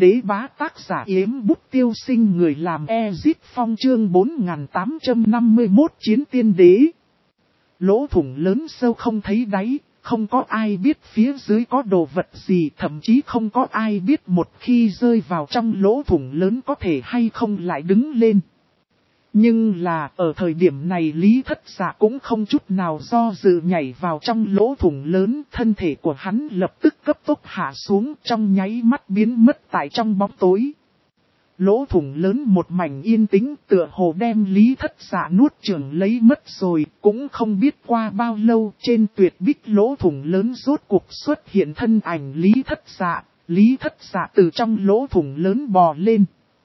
Đế bá tác giả Yếm Bút Tiêu Sinh, người làm Ezit Phong, chương 4851 Chiến Tiên Đế. Lỗ thủng lớn sâu không thấy đáy, không có ai biết phía dưới có đồ vật gì, thậm chí không có ai biết một khi rơi vào trong lỗ thủng lớn có thể hay không lại đứng lên. Nhưng là ở thời điểm này Lý Thất Dạ cũng không chút nào do dự nhảy vào trong lỗ thủng lớn, thân thể của hắn lập tức cấp tốc hạ xuống, trong nháy mắt biến mất tại trong bóng tối. Lỗ thủng lớn một mảnh yên tĩnh, tựa hồ đem Lý Thất Dạ nuốt chửng lấy mất rồi, cũng không biết qua bao lâu trên tuyệt bích lỗ thủng lớn rốt cuộc xuất hiện thân ảnh Lý Thất Dạ. Lý Thất Dạ từ trong lỗ thủng lớn bò lên.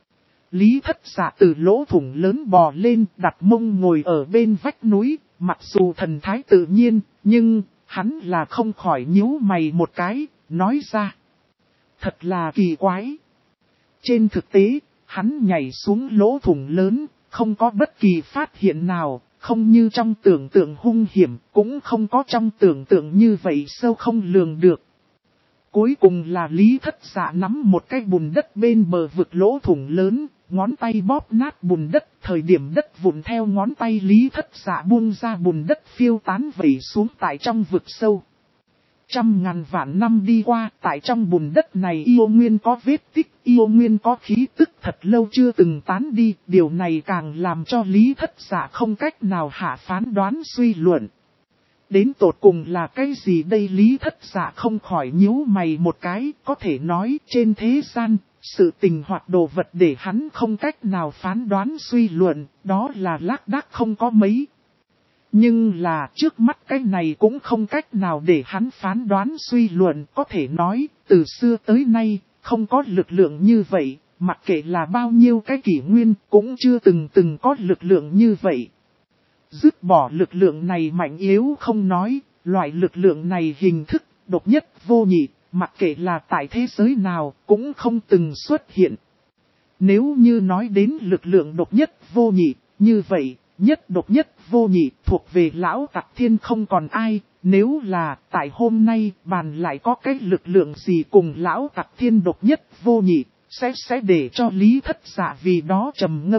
Lý Thất Dạ từ lỗ thủng lớn bò lên, đặt mông ngồi ở bên vách núi, mặc dù thần thái tự nhiên, nhưng hắn là không khỏi nhíu mày một cái, nói ra. Thật là kỳ quái. Trên thực tế, hắn nhảy xuống lỗ thủng lớn, không có bất kỳ phát hiện nào, không như trong tưởng tượng hung hiểm, cũng không có trong tưởng tượng như vậy sâu không lường được. Cuối cùng là Lý Thất Dạ nắm một cái bùn đất bên bờ vực lỗ thủng lớn, ngón tay bóp nát bùn đất, thời điểm đất vụn theo ngón tay Lý Thất Dạ buông ra, bùn đất phiêu tán vẩy xuống tại trong vực sâu. Trăm ngàn vạn năm đi qua, tại trong bùn đất này yêu nguyên có vết tích, yêu nguyên có khí tức thật lâu chưa từng tán đi, điều này càng làm cho Lý Thất Dạ không cách nào hạ phán đoán suy luận. Đến tột cùng là cái gì đây? Lý Thất Dạ không khỏi nhíu mày một cái, có thể nói trên thế gian, sự tình hoặc đồ vật để hắn không cách nào phán đoán suy luận, đó là lác đác không có mấy. Nhưng là trước mắt cái này cũng không cách nào để hắn phán đoán suy luận, có thể nói, từ xưa tới nay, không có lực lượng như vậy, mặc kệ là bao nhiêu cái kỷ nguyên, cũng chưa từng có lực lượng như vậy. Dứt bỏ lực lượng này mạnh yếu không nói, loại lực lượng này hình thức, độc nhất vô nhị, mặc kệ là tại thế giới nào, cũng không từng xuất hiện. Nếu như nói đến lực lượng độc nhất vô nhị, như vậy, nhất độc nhất vô nhị thuộc về Lão Tặc Thiên không còn ai, nếu là tại hôm nay bàn lại có cái lực lượng gì cùng Lão Tặc Thiên độc nhất vô nhị, sẽ để cho Lý Thất Dạ vì đó trầm ngâm.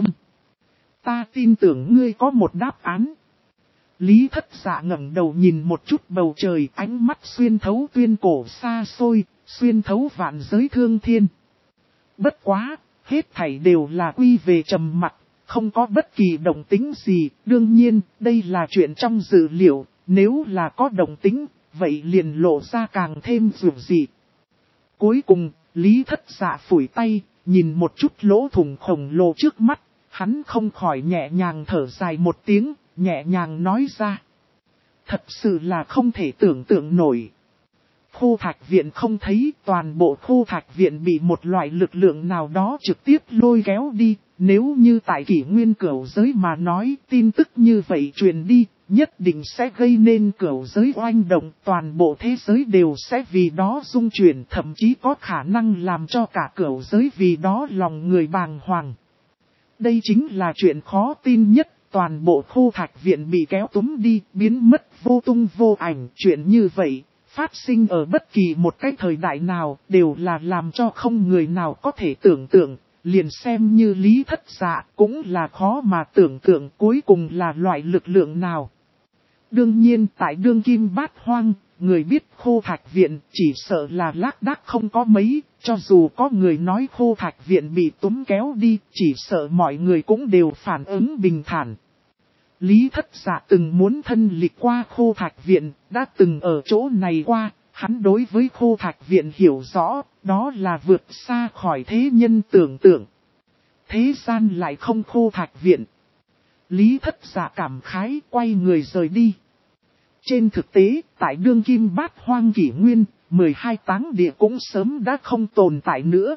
Ta tin tưởng ngươi có một đáp án. Lý Thất Dạ ngẩng đầu nhìn một chút bầu trời, ánh mắt xuyên thấu tuyên cổ xa xôi, xuyên thấu vạn giới thương thiên. Bất quá, hết thảy đều là quy về trầm mặc, không có bất kỳ động tính gì, đương nhiên, đây là chuyện trong dự liệu, nếu là có động tính, vậy liền lộ ra càng thêm dữ dị. Cuối cùng, Lý Thất Dạ phủi tay, nhìn một chút lỗ thủng khổng lồ trước mắt, hắn không khỏi nhẹ nhàng thở dài một tiếng, nhẹ nhàng nói ra. Thật sự là không thể tưởng tượng nổi. Khu thạch viện không thấy, toàn bộ khu thạch viện bị một loại lực lượng nào đó trực tiếp lôi kéo đi. Nếu như tại kỷ nguyên cửu giới mà nói, tin tức như vậy truyền đi, nhất định sẽ gây nên cửu giới oanh động, toàn bộ thế giới đều sẽ vì đó rung chuyển, thậm chí có khả năng làm cho cả cửu giới vì đó lòng người bàng hoàng. Đây chính là chuyện khó tin nhất, toàn bộ khu thạch viện bị kéo túm đi, biến mất vô tung vô ảnh. Chuyện như vậy, phát sinh ở bất kỳ một cái thời đại nào, đều là làm cho không người nào có thể tưởng tượng. Liền xem như Lý Thất Dạ cũng là khó mà tưởng tượng cuối cùng là loại lực lượng nào. Đương nhiên tại đương kim bát hoang, người biết khu thạch viện chỉ sợ là lác đác không có mấy, cho dù có người nói khu thạch viện bị túm kéo đi, chỉ sợ mọi người cũng đều phản ứng bình thản. Lý Thất Dạ từng muốn thân lịch qua khu thạch viện, đã từng ở chỗ này qua. Hắn đối với khu thạch viện hiểu rõ, đó là vượt xa khỏi thế nhân tưởng tượng. Thế gian lại không khu thạch viện. Lý Thất Dạ cảm khái quay người rời đi. Trên thực tế, tại đương kim bát hoang kỷ nguyên, 12 táng địa cũng sớm đã không tồn tại nữa.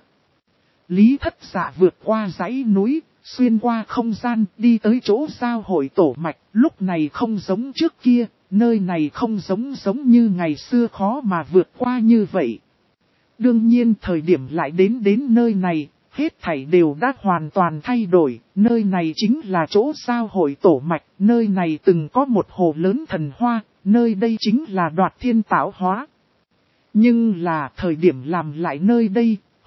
Lý Thất Dạ vượt qua dãy núi, xuyên qua không gian, đi tới chỗ giao hội tổ mạch, lúc này không giống trước kia. Nơi này không giống như ngày xưa khó mà vượt qua như vậy. Đương nhiên thời điểm lại đến nơi này, hết thảy đều đã hoàn toàn thay đổi. Nơi này chính là chỗ giao hội tổ mạch, nơi này từng có một hồ lớn thần hoa, nơi đây chính là Đoạt Thiên tạo hóa. Nhưng là thời điểm làm lại nơi đây,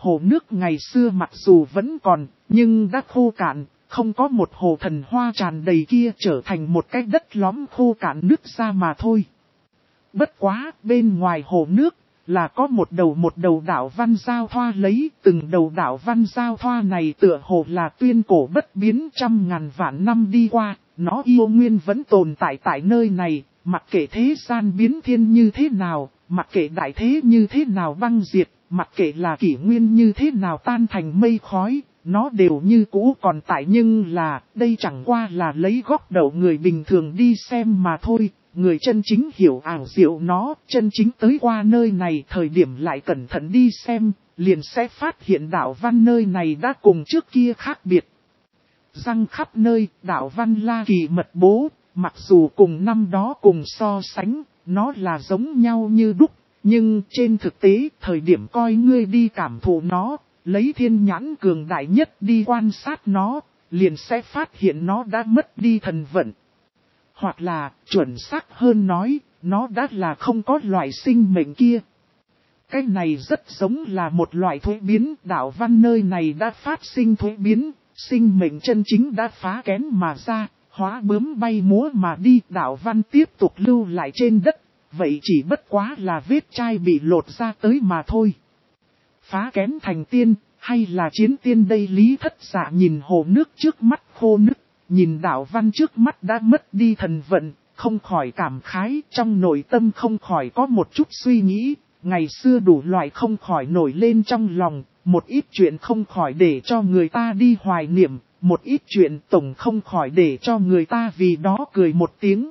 Hồ nước ngày xưa mặc dù vẫn còn, nhưng đã khô cạn, không có một hồ thần hoa tràn đầy kia trở thành một cái đất lõm khô cạn nước ra mà thôi. Bất quá, bên ngoài hồ nước, là có một đầu đạo văn giao thoa lấy, từng đầu đạo văn giao thoa này tựa hồ là tuyên cổ bất biến trăm ngàn vạn năm đi qua, nó yêu nguyên vẫn tồn tại tại nơi này, mặc kệ thế gian biến thiên như thế nào, mặc kệ đại thế như thế nào băng diệt, mặc kệ là kỷ nguyên như thế nào tan thành mây khói, nó đều như cũ còn tại, nhưng là, đây chẳng qua là lấy góc độ người bình thường đi xem mà thôi. Người chân chính hiểu ảo diệu nó, chân chính tới qua nơi này thời điểm lại cẩn thận đi xem, liền sẽ phát hiện đạo văn nơi này đã cùng trước kia khác biệt. Răng khắp nơi, đạo văn la kỳ mật bố, mặc dù cùng năm đó cùng so sánh, nó là giống nhau như đúc, nhưng trên thực tế, thời điểm coi ngươi đi cảm thụ nó, lấy thiên nhãn cường đại nhất đi quan sát nó, liền sẽ phát hiện nó đã mất đi thần vận. Hoặc là, chuẩn xác hơn nói, nó đã là không có loại sinh mệnh kia. Cái này rất giống là một loại thuế biến, đạo văn nơi này đã phát sinh thuế biến, sinh mệnh chân chính đã phá kén mà ra, hóa bướm bay múa mà đi, đạo văn tiếp tục lưu lại trên đất, vậy chỉ bất quá là vết chai bị lột ra tới mà thôi. Phá kén thành tiên, hay là chiến tiên đây? Lý Thất Dạ nhìn hồ nước trước mắt khô nứt. Nhìn đạo văn trước mắt đã mất đi thần vận, không khỏi cảm khái, trong nội tâm không khỏi có một chút suy nghĩ, ngày xưa đủ loại không khỏi nổi lên trong lòng, một ít chuyện không khỏi để cho người ta đi hoài niệm, một ít chuyện tổng không khỏi để cho người ta vì đó cười một tiếng.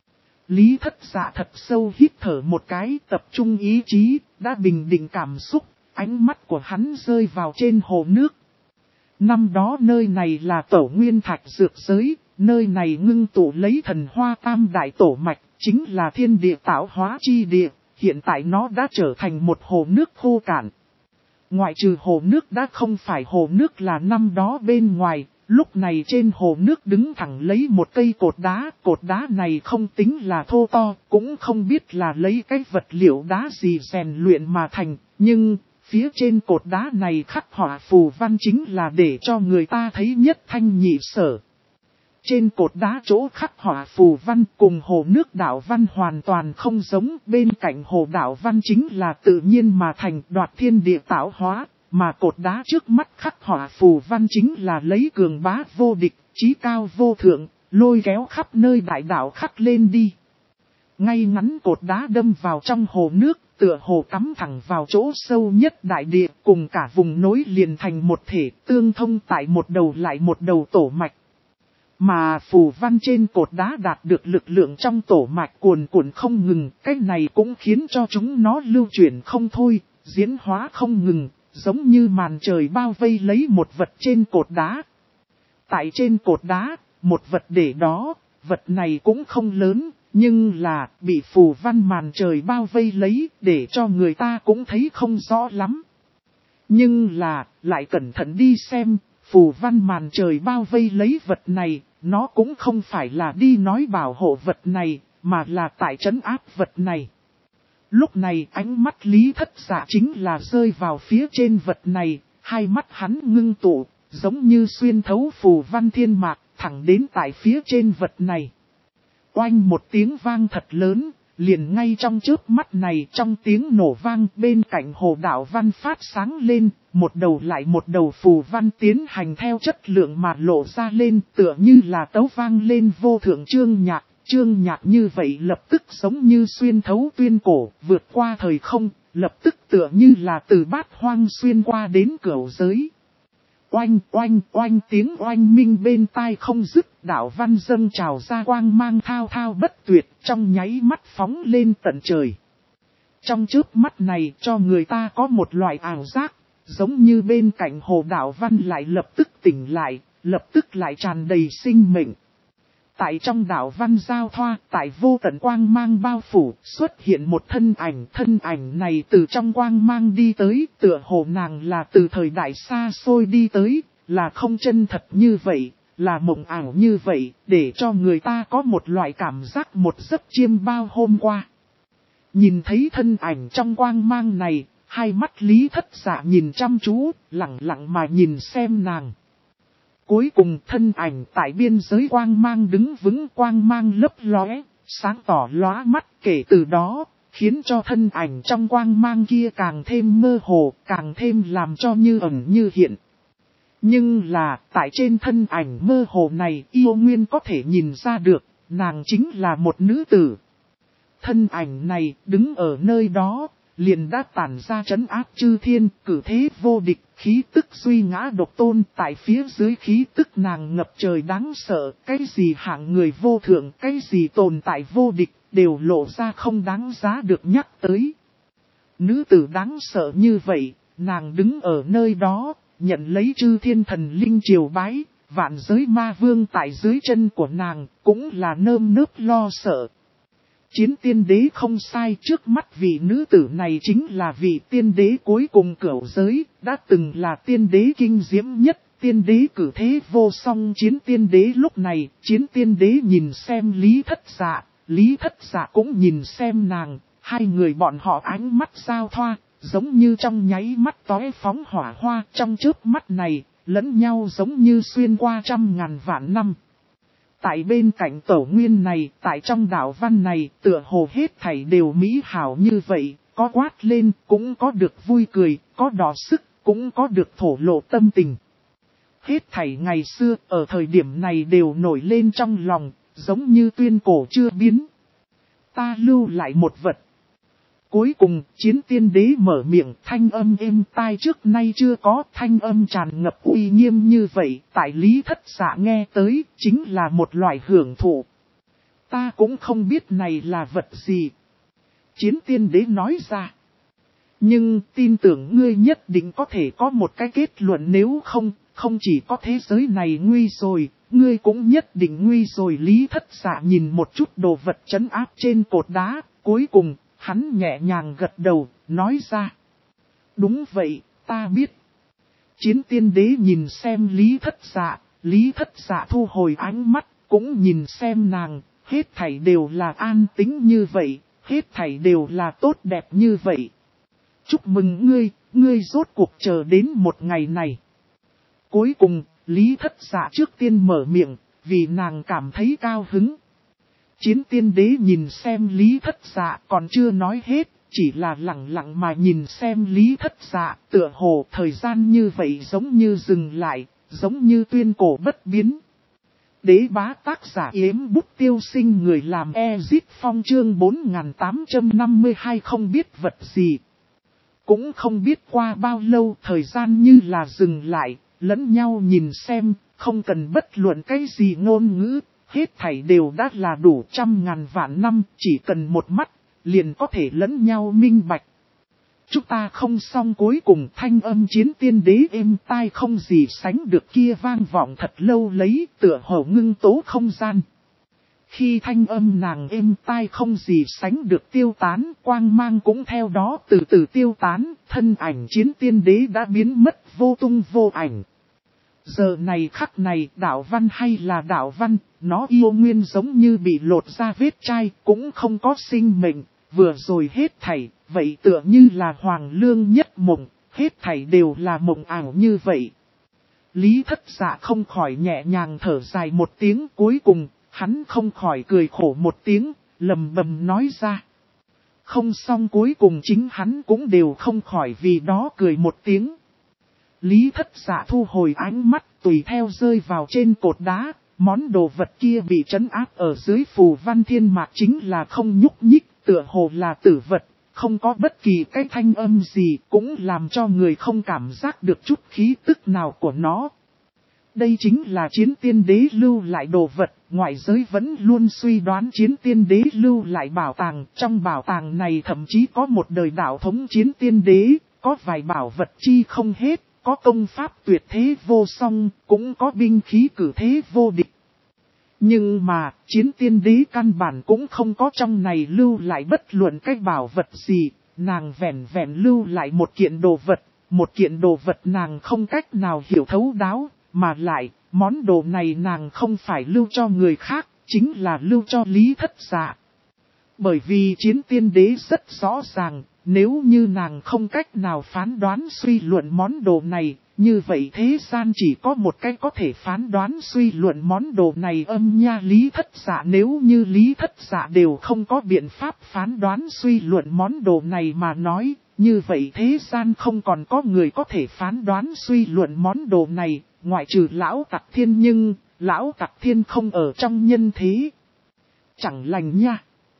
Lý Thất Dạ thật sâu hít thở một cái, tập trung ý chí, đã bình định cảm xúc, ánh mắt của hắn rơi vào trên hồ nước. Năm đó nơi này là tổ nguyên thạch dược giới, nơi này ngưng tụ lấy thần hoa tam đại tổ mạch, chính là thiên địa tạo hóa chi địa, hiện tại nó đã trở thành một hồ nước khô cạn. Ngoại trừ hồ nước đã không phải hồ nước là năm đó bên ngoài, lúc này trên hồ nước đứng thẳng lấy một cây cột đá này không tính là thô to, cũng không biết là lấy cái vật liệu đá gì rèn luyện mà thành, nhưng phía trên cột đá này khắc họa phù văn chính là để cho người ta thấy nhất thanh nhị sở. Trên cột đá chỗ khắc họa phù văn cùng hồ nước đạo văn hoàn toàn không giống, bên cạnh hồ đạo văn chính là tự nhiên mà thành đoạt thiên địa tạo hóa, mà cột đá trước mắt khắc họa phù văn chính là lấy cường bá vô địch, chí cao vô thượng, lôi kéo khắp nơi đại đạo khắc lên đi. Ngay ngắn cột đá đâm vào trong hồ nước, tựa hồ cắm thẳng vào chỗ sâu nhất đại địa, cùng cả vùng nối liền thành một thể, tương thông tại một đầu lại một đầu tổ mạch. Mà phù văn trên cột đá đạt được lực lượng trong tổ mạch cuồn cuộn không ngừng, cái này cũng khiến cho chúng nó lưu chuyển không thôi, diễn hóa không ngừng, giống như màn trời bao vây lấy một vật trên cột đá. Tại trên cột đá, một vật để đó, vật này cũng không lớn, nhưng là bị phù văn màn trời bao vây lấy, để cho người ta cũng thấy không rõ lắm. Nhưng là, lại cẩn thận đi xem, phù văn màn trời bao vây lấy vật này, nó cũng không phải là đi nói bảo hộ vật này, mà là tại trấn áp vật này. Lúc này ánh mắt Lý Thất Dạ chính là rơi vào phía trên vật này, hai mắt hắn ngưng tụ, giống như xuyên thấu phù văn thiên mạc, thẳng đến tại phía trên vật này. Oanh một tiếng vang thật lớn, liền ngay trong chớp mắt này trong tiếng nổ vang bên cạnh hồ đạo văn phát sáng lên, một đầu lại một đầu phù văn tiến hành theo chất lượng mà lộ ra lên tựa như là tấu vang lên vô thượng chương nhạc như vậy lập tức giống như xuyên thấu tuyên cổ, vượt qua thời không, lập tức tựa như là từ bát hoang xuyên qua đến cửu giới. Oanh oanh oanh tiếng oanh minh bên tai không dứt, đạo văn dâng trào ra quang mang thao thao bất tuyệt trong nháy mắt phóng lên tận trời. Trong chớp mắt này cho người ta có một loại ảo giác, giống như bên cạnh hồ đạo văn lại lập tức tỉnh lại, lập tức lại tràn đầy sinh mệnh. Tại trong đạo văn giao thoa, tại vô tận quang mang bao phủ, xuất hiện một thân ảnh này từ trong quang mang đi tới, tựa hồ nàng là từ thời đại xa xôi đi tới, là không chân thật như vậy, là mộng ảo như vậy, để cho người ta có một loại cảm giác một giấc chiêm bao hôm qua. Nhìn thấy thân ảnh trong quang mang này, hai mắt Lý Thất Dạ nhìn chăm chú, lặng lặng mà nhìn xem nàng. Cuối cùng thân ảnh tại biên giới quang mang đứng vững, quang mang lấp lóe, sáng tỏ lóa mắt. Kể từ đó, khiến cho thân ảnh trong quang mang kia càng thêm mơ hồ, càng thêm làm cho như ẩn như hiện. Nhưng là, tại trên thân ảnh mơ hồ này, Yêu Nguyên có thể nhìn ra được, nàng chính là một nữ tử. Thân ảnh này, đứng ở nơi đó, liền đã tản ra trấn áp chư thiên, cử thế vô địch, khí tức duy ngã độc tôn. Tại phía dưới khí tức nàng ngập trời đáng sợ, cái gì hạng người vô thượng, cái gì tồn tại vô địch, đều lộ ra không đáng giá được nhắc tới. Nữ tử đáng sợ như vậy, nàng đứng ở nơi đó, nhận lấy chư thiên thần linh triều bái, vạn giới ma vương tại dưới chân của nàng, cũng là nơm nớp lo sợ. Chiến tiên đế không sai, trước mắt vị nữ tử này chính là vị tiên đế cuối cùng cửu giới, đã từng là tiên đế kinh diễm nhất, tiên đế cử thế vô song. Chiến tiên đế lúc này, chiến tiên đế nhìn xem Lý Thất Dạ, Lý Thất Dạ cũng nhìn xem nàng, hai người bọn họ ánh mắt giao thoa, giống như trong nháy mắt tóe phóng hỏa hoa. Trong chớp mắt này, lẫn nhau giống như xuyên qua trăm ngàn vạn năm. Tại bên cạnh tổ nguyên này, tại trong đạo văn này, tựa hồ hết thảy đều mỹ hảo như vậy, có quát lên, cũng có được vui cười, có đỏ sức, cũng có được thổ lộ tâm tình. Hết thảy ngày xưa, ở thời điểm này đều nổi lên trong lòng, giống như tuyên cổ chưa biến. Ta lưu lại một vật. Cuối cùng, chiến tiên đế mở miệng, thanh âm êm tai trước nay chưa có, thanh âm tràn ngập uy nghiêm như vậy, tại Lý Thất Dạ nghe tới, chính là một loại hưởng thụ. Ta cũng không biết này là vật gì. Chiến tiên đế nói ra. Nhưng tin tưởng ngươi nhất định có thể có một cái kết luận, nếu không, không chỉ có thế giới này nguy rồi, ngươi cũng nhất định nguy rồi. Lý Thất Dạ nhìn một chút đồ vật trấn áp trên cột đá, cuối cùng, hắn nhẹ nhàng gật đầu, nói ra. Đúng vậy, ta biết. Chiến tiên đế nhìn xem Lý Thất Dạ thu hồi ánh mắt, cũng nhìn xem nàng, hết thảy đều là an tĩnh như vậy, hết thảy đều là tốt đẹp như vậy. Chúc mừng ngươi rốt cuộc chờ đến một ngày này. Cuối cùng, Lý Thất Dạ trước tiên mở miệng, vì nàng cảm thấy cao hứng. Chiến tiên đế nhìn xem Lý Thất Dạ còn chưa nói hết, chỉ là lặng lặng mà nhìn xem Lý Thất Dạ, tựa hồ thời gian như vậy giống như dừng lại, giống như tuyên cổ bất biến. Đế bá tác giả Yếm Bút Tiêu Sinh, người làm Ezit Phong, chương 4852. Không biết vật gì. Cũng không biết qua bao lâu, thời gian như là dừng lại, lẫn nhau nhìn xem, không cần bất luận cái gì ngôn ngữ. Hết thảy đều đã là đủ trăm ngàn vạn năm, chỉ cần một mắt, liền có thể lẫn nhau minh bạch. Chúng ta không xong. Cuối cùng thanh âm chiến tiên đế êm tai không gì sánh được kia vang vọng thật lâu lấy, tựa hồ ngưng tố không gian. Khi thanh âm nàng êm tai không gì sánh được tiêu tán, quang mang cũng theo đó từ từ tiêu tán, thân ảnh chiến tiên đế đã biến mất vô tung vô ảnh. Giờ này khắc này, đạo văn hay là đạo văn, nó yêu nguyên giống như bị lột ra vết chai, cũng không có sinh mệnh, vừa rồi hết thảy, vậy tựa như là hoàng lương nhất mộng, hết thảy đều là mộng ảo như vậy. Lý Thất Dạ không khỏi nhẹ nhàng thở dài một tiếng, cuối cùng, hắn không khỏi cười khổ một tiếng, lầm bầm nói ra. Không xong, cuối cùng chính hắn cũng đều không khỏi vì đó cười một tiếng. Lý Thất Dạ thu hồi ánh mắt, tùy theo rơi vào trên cột đá, món đồ vật kia bị trấn áp ở dưới phù văn thiên mạc chính là không nhúc nhích, tựa hồ là tử vật, không có bất kỳ cái thanh âm gì, cũng làm cho người không cảm giác được chút khí tức nào của nó. Đây chính là chiến tiên đế lưu lại đồ vật, ngoại giới vẫn luôn suy đoán chiến tiên đế lưu lại bảo tàng, trong bảo tàng này thậm chí có một đời đạo thống chiến tiên đế, có vài bảo vật chi không hết. Có công pháp tuyệt thế vô song, cũng có binh khí cử thế vô địch. Nhưng mà, chiến tiên đế căn bản cũng không có trong này lưu lại bất luận cái bảo vật gì, nàng vẹn vẹn lưu lại một kiện đồ vật nàng không cách nào hiểu thấu đáo, mà lại, món đồ này nàng không phải lưu cho người khác, chính là lưu cho Lý Thất Dạ. Bởi vì chiến tiên đế rất rõ ràng, nếu như nàng không cách nào phán đoán suy luận món đồ này, như vậy thế gian chỉ có một cách có thể phán đoán suy luận món đồ này âm nha Lý Thất Dạ. Nếu như Lý Thất Dạ đều không có biện pháp phán đoán suy luận món đồ này mà nói, như vậy thế gian không còn có người có thể phán đoán suy luận món đồ này, ngoại trừ Lão Tặc Thiên, nhưng Lão Tặc Thiên không ở trong nhân thế. Chẳng lành nha.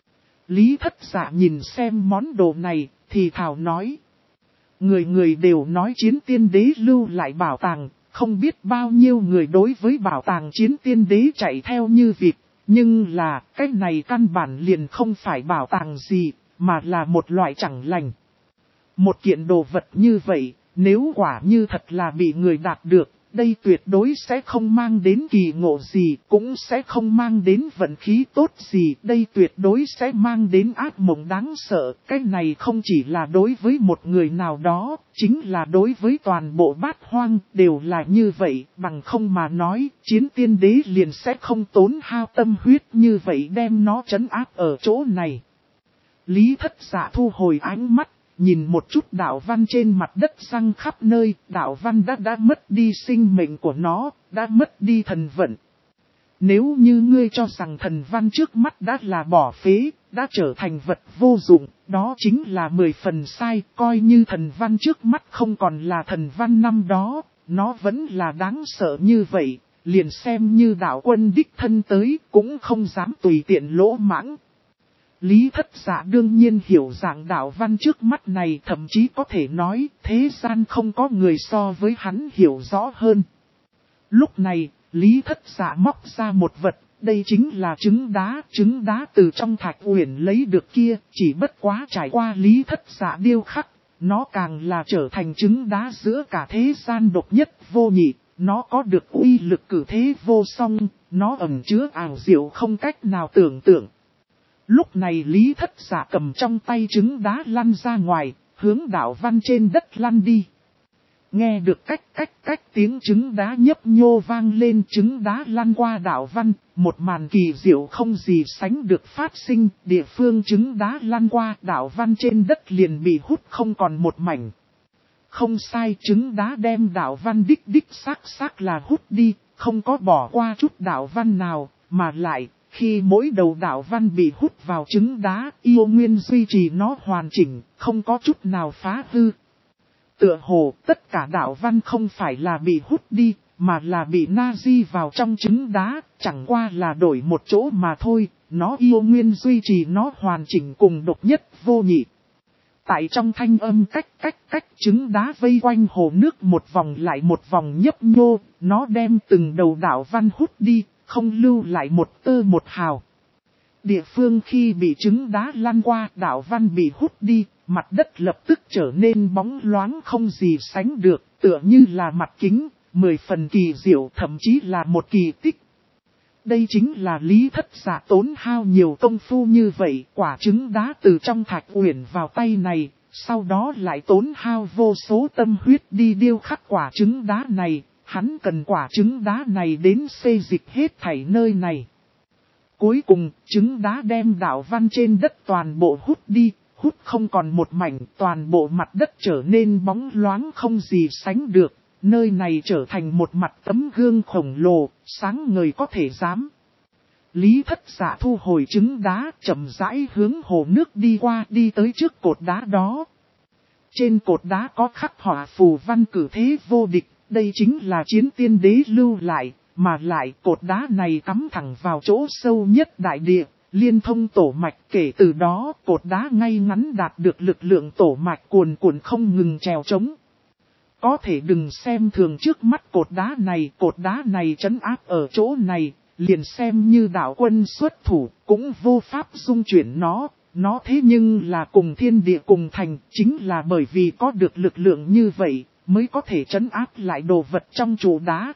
Lý Thất Dạ nhìn xem món đồ này, thì thào nói. Người người đều nói Chiến Tiên Đế lưu lại bảo tàng, không biết bao nhiêu người đối với bảo tàng Chiến Tiên Đế chạy theo như vịt. Nhưng là, cái này căn bản liền không phải bảo tàng gì, mà là một loại chẳng lành. Một kiện đồ vật như vậy, nếu quả như thật là bị người đạt được, đây tuyệt đối sẽ không mang đến kỳ ngộ gì, cũng sẽ không mang đến vận khí tốt gì, đây tuyệt đối sẽ mang đến ác mộng đáng sợ. Cái này không chỉ là đối với một người nào đó, chính là đối với toàn bộ bát hoang, đều là như vậy, bằng không mà nói, Chiến Tiên Đế liền sẽ không tốn hao tâm huyết như vậy đem nó trấn áp ở chỗ này. Lý Thất Dạ thu hồi ánh mắt. Nhìn một chút đạo văn trên mặt đất răng khắp nơi, đạo văn đã mất đi sinh mệnh của nó, đã mất đi thần vận. Nếu như ngươi cho rằng thần văn trước mắt đã là bỏ phế, đã trở thành vật vô dụng, đó chính là 10 phần sai, coi như thần văn trước mắt không còn là thần văn năm đó, nó vẫn là đáng sợ như vậy, liền xem như đạo quân đích thân tới, cũng không dám tùy tiện lỗ mãng. Lý Thất Dạ đương nhiên hiểu dạng đạo văn trước mắt này, thậm chí có thể nói thế gian không có người so với hắn hiểu rõ hơn. Lúc này, Lý Thất Dạ móc ra một vật, đây chính là trứng đá từ trong thạch uyển lấy được kia, chỉ bất quá trải qua Lý Thất Dạ điêu khắc, nó càng là trở thành trứng đá giữa cả thế gian độc nhất vô nhị, nó có được uy lực cử thế vô song, nó ẩn chứa ảo diệu không cách nào tưởng tượng. Lúc này Lý Thất Dạ cầm trong tay trứng đá lăn ra ngoài, hướng đạo văn trên đất lăn đi. Nghe được cách tiếng trứng đá nhấp nhô vang lên, trứng đá lăn qua đạo văn, một màn kỳ diệu không gì sánh được phát sinh, địa phương trứng đá lăn qua đạo văn trên đất liền bị hút không còn một mảnh. Không sai, trứng đá đem đạo văn đích xác là hút đi, không có bỏ qua chút đạo văn nào, mà lại, khi mỗi đầu đạo văn bị hút vào trứng đá, yêu nguyên duy trì nó hoàn chỉnh, không có chút nào phá hư. Tựa hồ, tất cả đạo văn không phải là bị hút đi, mà là bị na di vào trong trứng đá, chẳng qua là đổi một chỗ mà thôi, nó yêu nguyên duy trì nó hoàn chỉnh cùng độc nhất vô nhị. Tại trong thanh âm cách trứng đá vây quanh hồ nước một vòng lại một vòng nhấp nhô, nó đem từng đầu đạo văn hút đi, không lưu lại một tơ một hào. Địa phương khi bị trứng đá lăn qua, đạo văn bị hút đi, mặt đất lập tức trở nên bóng loáng không gì sánh được, tựa như là mặt kính, 10 phần kỳ diệu, thậm chí là một kỳ tích. Đây chính là Lý Thất Dạ tốn hao nhiều công phu như vậy, quả trứng đá từ trong thạch uyển vào tay này, sau đó lại tốn hao vô số tâm huyết đi điêu khắc quả trứng đá này, hắn cần quả trứng đá này đến xê dịch hết thảy nơi này. Cuối cùng, trứng đá đem đạo văn trên đất toàn bộ hút đi, hút không còn một mảnh, toàn bộ mặt đất trở nên bóng loáng không gì sánh được. Nơi này trở thành một mặt tấm gương khổng lồ, sáng ngời có thể dám. Lý Thất Dạ thu hồi trứng đá, chậm rãi hướng hồ nước đi qua, đi tới trước cột đá đó. Trên cột đá có khắc họa phù văn cử thế vô địch, đây chính là Chiến Tiên Đế lưu lại, mà lại cột đá này cắm thẳng vào chỗ sâu nhất đại địa, liên thông tổ mạch. Kể từ đó, cột đá ngay ngắn đạt được lực lượng tổ mạch cuồn cuộn không ngừng trèo trống. Có thể đừng xem thường trước mắt cột đá này trấn áp ở chỗ này, liền xem như đạo quân xuất thủ, cũng vô pháp dung chuyển nó thế nhưng là cùng thiên địa cùng thành, chính là bởi vì có được lực lượng như vậy, mới có thể trấn áp lại đồ vật trong trụ đá.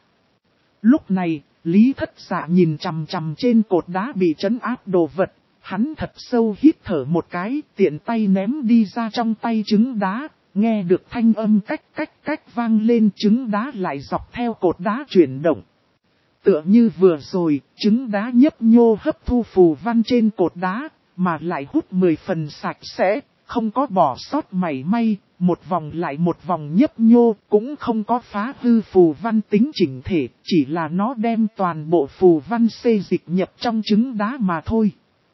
Lúc này, Lý Thất Dạ nhìn chằm chằm trên cột đá bị trấn áp đồ vật, hắn thật sâu hít thở một cái, tiện tay ném đi ra trong tay trứng đá. Nghe được thanh âm cách vang lên, trứng đá lại dọc theo cột đá chuyển động. Tựa như vừa rồi, trứng đá nhấp nhô hấp thu phù văn trên cột đá, mà lại hút 10 phần sạch sẽ, không có bỏ sót mảy may, một vòng lại một vòng nhấp nhô, cũng không có phá hư phù văn tính chỉnh thể, chỉ là nó đem toàn bộ phù văn xê dịch nhập trong trứng đá mà thôi.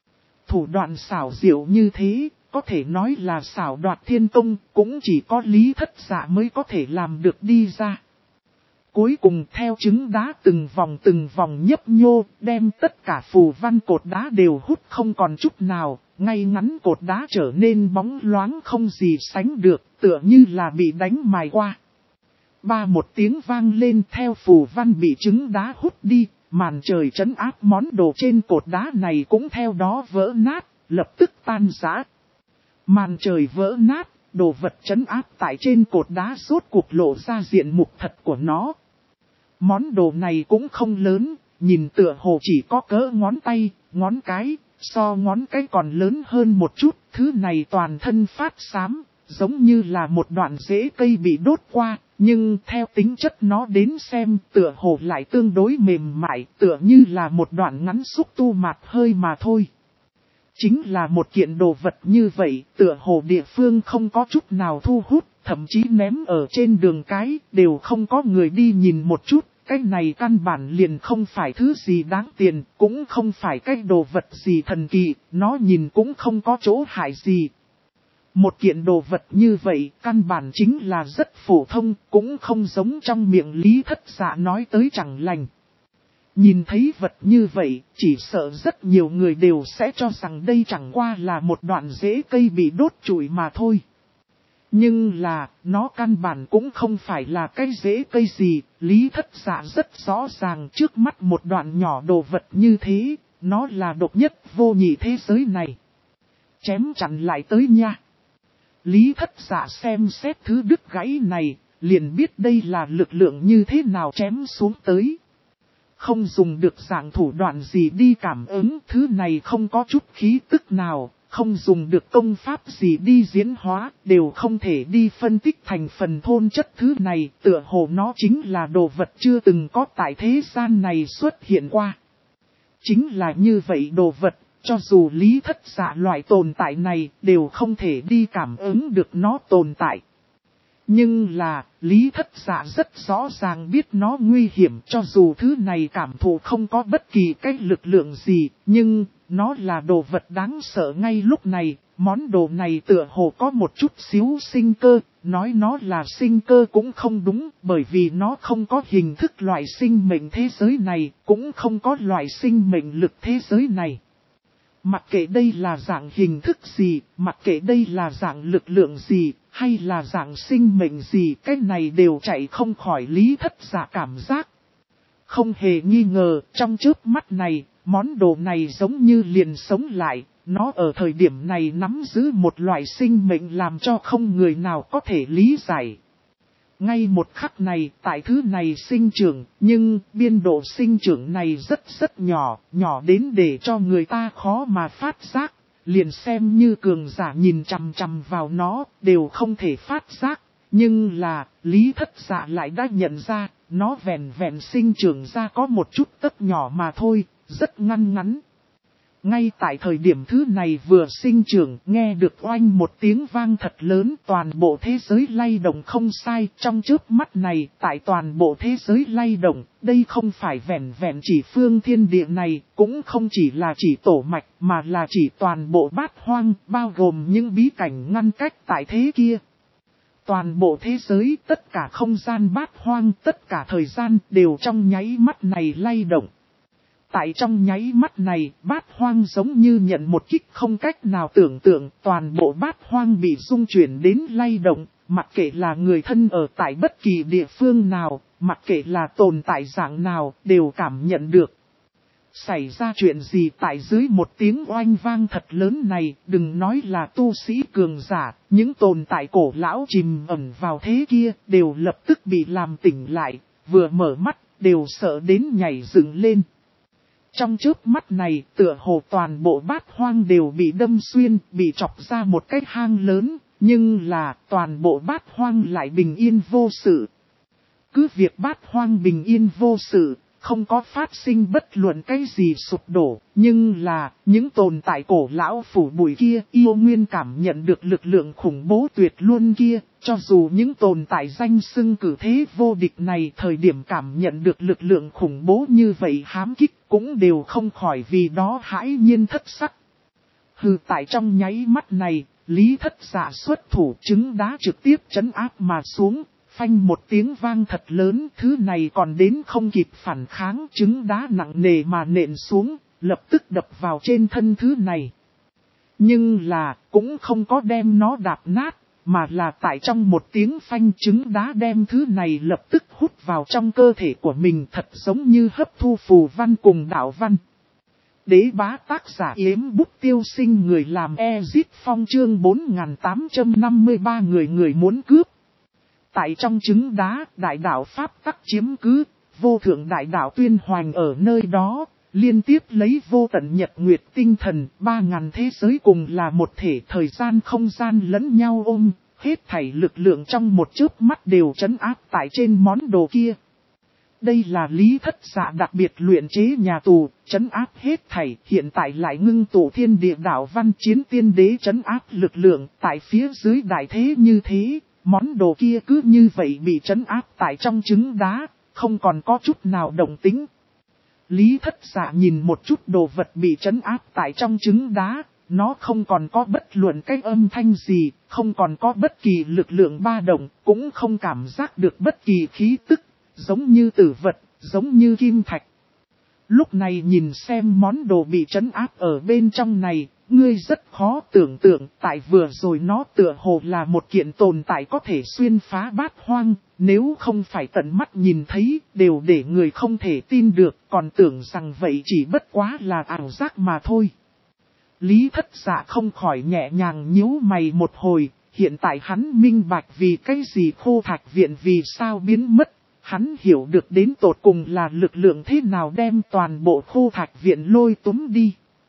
Thủ đoạn xảo diệu như thế, có thể nói là xảo đoạt thiên công, cũng chỉ có Lý Thất Dạ mới có thể làm được đi ra. Cuối cùng theo trứng đá từng vòng nhấp nhô, đem tất cả phù văn cột đá đều hút không còn chút nào, ngay ngắn cột đá trở nên bóng loáng không gì sánh được, tựa như là bị đánh mài qua. Ba một tiếng vang lên theo phù văn bị trứng đá hút đi, màn trời trấn áp món đồ trên cột đá này cũng theo đó vỡ nát, lập tức tan rã. Màn trời vỡ nát, đồ vật trấn áp tại trên cột đá rốt cuộc lộ ra diện mục thật của nó. Món đồ này cũng không lớn, nhìn tựa hồ chỉ có cỡ ngón tay, ngón cái, so ngón cái còn lớn hơn một chút. Thứ này toàn thân phát xám, giống như là một đoạn rễ cây bị đốt qua, nhưng theo tính chất nó đến xem tựa hồ lại tương đối mềm mại, tựa như là một đoạn ngắn xúc tu mạt hơi mà thôi. Chính là một kiện đồ vật như vậy, tựa hồ địa phương không có chút nào thu hút, thậm chí ném ở trên đường cái, đều không có người đi nhìn một chút. Cái này căn bản liền không phải thứ gì đáng tiền, cũng không phải cái đồ vật gì thần kỳ, nó nhìn cũng không có chỗ hại gì. Một kiện đồ vật như vậy, căn bản chính là rất phổ thông, cũng không giống trong miệng Lý Thất Dạ nói tới chẳng lành. Nhìn thấy vật như vậy, chỉ sợ rất nhiều người đều sẽ cho rằng đây chẳng qua là một đoạn rễ cây bị đốt trụi mà thôi. Nhưng là, nó căn bản cũng không phải là cái rễ cây gì, Lý Thất Dạ rất rõ ràng trước mắt một đoạn nhỏ đồ vật như thế, nó là độc nhất vô nhị thế giới này. Chém chặn lại tới nha. Lý Thất Dạ xem xét thứ đứt gãy này, liền biết đây là lực lượng như thế nào chém xuống tới. Không dùng được dạng thủ đoạn gì đi cảm ứng, thứ này không có chút khí tức nào, không dùng được công pháp gì đi diễn hóa, đều không thể đi phân tích thành phần thôn chất thứ này, tựa hồ nó chính là đồ vật chưa từng có tại thế gian này xuất hiện qua. Chính là như vậy đồ vật, cho dù Lý Thất Dạ loại tồn tại này đều không thể đi cảm ứng được nó tồn tại. Nhưng là, Lý Thất Dạ rất rõ ràng biết nó nguy hiểm, cho dù thứ này cảm thụ không có bất kỳ cái lực lượng gì, nhưng nó là đồ vật đáng sợ ngay lúc này. Món đồ này tựa hồ có một chút xíu sinh cơ, nói nó là sinh cơ cũng không đúng, bởi vì nó không có hình thức loại sinh mệnh thế giới này, cũng không có loại sinh mệnh lực thế giới này. Mặc kệ đây là dạng hình thức gì, mặc kệ đây là dạng lực lượng gì, hay là dạng sinh mệnh gì, cái này đều chạy không khỏi Lý Thất Dạ cảm giác. Không hề nghi ngờ, trong chớp mắt này, món đồ này giống như liền sống lại, nó ở thời điểm này nắm giữ một loại sinh mệnh làm cho không người nào có thể lý giải. Ngay một khắc này, tại thứ này sinh trưởng, nhưng biên độ sinh trưởng này rất nhỏ, nhỏ đến để cho người ta khó mà phát giác, liền xem như cường giả nhìn chằm chằm vào nó, đều không thể phát giác. Nhưng là, Lý Thất Dạ lại đã nhận ra, nó vẹn vẹn sinh trưởng ra có một chút tấc nhỏ mà thôi, rất ngăn ngắn. Ngay tại thời điểm thứ này vừa sinh trưởng, nghe được oanh một tiếng vang thật lớn, toàn bộ thế giới lay động không sai. Trong chớp mắt này, tại toàn bộ thế giới lay động, đây không phải vẹn vẹn chỉ phương thiên địa này, cũng không chỉ là chỉ tổ mạch, mà là chỉ toàn bộ bát hoang, bao gồm những bí cảnh ngăn cách tại thế kia. Toàn bộ thế giới, tất cả không gian bát hoang, tất cả thời gian đều trong nháy mắt này lay động. Tại trong nháy mắt này, bát hoang giống như nhận một kích không cách nào tưởng tượng, toàn bộ bát hoang bị rung chuyển đến lay động, mặc kệ là người thân ở tại bất kỳ địa phương nào, mặc kệ là tồn tại dạng nào, đều cảm nhận được. Xảy ra chuyện gì tại dưới một tiếng oanh vang thật lớn này, đừng nói là tu sĩ cường giả, những tồn tại cổ lão chìm ẩn vào thế kia, đều lập tức bị làm tỉnh lại, vừa mở mắt, đều sợ đến nhảy dựng lên. Trong chớp mắt này, tựa hồ toàn bộ bát hoang đều bị đâm xuyên, bị chọc ra một cái hang lớn, nhưng là toàn bộ bát hoang lại bình yên vô sự. Cứ việc bát hoang bình yên vô sự, không có phát sinh bất luận cái gì sụp đổ, nhưng là, những tồn tại cổ lão phủ bụi kia yêu nguyên cảm nhận được lực lượng khủng bố tuyệt luôn kia, cho dù những tồn tại danh xưng cử thế vô địch này thời điểm cảm nhận được lực lượng khủng bố như vậy hám kích cũng đều không khỏi vì đó hãi nhiên thất sắc. Hừ, tại trong nháy mắt này, Lý Thất Dạ xuất thủ trứng đá trực tiếp trấn áp mà xuống. Phanh một tiếng vang thật lớn, thứ này còn đến không kịp phản kháng, trứng đá nặng nề mà nện xuống, lập tức đập vào trên thân thứ này. Nhưng là, cũng không có đem nó đạp nát, mà là tại trong một tiếng phanh trứng đá đem thứ này lập tức hút vào trong cơ thể của mình, thật giống như hấp thu phù văn cùng đạo văn. Đế bá tác giả Yếm Bút Tiêu Sinh, người làm Ezit Phong, chương 4853 người muốn cướp. Tại trong trứng đá, đại đạo Pháp tắc chiếm cứ, vô thượng đại đạo tuyên hoành ở nơi đó, liên tiếp lấy vô tận nhật nguyệt tinh thần, 3000 thế giới cùng là một thể, thời gian không gian lẫn nhau ôm, hết thảy lực lượng trong một chớp mắt đều trấn áp tại trên món đồ kia. Đây là Lý Thất Dạ đặc biệt luyện chế nhà tù, trấn áp hết thảy, hiện tại lại ngưng tụ thiên địa đạo văn chiến tiên đế trấn áp lực lượng, tại phía dưới đại thế như thế. Món đồ kia cứ như vậy bị trấn áp tại trong trứng đá, không còn có chút nào động tĩnh. Lý Thất Dạ nhìn một chút đồ vật bị trấn áp tại trong trứng đá, nó không còn có bất luận cái âm thanh gì, không còn có bất kỳ lực lượng ba động, cũng không cảm giác được bất kỳ khí tức, giống như tử vật, giống như kim thạch. Lúc này nhìn xem món đồ bị trấn áp ở bên trong này, ngươi rất khó tưởng tượng, tại vừa rồi nó tựa hồ là một kiện tồn tại có thể xuyên phá bát hoang, nếu không phải tận mắt nhìn thấy, đều để người không thể tin được, còn tưởng rằng vậy chỉ bất quá là ảo giác mà thôi. Lý Thất Dạ không khỏi nhẹ nhàng nhíu mày một hồi, hiện tại hắn minh bạch vì cái gì Khô Thạch Viện vì sao biến mất. Hắn hiểu được đến tột cùng là lực lượng thế nào đem toàn bộ Khô Thạch Viện lôi túm đi.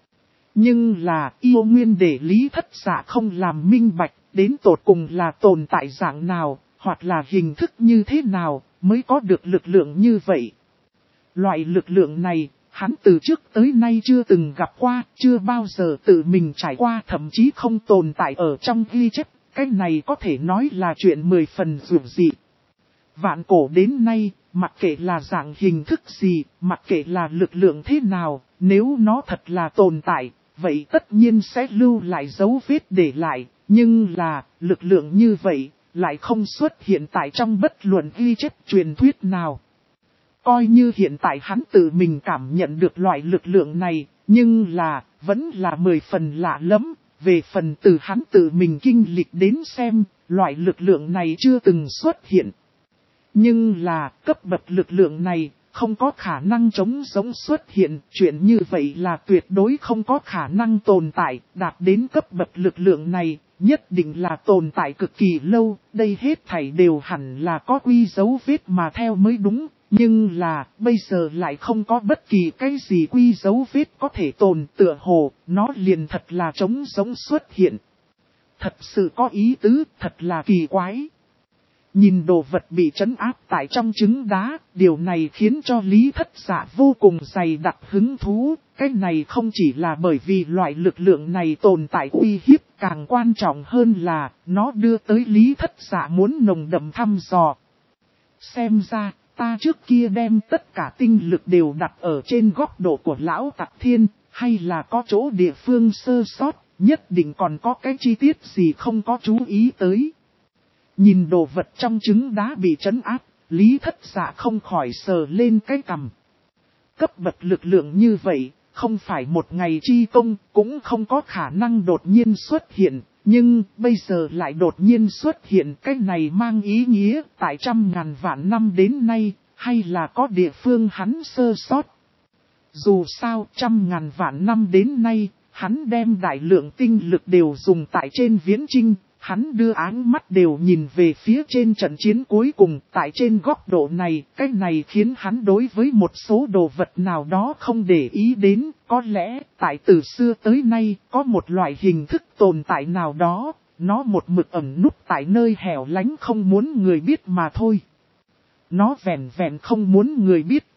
Nhưng là yêu nguyên để Lý Thất Dạ không làm minh bạch, đến tột cùng là tồn tại dạng nào, hoặc là hình thức như thế nào, mới có được lực lượng như vậy. Loại lực lượng này, hắn từ trước tới nay chưa từng gặp qua, chưa bao giờ tự mình trải qua, thậm chí không tồn tại ở trong ghi chép, cái này có thể nói là chuyện 10 phần dường dị. Vạn cổ đến nay, mặc kệ là dạng hình thức gì, mặc kệ là lực lượng thế nào, nếu nó thật là tồn tại, vậy tất nhiên sẽ lưu lại dấu vết để lại, nhưng là, lực lượng như vậy, lại không xuất hiện tại trong bất luận ghi chép truyền thuyết nào. Coi như hiện tại hắn tự mình cảm nhận được loại lực lượng này, nhưng là, vẫn là 10 phần lạ lắm, về phần từ hắn tự mình kinh lịch đến xem, loại lực lượng này chưa từng xuất hiện. Nhưng là, cấp bậc lực lượng này, không có khả năng chống giống xuất hiện, chuyện như vậy là tuyệt đối không có khả năng tồn tại, đạt đến cấp bậc lực lượng này, nhất định là tồn tại cực kỳ lâu, đây hết thảy đều hẳn là có quy dấu vết mà theo mới đúng, nhưng là, bây giờ lại không có bất kỳ cái gì quy dấu vết có thể tồn tựa hồ, nó liền thật là chống giống xuất hiện. Thật sự có ý tứ, thật là kỳ quái. Nhìn đồ vật bị trấn áp tại trong trứng đá, điều này khiến cho Lý Thất Dạ vô cùng dày đặc hứng thú. Cái này không chỉ là bởi vì loại lực lượng này tồn tại uy hiếp, càng quan trọng hơn là nó đưa tới Lý Thất Dạ muốn nồng đậm thăm dò. Xem ra, ta trước kia đem tất cả tinh lực đều đặt ở trên góc độ của Lão Tặc Thiên, hay là có chỗ địa phương sơ sót, nhất định còn có cái chi tiết gì không có chú ý tới. Nhìn đồ vật trong trứng đá bị trấn áp, Lý Thất Dạ không khỏi sờ lên cái cằm. Cấp bậc lực lượng như vậy, không phải một ngày chi công, cũng không có khả năng đột nhiên xuất hiện, nhưng bây giờ lại đột nhiên xuất hiện, cái này mang ý nghĩa tại 100.000 vạn năm đến nay, hay là có địa phương hắn sơ sót. Dù sao 100.000 vạn năm đến nay, hắn đem đại lượng tinh lực đều dùng tại trên viễn chinh. Hắn đưa áng mắt đều nhìn về phía trên trận chiến cuối cùng, tại trên góc độ này, cái này khiến hắn đối với một số đồ vật nào đó không để ý đến, có lẽ, tại từ xưa tới nay, có một loại hình thức tồn tại nào đó, nó một mực ẩn núp tại nơi hẻo lánh không muốn người biết mà thôi. Nó vẹn vẹn không muốn người biết,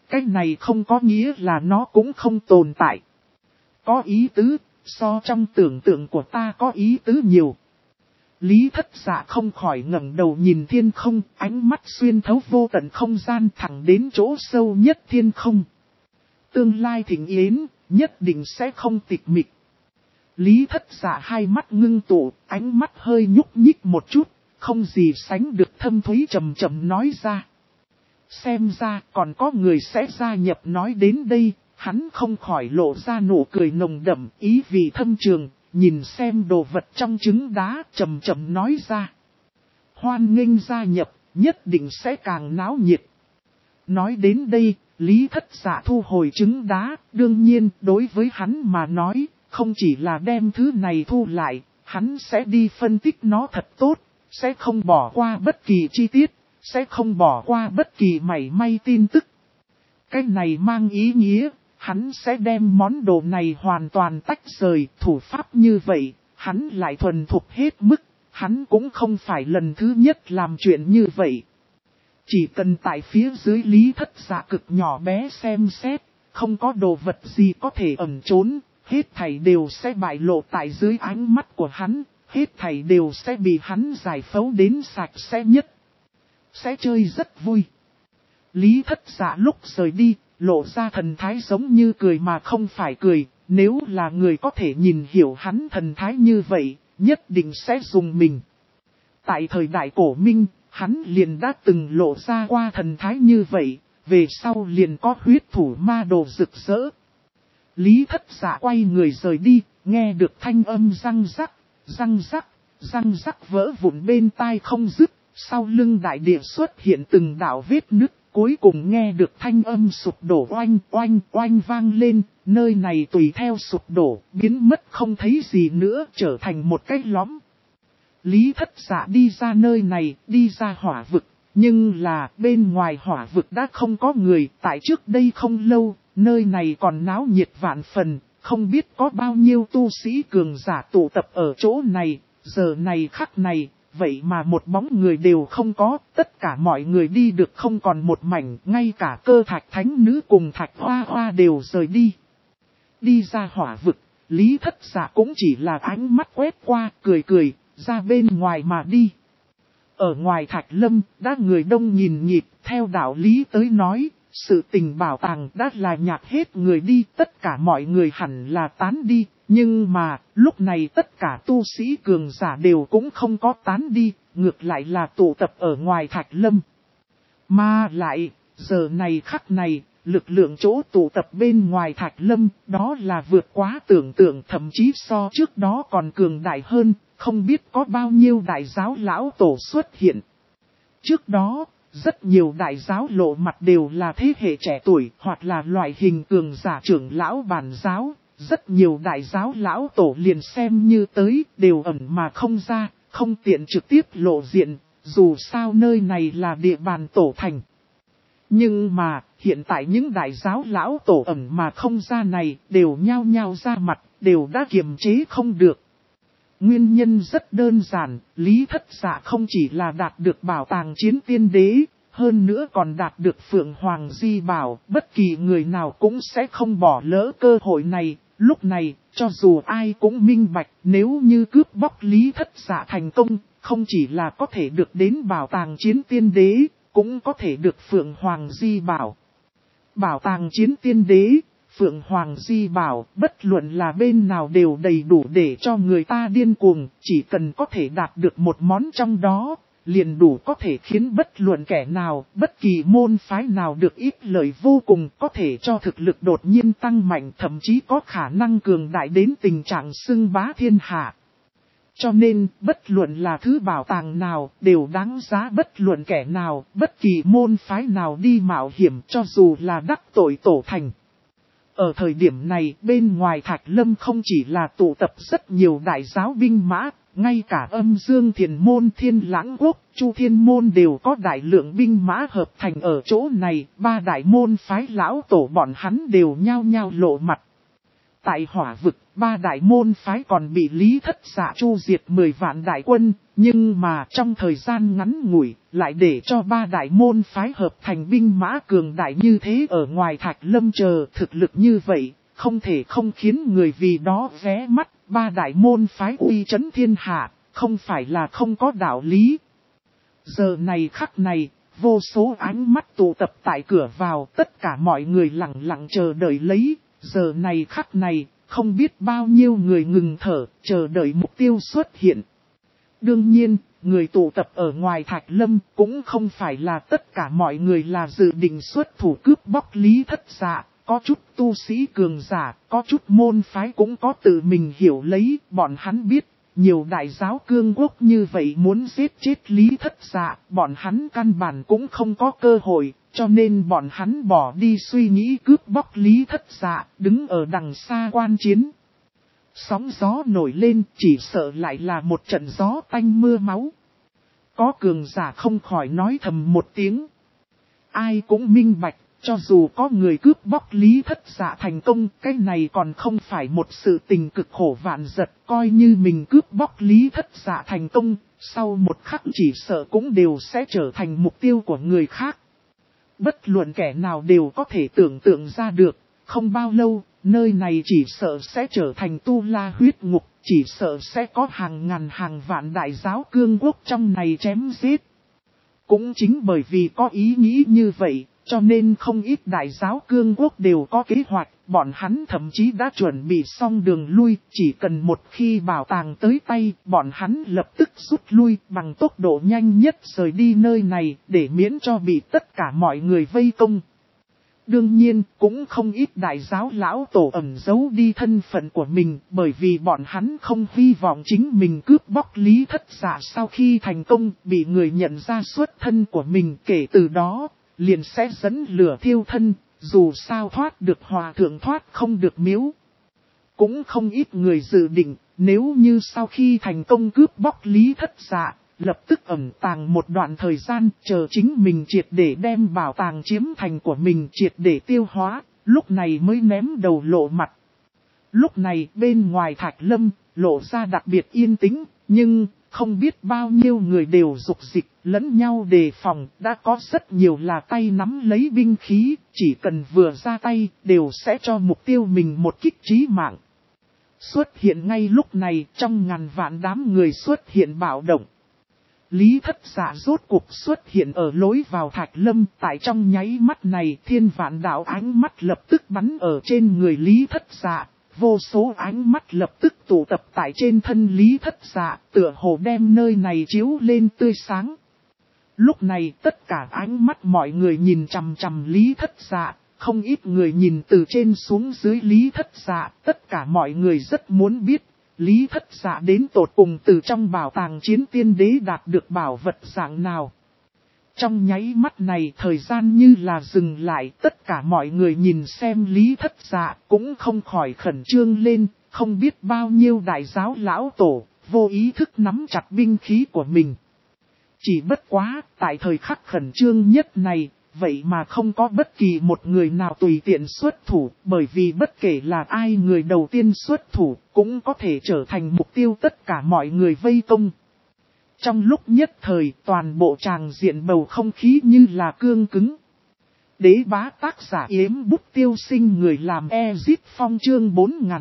Cái này không có nghĩa là nó cũng không tồn tại. Có ý tứ, so trong tưởng tượng của ta có ý tứ nhiều. Lý Thất Dạ không khỏi ngẩng đầu nhìn thiên không, ánh mắt xuyên thấu vô tận không gian thẳng đến chỗ sâu nhất thiên không. Tương lai thịnh yến, nhất định sẽ không tịch mịch. Lý Thất Dạ hai mắt ngưng tụ, ánh mắt hơi nhúc nhích một chút, không gì sánh được thâm thúy trầm trầm nói ra. Xem ra còn có người sẽ gia nhập. Nói đến đây, hắn không khỏi lộ ra nụ cười nồng đậm, ý vị thâm trường, nhìn xem đồ vật trong trứng đá, trầm trầm nói ra. Hoan nghênh gia nhập, nhất định sẽ càng náo nhiệt. Nói đến đây, Lý Thất Dạ thu hồi trứng đá, đương nhiên đối với hắn mà nói, không chỉ là đem thứ này thu lại, hắn sẽ đi phân tích nó thật tốt, sẽ không bỏ qua bất kỳ chi tiết, sẽ không bỏ qua bất kỳ mảy may tin tức. Cái này mang ý nghĩa, hắn sẽ đem món đồ này hoàn toàn tách rời. Thủ pháp như vậy, hắn lại thuần thục hết mức, hắn cũng không phải lần thứ nhất làm chuyện như vậy. Chỉ cần tại phía dưới Lý Thất Dạ cực nhỏ bé xem xét, không có đồ vật gì có thể ẩn trốn, hết thảy đều sẽ bại lộ tại dưới ánh mắt của hắn, hết thảy đều sẽ bị hắn giải phẫu đến sạch sẽ nhất. Sẽ chơi rất vui. Lý Thất Dạ lúc rời đi, lộ ra thần thái giống như cười mà không phải cười, nếu là người có thể nhìn hiểu hắn thần thái như vậy, nhất định sẽ dùng mình. Tại thời đại cổ Minh, hắn liền đã từng lộ ra qua thần thái như vậy, về sau liền có huyết thủ ma đồ rực rỡ. Lý Thất Dạ quay người rời đi, nghe được thanh âm răng rắc vỡ vụn bên tai không dứt, sau lưng đại địa xuất hiện từng đạo vết nứt, cuối cùng nghe được thanh âm sụp đổ oanh oanh vang lên, nơi này tùy theo sụp đổ, biến mất không thấy gì nữa, trở thành một cái lõm. Lý Thất Dạ đi ra nơi này, đi ra hỏa vực, nhưng là bên ngoài hỏa vực đã không có người. Tại trước đây không lâu, nơi này còn náo nhiệt vạn phần, không biết có bao nhiêu tu sĩ cường giả tụ tập ở chỗ này. Giờ này khắc này, vậy mà một bóng người đều không có, tất cả mọi người đi được không còn một mảnh, ngay cả Cơ Thạch Thánh Nữ cùng Thạch Hoa Hoa đều rời đi. Đi ra hỏa vực, Lý Thất Dạ cũng chỉ là ánh mắt quét qua, cười, ra bên ngoài mà đi. Ở ngoài Thạch Lâm, đã người đông nhìn nhịp, theo đạo lý tới nói, sự tình bảo tàng đã là nhạt hết người đi, tất cả mọi người hẳn là tán đi. Nhưng mà, lúc này tất cả tu sĩ cường giả đều cũng không có tán đi, ngược lại là tụ tập ở ngoài Thạch Lâm. Mà lại, giờ này khắc này, lực lượng chỗ tụ tập bên ngoài Thạch Lâm, đó là vượt quá tưởng tượng, thậm chí so trước đó còn cường đại hơn, không biết có bao nhiêu đại giáo lão tổ xuất hiện. Trước đó, rất nhiều đại giáo lộ mặt đều là thế hệ trẻ tuổi, hoặc là loại hình cường giả trưởng lão bản giáo. Rất nhiều đại giáo lão tổ liền xem như tới, đều ẩn mà không ra, không tiện trực tiếp lộ diện, dù sao nơi này là địa bàn tổ thành. Nhưng mà, hiện tại những đại giáo lão tổ ẩn mà không ra này, đều nhao nhao ra mặt, đều đã kiềm chế không được. Nguyên nhân rất đơn giản, Lý Thất Dạ không chỉ là đạt được bảo tàng chiến tiên đế, hơn nữa còn đạt được Phượng Hoàng Di Bảo, bất kỳ người nào cũng sẽ không bỏ lỡ cơ hội này. Lúc này, cho dù ai cũng minh bạch, nếu như cướp bóc Lý Thất Dạ thành công, không chỉ là có thể được đến bảo tàng chiến tiên đế, cũng có thể được Phượng Hoàng Di Bảo. Bảo tàng chiến tiên đế, Phượng Hoàng Di Bảo, bất luận là bên nào đều đầy đủ để cho người ta điên cuồng, chỉ cần có thể đạt được một món trong đó, liền đủ có thể khiến bất luận kẻ nào, bất kỳ môn phái nào được ít lợi vô cùng, có thể cho thực lực đột nhiên tăng mạnh, thậm chí có khả năng cường đại đến tình trạng xưng bá thiên hạ. Cho nên, bất luận là thứ bảo tàng nào, đều đáng giá bất luận kẻ nào, bất kỳ môn phái nào đi mạo hiểm, cho dù là đắc tội tổ thành. Ở thời điểm này, bên ngoài Thạch Lâm không chỉ là tụ tập rất nhiều đại giáo binh mã, ngay cả Âm Dương Thiền Môn, Thiên Lãng Quốc, Chu Thiên Môn đều có đại lượng binh mã hợp thành ở chỗ này, ba đại môn phái lão tổ bọn hắn đều nhao nhao lộ mặt. Tại hỏa vực, ba đại môn phái còn bị Lý Thất Dạ chu diệt 10 vạn đại quân, nhưng mà trong thời gian ngắn ngủi, lại để cho ba đại môn phái hợp thành binh mã cường đại như thế ở ngoài Thạch Lâm chờ thực lực như vậy, không thể không khiến người vì đó vé mắt, ba đại môn phái uy chấn thiên hạ, không phải là không có đạo lý. Giờ này khắc này, vô số ánh mắt tụ tập tại cửa vào, tất cả mọi người lặng lặng chờ đợi lấy, giờ này khắc này, không biết bao nhiêu người ngừng thở, chờ đợi mục tiêu xuất hiện. Đương nhiên, người tụ tập ở ngoài Thạch Lâm cũng không phải là tất cả mọi người là dự định xuất thủ cướp bóc Lý Thất Dạ, có chút tu sĩ cường giả, có chút môn phái cũng có tự mình hiểu lấy, bọn hắn biết. Nhiều đại giáo cương quốc như vậy muốn giết chết Lý Thất Dạ, bọn hắn căn bản cũng không có cơ hội, cho nên bọn hắn bỏ đi suy nghĩ cướp bóc Lý Thất Dạ, đứng ở đằng xa quan chiến. Sóng gió nổi lên, chỉ sợ lại là một trận gió tanh mưa máu. Có cường giả không khỏi nói thầm một tiếng. Ai cũng minh bạch. Cho dù có người cướp bóc Lý Thất Dạ thành công, cái này còn không phải một sự tình cực khổ vạn giật, coi như mình cướp bóc Lý Thất Dạ thành công, sau một khắc chỉ sợ cũng đều sẽ trở thành mục tiêu của người khác. Bất luận kẻ nào đều có thể tưởng tượng ra được, không bao lâu, nơi này chỉ sợ sẽ trở thành tu la huyết ngục, chỉ sợ sẽ có hàng ngàn hàng vạn đại giáo cương quốc trong này chém giết. Cũng chính bởi vì có ý nghĩ như vậy, cho nên không ít đại giáo cương quốc đều có kế hoạch, bọn hắn thậm chí đã chuẩn bị xong đường lui, chỉ cần một khi bảo tàng tới tay, bọn hắn lập tức rút lui bằng tốc độ nhanh nhất rời đi nơi này, để miễn cho bị tất cả mọi người vây công. Đương nhiên, cũng không ít đại giáo lão tổ ẩn giấu đi thân phận của mình, bởi vì bọn hắn không hy vọng chính mình cướp bóc Lý Thất Dạ sau khi thành công bị người nhận ra xuất thân của mình, kể từ đó liền sẽ dẫn lửa thiêu thân, dù sao thoát được hòa thượng thoát không được miếu. Cũng không ít người dự định, nếu như sau khi thành công cướp bóc Lý Thất Dạ, lập tức ẩn tàng một đoạn thời gian, chờ chính mình triệt để đem bảo tàng chiếm thành của mình triệt để tiêu hóa, lúc này mới ném đầu lộ mặt. Lúc này bên ngoài Thạch Lâm, lộ ra đặc biệt yên tĩnh, nhưng không biết bao nhiêu người đều dục dịch, lẫn nhau đề phòng, đã có rất nhiều là tay nắm lấy binh khí, chỉ cần vừa ra tay, đều sẽ cho mục tiêu mình một kích chí mạng. Xuất hiện ngay lúc này, trong ngàn vạn đám người xuất hiện bạo động. Lý Thất Dạ rốt cuộc xuất hiện ở lối vào Thạch Lâm, tại trong nháy mắt này thiên vạn đạo ánh mắt lập tức bắn ở trên người Lý Thất Dạ. Vô số ánh mắt lập tức tụ tập tại trên thân Lý Thất Dạ, tựa hồ đem nơi này chiếu lên tươi sáng. Lúc này tất cả ánh mắt mọi người nhìn chằm chằm Lý Thất Dạ, không ít người nhìn từ trên xuống dưới Lý Thất Dạ, tất cả mọi người rất muốn biết, Lý Thất Dạ đến tột cùng từ trong bảo tàng chiến tiên đế đạt được bảo vật dạng nào. Trong nháy mắt này thời gian như là dừng lại, tất cả mọi người nhìn xem Lý Thất Dạ cũng không khỏi khẩn trương lên, không biết bao nhiêu đại giáo lão tổ, vô ý thức nắm chặt binh khí của mình. Chỉ bất quá, tại thời khắc khẩn trương nhất này, vậy mà không có bất kỳ một người nào tùy tiện xuất thủ, bởi vì bất kể là ai người đầu tiên xuất thủ, cũng có thể trở thành mục tiêu tất cả mọi người vây công. Trong lúc nhất thời, toàn bộ tràng diện bầu không khí như là cương cứng. Đế bá tác giả Yếm Bút Tiêu Sinh, người làm Ezit Phong, chương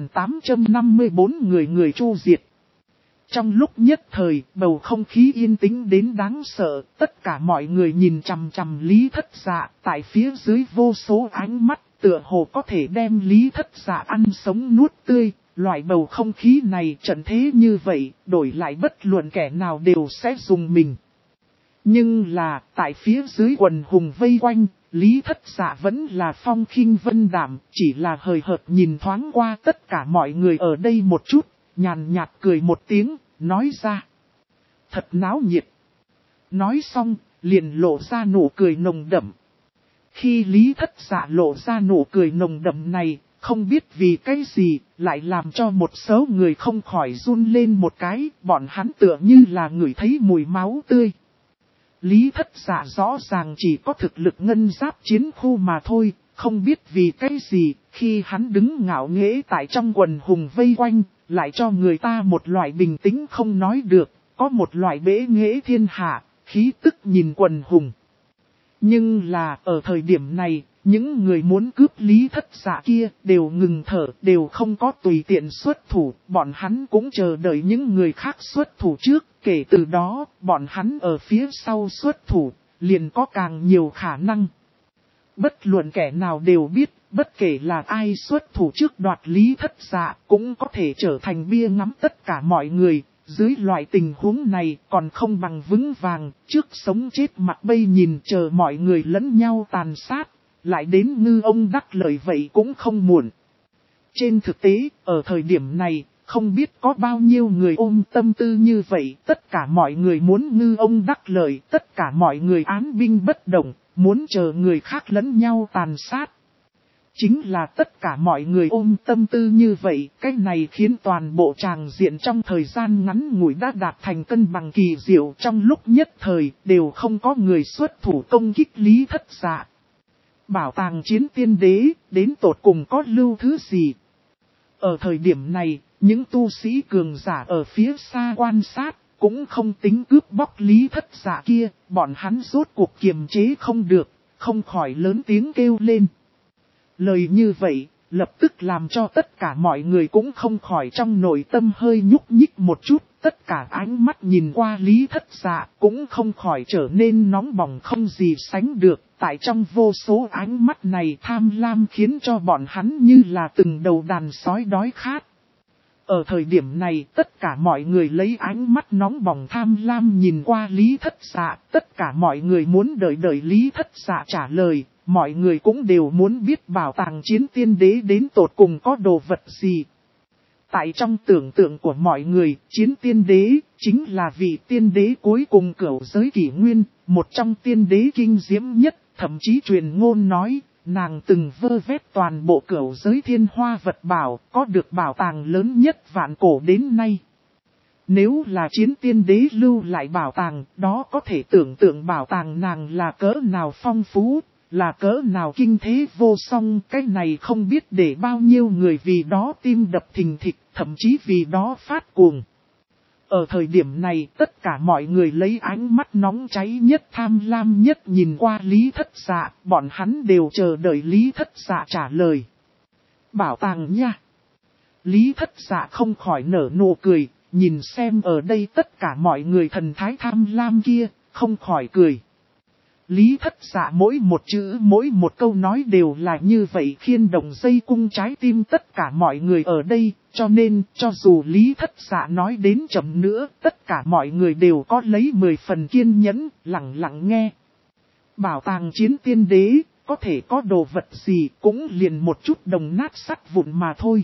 4854, người chu diệt. Trong lúc nhất thời, bầu không khí yên tĩnh đến đáng sợ, tất cả mọi người nhìn chằm chằm Lý Thất Dạ, tại phía dưới vô số ánh mắt, tựa hồ có thể đem Lý Thất Dạ ăn sống nuốt tươi. Loại bầu không khí này trận thế như vậy, đổi lại bất luận kẻ nào đều sẽ dùng mình. Nhưng là, tại phía dưới quần hùng vây quanh, Lý Thất Dạ vẫn là phong khinh vân đảm, chỉ là hời hợt nhìn thoáng qua tất cả mọi người ở đây một chút, nhàn nhạt cười một tiếng, nói ra. Thật náo nhiệt. Nói xong, liền lộ ra nụ cười nồng đậm. Khi Lý Thất Dạ lộ ra nụ cười nồng đậm này, không biết vì cái gì, lại làm cho một số người không khỏi run lên một cái, bọn hắn tựa như là ngửi thấy mùi máu tươi. Lý Thất Dạ rõ ràng chỉ có thực lực ngân giáp chiến khu mà thôi, không biết vì cái gì, khi hắn đứng ngạo nghễ tại trong quần hùng vây quanh, lại cho người ta một loại bình tĩnh không nói được, có một loại bế nghễ thiên hạ, khí tức nhìn quần hùng. Nhưng là ở thời điểm này, những người muốn cướp Lý Thất Dạ kia đều ngừng thở, đều không có tùy tiện xuất thủ, bọn hắn cũng chờ đợi những người khác xuất thủ trước, kể từ đó, bọn hắn ở phía sau xuất thủ, liền có càng nhiều khả năng. Bất luận kẻ nào đều biết, bất kể là ai xuất thủ trước đoạt Lý Thất Dạ, cũng có thể trở thành bia ngắm tất cả mọi người. Dưới loại tình huống này còn không bằng vững vàng, trước sống chết mặt bay nhìn chờ mọi người lẫn nhau tàn sát, lại đến ngư ông đắc lợi vậy cũng không muộn. Trên thực tế, ở thời điểm này, không biết có bao nhiêu người ôm tâm tư như vậy, tất cả mọi người muốn ngư ông đắc lợi, tất cả mọi người án binh bất động, muốn chờ người khác lẫn nhau tàn sát. Chính là tất cả mọi người ôm tâm tư như vậy, cái này khiến toàn bộ tràng diện trong thời gian ngắn ngủi đã đạt thành cân bằng kỳ diệu, trong lúc nhất thời đều không có người xuất thủ công kích Lý Thất Dạ. Bảo tàng chiến tiên đế, đến tột cùng có lưu thứ gì? Ở thời điểm này, những tu sĩ cường giả ở phía xa quan sát, cũng không tính cướp bóc Lý Thất Dạ kia, bọn hắn rốt cuộc kiềm chế không được, không khỏi lớn tiếng kêu lên. Lời như vậy, lập tức làm cho tất cả mọi người cũng không khỏi trong nội tâm hơi nhúc nhích một chút, tất cả ánh mắt nhìn qua Lý Thất Dạ cũng không khỏi trở nên nóng bỏng không gì sánh được, tại trong vô số ánh mắt này tham lam khiến cho bọn hắn như là từng đầu đàn sói đói khát. Ở thời điểm này tất cả mọi người lấy ánh mắt nóng bỏng tham lam nhìn qua Lý Thất Dạ, tất cả mọi người muốn đợi Lý Thất Dạ trả lời. Mọi người cũng đều muốn biết bảo tàng chiến tiên đế đến tột cùng có đồ vật gì. Tại trong tưởng tượng của mọi người, chiến tiên đế chính là vị tiên đế cuối cùng cửu giới kỷ nguyên, một trong tiên đế kinh diễm nhất, thậm chí truyền ngôn nói, nàng từng vơ vét toàn bộ cửu giới thiên hoa vật bảo, có được bảo tàng lớn nhất vạn cổ đến nay. Nếu là chiến tiên đế lưu lại bảo tàng, đó có thể tưởng tượng bảo tàng nàng là cỡ nào phong phú. Là cỡ nào kinh thế vô song, cái này không biết để bao nhiêu người vì đó tim đập thình thịch, thậm chí vì đó phát cuồng. Ở thời điểm này, tất cả mọi người lấy ánh mắt nóng cháy nhất tham lam nhất nhìn qua Lý Thất Dạ, bọn hắn đều chờ đợi Lý Thất Dạ trả lời. Bảo tàng nha! Lý Thất Dạ không khỏi nở nụ cười, nhìn xem ở đây tất cả mọi người thần thái tham lam kia, không khỏi cười. Lý Thất Dạ mỗi một chữ mỗi một câu nói đều là như vậy khiên động dây cung trái tim tất cả mọi người ở đây, cho nên cho dù Lý Thất Dạ nói đến chậm nữa, tất cả mọi người đều có lấy 10 phần kiên nhẫn, lặng lặng nghe. Bảo tàng chiến tiên đế, có thể có đồ vật gì cũng liền một chút đồng nát sắt vụn mà thôi.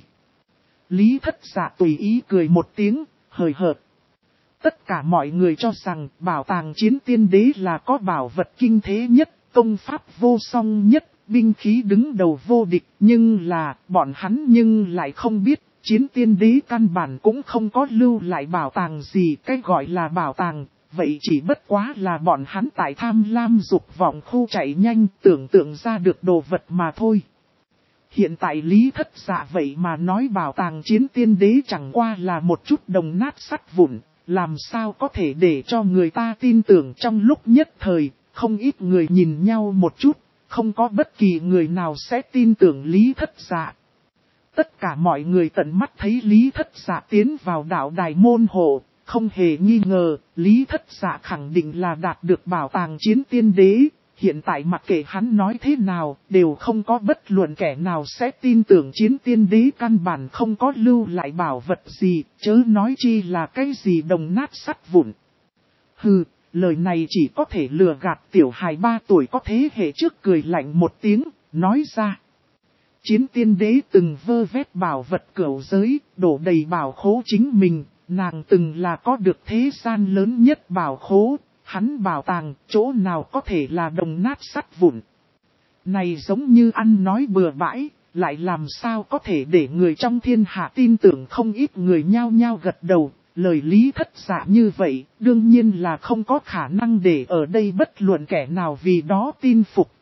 Lý Thất Dạ tùy ý cười một tiếng, hời hợt. Tất cả mọi người cho rằng bảo tàng chiến tiên đế là có bảo vật kinh thế nhất, công pháp vô song nhất, binh khí đứng đầu vô địch. Nhưng là bọn hắn nhưng lại không biết chiến tiên đế căn bản cũng không có lưu lại bảo tàng gì. Cái gọi là bảo tàng, vậy chỉ bất quá là bọn hắn tại tham lam dục vọng khu chạy nhanh tưởng tượng ra được đồ vật mà thôi. Hiện tại Lý Thất Dạ vậy mà nói bảo tàng chiến tiên đế chẳng qua là một chút đồng nát sắt vụn. Làm sao có thể để cho người ta tin tưởng trong lúc nhất thời, không ít người nhìn nhau một chút, không có bất kỳ người nào sẽ tin tưởng Lý Thất Dạ. Tất cả mọi người tận mắt thấy Lý Thất Dạ tiến vào đạo đài môn hộ, không hề nghi ngờ, Lý Thất Dạ khẳng định là đạt được bảo tàng chiến tiên đế. Hiện tại mặc kệ hắn nói thế nào, đều không có bất luận kẻ nào sẽ tin tưởng chiến tiên đế căn bản không có lưu lại bảo vật gì, chớ nói chi là cái gì đồng nát sắt vụn. Hừ, lời này chỉ có thể lừa gạt tiểu hài 3 tuổi có thế hệ trước cười lạnh một tiếng, nói ra. Chiến tiên đế từng vơ vét bảo vật cửu giới, đổ đầy bảo khố chính mình, nàng từng là có được thế gian lớn nhất bảo khố. Hắn bảo tàng, chỗ nào có thể là đồng nát sắt vụn. Này giống như ăn nói bừa bãi, lại làm sao có thể để người trong thiên hạ tin tưởng. Không ít người nhao nhao gật đầu, lời Lý Thất Dạ như vậy, đương nhiên là không có khả năng để ở đây bất luận kẻ nào vì đó tin phục.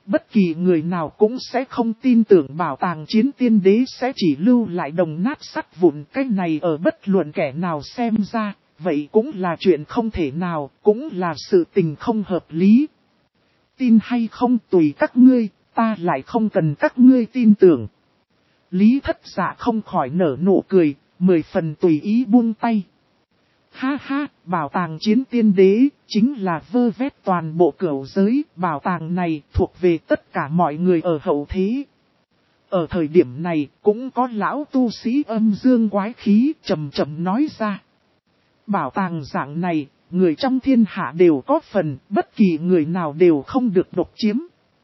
bất kỳ người nào cũng sẽ không tin tưởng bảo tàng chiến tiên đế sẽ chỉ lưu lại đồng nát sắt vụn. Cái này ở bất luận kẻ nào xem ra, vậy cũng là chuyện không thể nào, cũng là sự tình không hợp lý. Tin hay không tùy các ngươi, ta lại không cần các ngươi tin tưởng. Lý Thất Dạ không khỏi nở nụ cười, 10 phần tùy ý buông tay. Ha ha, bảo tàng chiến tiên đế, chính là vơ vét toàn bộ cửu giới, bảo tàng này thuộc về tất cả mọi người ở hậu thế. Ở thời điểm này, cũng có lão tu sĩ âm dương quái khí trầm trầm nói ra. Bảo tàng dạng này, người trong thiên hạ đều có phần, bất kỳ người nào đều không được độc chiếm.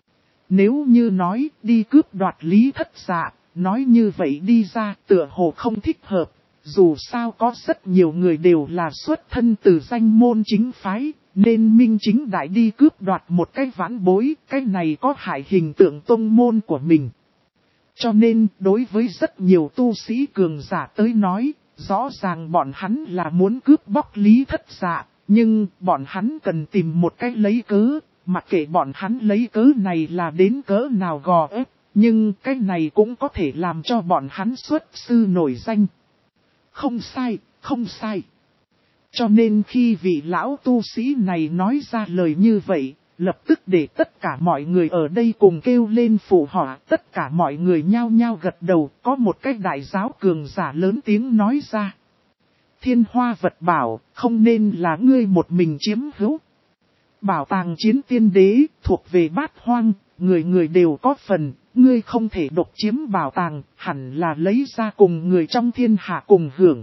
Nếu như nói, đi cướp đoạt Lý Thất Dạ, nói như vậy đi ra, tựa hồ không thích hợp. Dù sao có rất nhiều người đều là xuất thân từ danh môn chính phái, nên minh chính đại đi cướp đoạt một cái vãn bối, cái này có hại hình tượng tông môn của mình. Cho nên, đối với rất nhiều tu sĩ cường giả tới nói, rõ ràng bọn hắn là muốn cướp bóc Lý Thất Dạ, nhưng bọn hắn cần tìm một cái lấy cớ, mặc kệ bọn hắn lấy cớ này là đến cỡ nào gò ép, nhưng cái này cũng có thể làm cho bọn hắn xuất sư nổi danh. Không sai, không sai. Cho nên khi vị lão tu sĩ này nói ra lời như vậy, lập tức để tất cả mọi người ở đây cùng kêu lên phụ họa, tất cả mọi người nhao nhao gật đầu, có một cái đại giáo cường giả lớn tiếng nói ra. Thiên hoa vật bảo, không nên là ngươi một mình chiếm hữu. Bảo tàng chiến tiên đế, thuộc về bát hoang, người người đều có phần, ngươi không thể độc chiếm bảo tàng, hẳn là lấy ra cùng người trong thiên hạ cùng hưởng.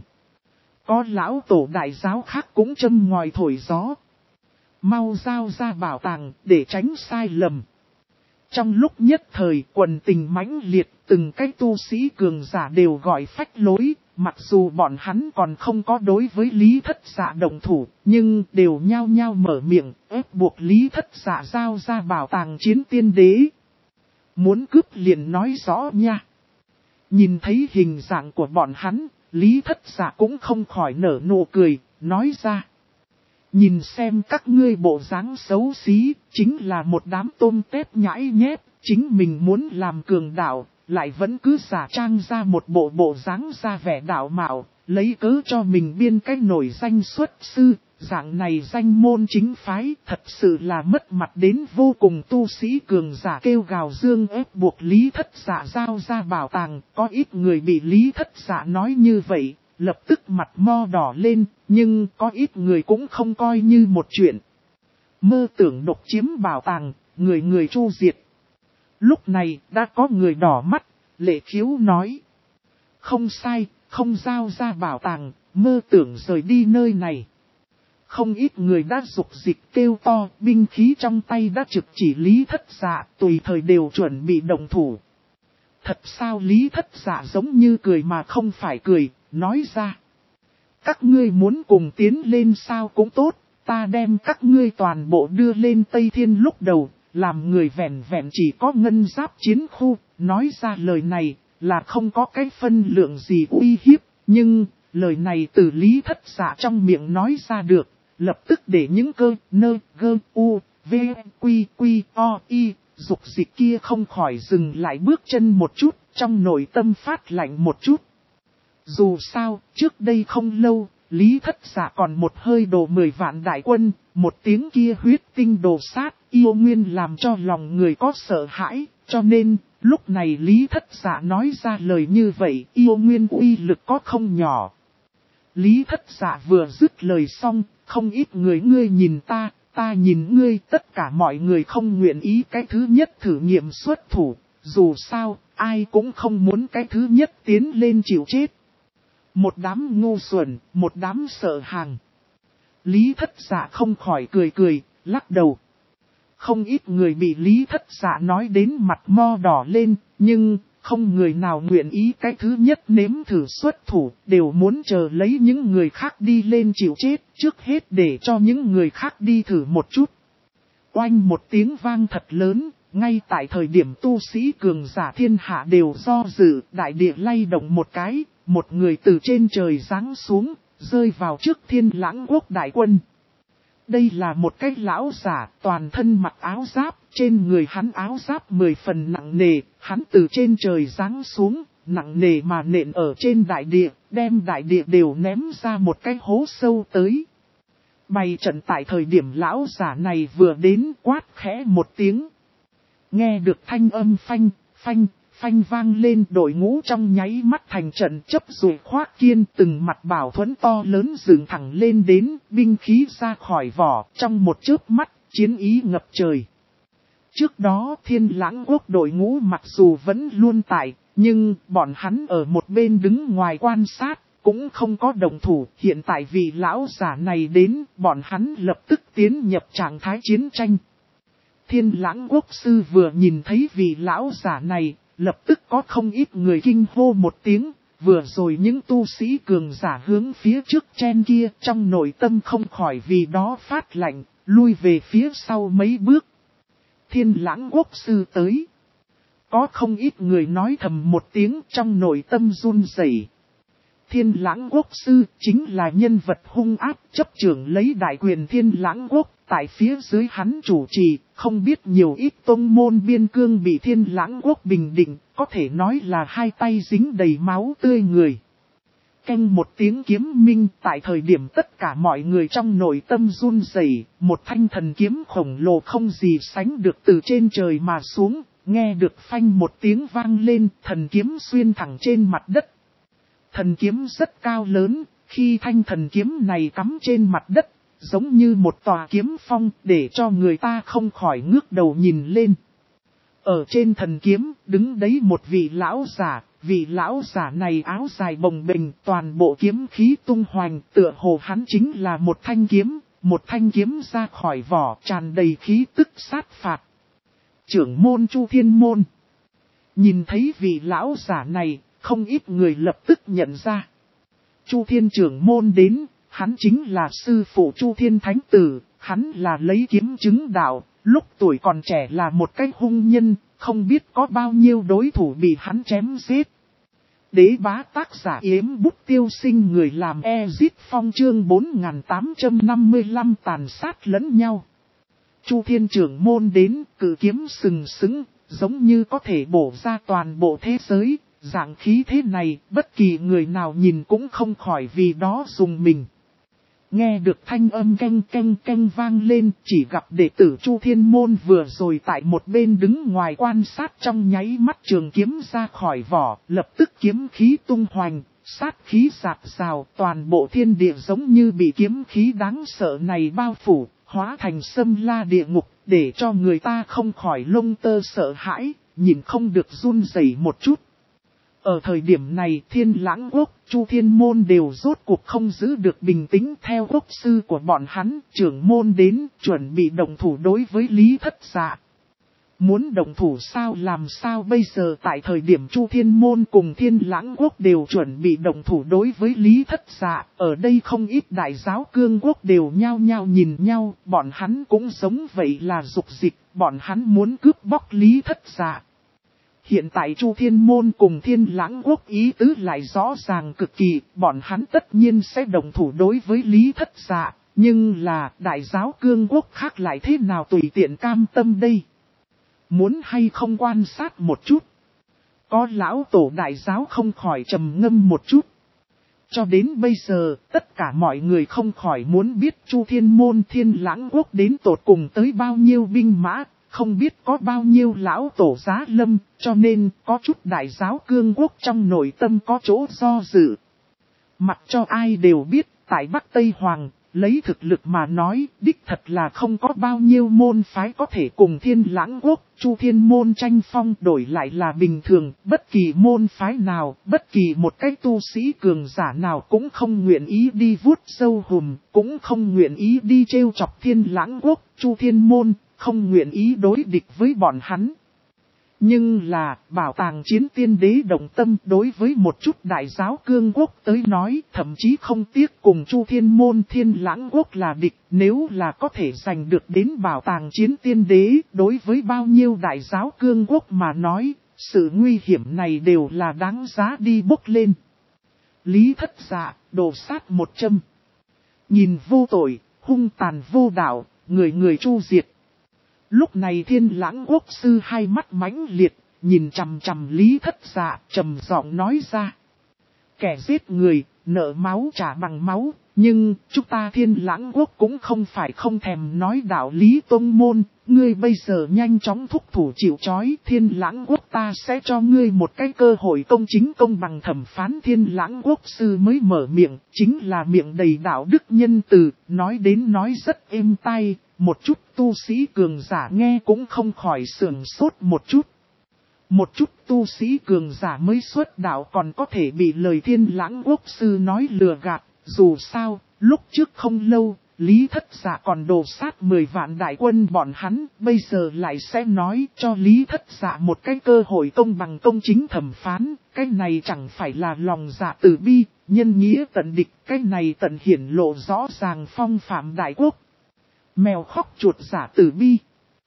Có lão tổ đại giáo khác cũng châm ngòi thổi gió. Mau giao ra bảo tàng để tránh sai lầm. Trong lúc nhất thời quần tình mãnh liệt, từng cái tu sĩ cường giả đều gọi phách lối, mặc dù bọn hắn còn không có đối với Lý Thất Dạ động thủ, nhưng đều nhao nhao mở miệng, ép buộc Lý Thất Dạ giao ra bảo tàng chiến tiên đế. Muốn cướp liền nói rõ nha. Nhìn thấy hình dạng của bọn hắn, Lý Thất Dạ cũng không khỏi nở nụ cười, nói ra. Nhìn xem các ngươi bộ dáng xấu xí, chính là một đám tôm tép nhãi nhép, chính mình muốn làm cường đạo, lại vẫn cứ giả trang ra một bộ dáng ra vẻ đạo mạo, lấy cớ cho mình biên cái nổi danh xuất sư, dạng này danh môn chính phái, thật sự là mất mặt đến vô cùng. Tu sĩ cường giả kêu gào dương ép buộc Lý Thất Dạ giao ra bảo tàng, có ít người bị Lý Thất Dạ nói như vậy. Lập tức mặt mo đỏ lên, nhưng có ít người cũng không coi như một chuyện. Mơ tưởng độc chiếm bảo tàng, người người chu diệt. Lúc này đã có người đỏ mắt, Lệ Khiếu nói. Không sai, không giao ra bảo tàng, mơ tưởng rời đi nơi này. Không ít người đã dục dịch kêu to, binh khí trong tay đã trực chỉ Lý Thất Dạ, tùy thời đều chuẩn bị động thủ. Thật sao Lý Thất Dạ giống như cười mà không phải cười, nói ra. Các ngươi muốn cùng tiến lên sao cũng tốt, ta đem các ngươi toàn bộ đưa lên Tây Thiên lúc đầu, làm người vẹn vẹn chỉ có ngân giáp chiến khu, nói ra lời này là không có cái phân lượng gì uy hiếp, nhưng lời này từ Lý Thất Dạ trong miệng nói ra được, lập tức để những cơ, nơ, gơ, u, v, quy, quy, o, y, dục dịch kia không khỏi dừng lại bước chân một chút, trong nội tâm phát lạnh một chút. Dù sao, trước đây không lâu, Lý Thất Dạ còn một hơi đồ 10 vạn đại quân, một tiếng kia huyết tinh đồ sát, yêu nguyên làm cho lòng người có sợ hãi, cho nên, lúc này Lý Thất Dạ nói ra lời như vậy, yêu nguyên uy lực có không nhỏ. Lý Thất Dạ vừa dứt lời xong, không ít người ngươi nhìn ta nhìn ngươi, tất cả mọi người không nguyện ý cái thứ nhất thử nghiệm xuất thủ, dù sao, ai cũng không muốn cái thứ nhất tiến lên chịu chết. Một đám ngu xuẩn, một đám sợ hàng. Lý Thất Dạ không khỏi cười, lắc đầu. Không ít người bị Lý Thất Dạ nói đến mặt mo đỏ lên, nhưng không người nào nguyện ý cái thứ nhất nếm thử xuất thủ, đều muốn chờ lấy những người khác đi lên chịu chết, trước hết để cho những người khác đi thử một chút. Oanh một tiếng vang thật lớn, ngay tại thời điểm tu sĩ cường giả thiên hạ đều do dự, đại địa lay động một cái, một người từ trên trời giáng xuống, rơi vào trước Thiên Lãng Quốc đại quân. Đây là một cái lão giả, toàn thân mặc áo giáp, trên người hắn áo giáp 10 phần nặng nề, hắn từ trên trời giáng xuống, nặng nề mà nện ở trên đại địa, đem đại địa đều ném ra một cái hố sâu tới. Bày trận tại thời điểm lão giả này vừa đến, quát khẽ một tiếng. Nghe được thanh âm phanh, phanh, phanh vang lên, đội ngũ trong nháy mắt thành trận chấp rồi khoác kiên, từng mặt bảo thuẫn to lớn dựng thẳng lên đến, binh khí ra khỏi vỏ, trong một chớp mắt, chiến ý ngập trời. Trước đó Thiên Lãng Quốc đội ngũ mặc dù vẫn luôn tại, nhưng bọn hắn ở một bên đứng ngoài quan sát, cũng không có động thủ. Hiện tại vì lão giả này đến, bọn hắn lập tức tiến nhập trạng thái chiến tranh. Thiên Lãng Quốc sư vừa nhìn thấy vị lão giả này, lập tức có không ít người kinh hô một tiếng, vừa rồi những tu sĩ cường giả hướng phía trước chen kia trong nội tâm không khỏi vì đó phát lạnh, lui về phía sau mấy bước. Thiên Lãng Quốc sư tới. Có không ít người nói thầm một tiếng trong nội tâm run rẩy. Thiên Lãng Quốc sư chính là nhân vật hung ác chấp trưởng lấy đại quyền Thiên Lãng Quốc, tại phía dưới hắn chủ trì, không biết nhiều ít tông môn biên cương bị Thiên Lãng Quốc bình định, có thể nói là hai tay dính đầy máu tươi người. Canh một tiếng kiếm minh, tại thời điểm tất cả mọi người trong nội tâm run rẩy, một thanh thần kiếm khổng lồ không gì sánh được từ trên trời mà xuống, nghe được phanh một tiếng vang lên, thần kiếm xuyên thẳng trên mặt đất. Thần kiếm rất cao lớn, khi thanh thần kiếm này cắm trên mặt đất, giống như một tòa kiếm phong để cho người ta không khỏi ngước đầu nhìn lên. Ở trên thần kiếm, đứng đấy một vị lão giả này áo dài bồng bềnh, toàn bộ kiếm khí tung hoành, tựa hồ hắn chính là một thanh kiếm ra khỏi vỏ, tràn đầy khí tức sát phạt. Trưởng môn Chu Thiên Môn. Nhìn thấy vị lão giả này, không ít người lập tức nhận ra. Chu Thiên trưởng môn đến, hắn chính là sư phụ Chu Thiên Thánh Tử, hắn là lấy kiếm chứng đạo, lúc tuổi còn trẻ là một cái hung nhân, không biết có bao nhiêu đối thủ bị hắn chém giết. Đế bá tác giả Yếm Bút Tiêu Sinh, người làm Ezit Phong, chương 4855 tàn sát lẫn nhau. Chu Thiên trưởng môn đến, cự kiếm sừng sững, giống như có thể bổ ra toàn bộ thế giới, dạng khí thế này, bất kỳ người nào nhìn cũng không khỏi vì đó dùng mình. Nghe được thanh âm canh canh canh vang lên, chỉ gặp đệ tử Chu Thiên Môn vừa rồi tại một bên đứng ngoài quan sát, trong nháy mắt trường kiếm ra khỏi vỏ, lập tức kiếm khí tung hoành, sát khí rạc rào, toàn bộ thiên địa giống như bị kiếm khí đáng sợ này bao phủ, hóa thành xâm la địa ngục, để cho người ta không khỏi lông tơ sợ hãi, nhìn không được run rẩy một chút. Ở thời điểm này Thiên Lãng Quốc, Chu Thiên Môn đều rốt cuộc không giữ được bình tĩnh, theo quốc sư của bọn hắn, trưởng môn đến, chuẩn bị động thủ đối với Lý Thất Dạ. Muốn động thủ sao làm sao bây giờ, tại thời điểm Chu Thiên Môn cùng Thiên Lãng Quốc đều chuẩn bị động thủ đối với Lý Thất Dạ, ở đây không ít đại giáo cương quốc đều nhao nhao nhìn nhau, bọn hắn cũng giống vậy là dục dịch, bọn hắn muốn cướp bóc Lý Thất Dạ. Hiện tại Chu Thiên Môn cùng Thiên Lãng Quốc ý tứ lại rõ ràng cực kỳ, bọn hắn tất nhiên sẽ đồng thủ đối với Lý Thất Dạ, nhưng là đại giáo cương quốc khác lại thế nào tùy tiện cam tâm đây. Muốn hay không quan sát một chút. Có lão tổ đại giáo không khỏi trầm ngâm một chút. Cho đến bây giờ, tất cả mọi người không khỏi muốn biết Chu Thiên Môn Thiên Lãng Quốc đến tột cùng tới bao nhiêu binh mã. Không biết có bao nhiêu lão tổ giá lâm, cho nên có chút đại giáo cương quốc trong nội tâm có chỗ do dự. Mặc cho ai đều biết, tại Bắc Tây Hoàng, lấy thực lực mà nói, đích thật là không có bao nhiêu môn phái có thể cùng Thiên Lãng Quốc, Chu Thiên Môn tranh phong, đổi lại là bình thường, bất kỳ môn phái nào, bất kỳ một cái tu sĩ cường giả nào cũng không nguyện ý đi vuốt sâu hùm, cũng không nguyện ý đi trêu chọc Thiên Lãng Quốc, Chu Thiên Môn, không nguyện ý đối địch với bọn hắn. Nhưng là, bảo tàng chiến tiên đế động tâm đối với một chút đại giáo cương quốc tới nói, thậm chí không tiếc cùng Chu Thiên Môn Thiên Lãng Quốc là địch, nếu là có thể giành được đến bảo tàng chiến tiên đế, đối với bao nhiêu đại giáo cương quốc mà nói, sự nguy hiểm này đều là đáng giá đi bốc lên. Lý Thất Dạ, đồ sát 100. Nhìn vô tội, hung tàn vô đạo, người người chu diệt. Lúc này Thiên Lãng Quốc sư hai mắt mãnh liệt, nhìn chằm chằm Lý Thất Dạ, trầm giọng nói ra. Kẻ giết người, nợ máu trả bằng máu, nhưng chúng ta Thiên Lãng Quốc cũng không phải không thèm nói đạo lý tông môn, ngươi bây giờ nhanh chóng thúc thủ chịu trói. Thiên Lãng Quốc ta sẽ cho ngươi một cái cơ hội công chính công bằng thẩm phán. Thiên Lãng Quốc sư mới mở miệng, chính là miệng đầy đạo đức nhân từ, nói đến nói rất êm tai, một chút tu sĩ cường giả nghe cũng không khỏi sườn sốt một chút. Một chút tu sĩ cường giả mới xuất đạo còn có thể bị lời Thiên Lãng Quốc sư nói lừa gạt, dù sao, lúc trước không lâu, Lý Thất Dạ còn đổ sát 10 vạn đại quân bọn hắn, bây giờ lại sẽ nói cho Lý Thất Dạ một cái cơ hội công bằng công chính thẩm phán, cái này chẳng phải là lòng dạ từ bi, nhân nghĩa tận địch, cái này tận hiển lộ rõ ràng phong phạm đại quốc. Mèo khóc chuột giả từ bi.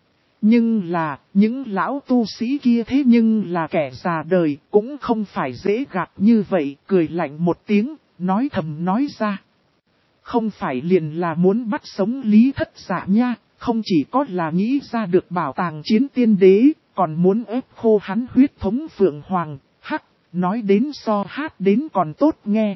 Nhưng là, những lão tu sĩ kia thế nhưng là kẻ già đời, cũng không phải dễ gạt như vậy, cười lạnh một tiếng, nói thầm nói ra. Không phải liền là muốn bắt sống Lý Thất Dạ nha, không chỉ có là nghĩ ra được bảo tàng chiến tiên đế, còn muốn ép khô hắn huyết thống Phượng Hoàng, hắc, nói đến so hát đến còn tốt nghe.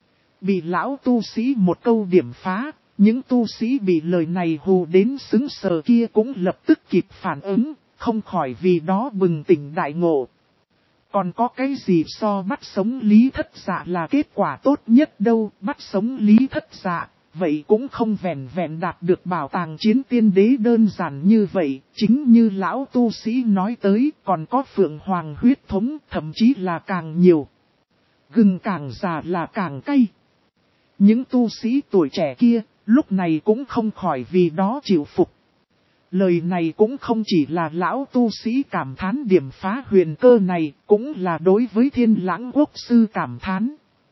Bị lão tu sĩ một câu điểm phá. Những tu sĩ bị lời này hù đến sững sờ kia cũng lập tức kịp phản ứng, không khỏi vì đó bừng tỉnh đại ngộ. Còn có cái gì so bắt sống Lý Thất Dạ là kết quả tốt nhất đâu, bắt sống Lý Thất Dạ, vậy cũng không vẹn vẹn đạt được bảo tàng chiến tiên đế đơn giản như vậy, chính như lão tu sĩ nói tới, còn có Phượng Hoàng huyết thống, thậm chí là càng nhiều. Gừng càng già là càng cay. Những tu sĩ tuổi trẻ kia, lúc này cũng không khỏi vì đó chịu phục. Lời này cũng không chỉ là lão tu sĩ cảm thán điểm phá huyền cơ này, cũng là đối với Thiên Lãng Quốc sư cảm thán.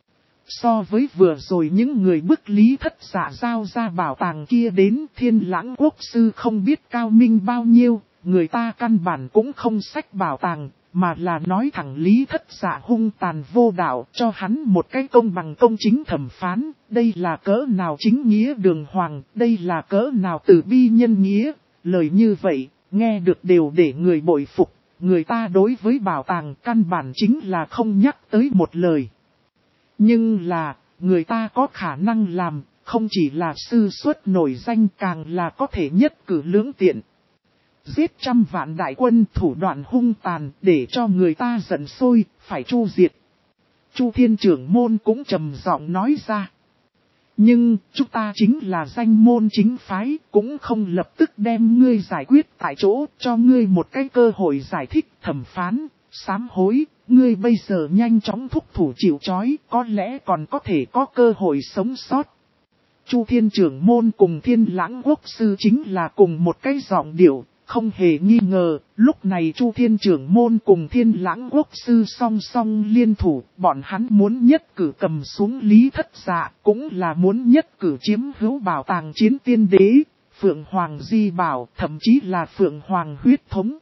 So với vừa rồi những người bức Lý Thất Dạ giao ra bảo tàng kia đến, Thiên Lãng Quốc sư không biết cao minh bao nhiêu, người ta căn bản cũng không xách bảo tàng, mà là nói thẳng Lý Thất Dạ hung tàn vô đạo, cho hắn một cái công bằng công chính thẩm phán, đây là cỡ nào chính nghĩa đường hoàng, đây là cỡ nào từ bi nhân nghĩa, lời như vậy, nghe được đều để người bội phục, người ta đối với bảo tàng căn bản chính là không nhắc tới một lời. Nhưng là, người ta có khả năng làm, không chỉ là sư xuất nổi danh càng là có thể nhất cử lưỡng tiện. Giết trăm vạn đại quân thủ đoạn hung tàn để cho người ta giận sôi, phải chu diệt. Chu Thiên trưởng môn cũng trầm giọng nói ra. Nhưng, chúng ta chính là danh môn chính phái, cũng không lập tức đem ngươi giải quyết tại chỗ, cho ngươi một cái cơ hội giải thích thẩm phán, sám hối, ngươi bây giờ nhanh chóng thúc thủ chịu trói, có lẽ còn có thể có cơ hội sống sót. Chu Thiên trưởng môn cùng Thiên Lãng Quốc sư chính là cùng một cái giọng điệu. Không hề nghi ngờ, lúc này Chu Thiên trưởng môn cùng Thiên Lãng Quốc sư song song liên thủ, bọn hắn muốn nhất cử cầm xuống Lý Thất Dạ, cũng là muốn nhất cử chiếm hữu bảo tàng chiến tiên đế, Phượng Hoàng di bảo, thậm chí là Phượng Hoàng huyết thống.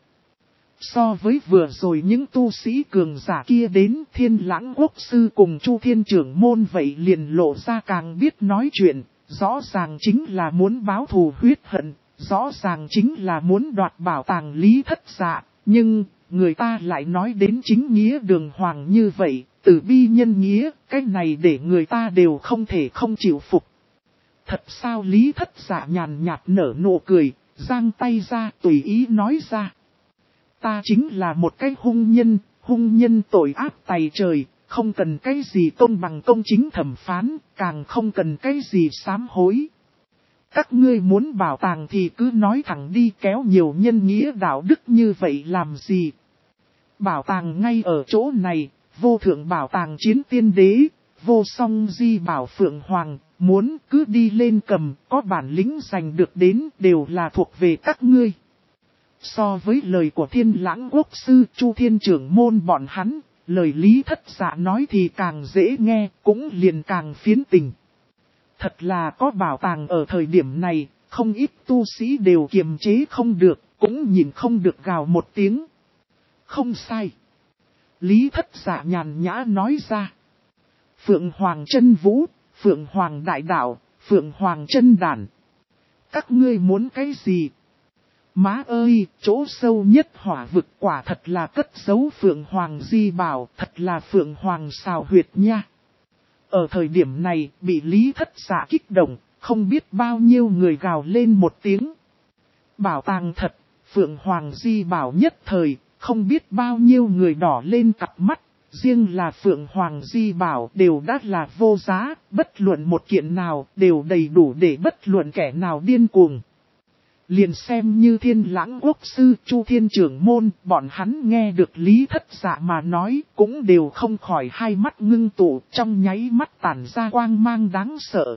So với vừa rồi những tu sĩ cường giả kia đến, Thiên Lãng Quốc sư cùng Chu Thiên trưởng môn vậy liền lộ ra càng biết nói chuyện, rõ ràng chính là muốn báo thù huyết hận. Rõ ràng chính là muốn đoạt bảo tàng Lý Thất Dạ, nhưng người ta lại nói đến chính nghĩa đường hoàng như vậy, từ bi nhân nghĩa, cái này để người ta đều không thể không chịu phục. Thật sao Lý Thất Dạ nhàn nhạt nở nụ cười, giang tay ra tùy ý nói ra. Ta chính là một cái hung nhân tội ác tày trời, không cần cái gì công bằng công chính thẩm phán, càng không cần cái gì sám hối. Các ngươi muốn bảo tàng thì cứ nói thẳng đi, kéo nhiều nhân nghĩa đạo đức như vậy làm gì. Bảo tàng ngay ở chỗ này, vô thượng bảo tàng chiến tiên đế, vô song di bảo Phượng Hoàng, muốn cứ đi lên cầm, có bản lĩnh giành được đến đều là thuộc về các ngươi. So với lời của Thiên Lãng Quốc sư Chu Thiên trưởng môn bọn hắn, lời Lý Thất Dạ nói thì càng dễ nghe, cũng liền càng phiến tình. Thật là có bảo tàng ở thời điểm này, không ít tu sĩ đều kiềm chế không được, cũng nhìn không được gào một tiếng. Không sai. Lý Thất Dạ nhàn nhã nói ra. Phượng Hoàng chân vũ, Phượng Hoàng đại đạo, Phượng Hoàng chân đàn. các ngươi muốn cái gì? Má ơi, chỗ sâu nhất hỏa vực quả thật là cất giấu Phượng Hoàng Di Bảo, thật là Phượng Hoàng xào huyệt nha. Ở thời điểm này, bị Lý Thất Dạ kích động, không biết bao nhiêu người gào lên một tiếng. Bảo tàng thật, Phượng Hoàng Di Bảo nhất thời, không biết bao nhiêu người đỏ lên cặp mắt. Riêng là Phượng Hoàng Di Bảo đều đã là vô giá, bất luận một kiện nào đều đầy đủ để bất luận kẻ nào điên cuồng. Liền xem như Thiên Lãng Quốc sư Chu Thiên Trưởng môn, bọn hắn nghe được Lý Thất Dạ mà nói, cũng đều không khỏi hai mắt ngưng tụ, trong nháy mắt tản ra quang mang đáng sợ.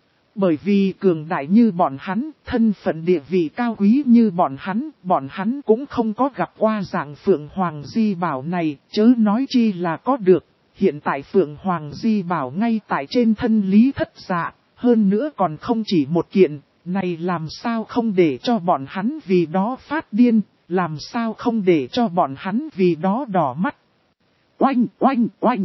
Bởi vì cường đại như bọn hắn, thân phận địa vị cao quý như bọn hắn cũng không có gặp qua dạng Phượng Hoàng Di Bảo này, chớ nói chi là có được. Hiện tại Phượng Hoàng Di Bảo ngay tại trên thân Lý Thất Dạ, hơn nữa còn không chỉ một kiện, này làm sao không để cho bọn hắn vì đó phát điên, làm sao không để cho bọn hắn vì đó đỏ mắt. Oanh, oanh, oanh!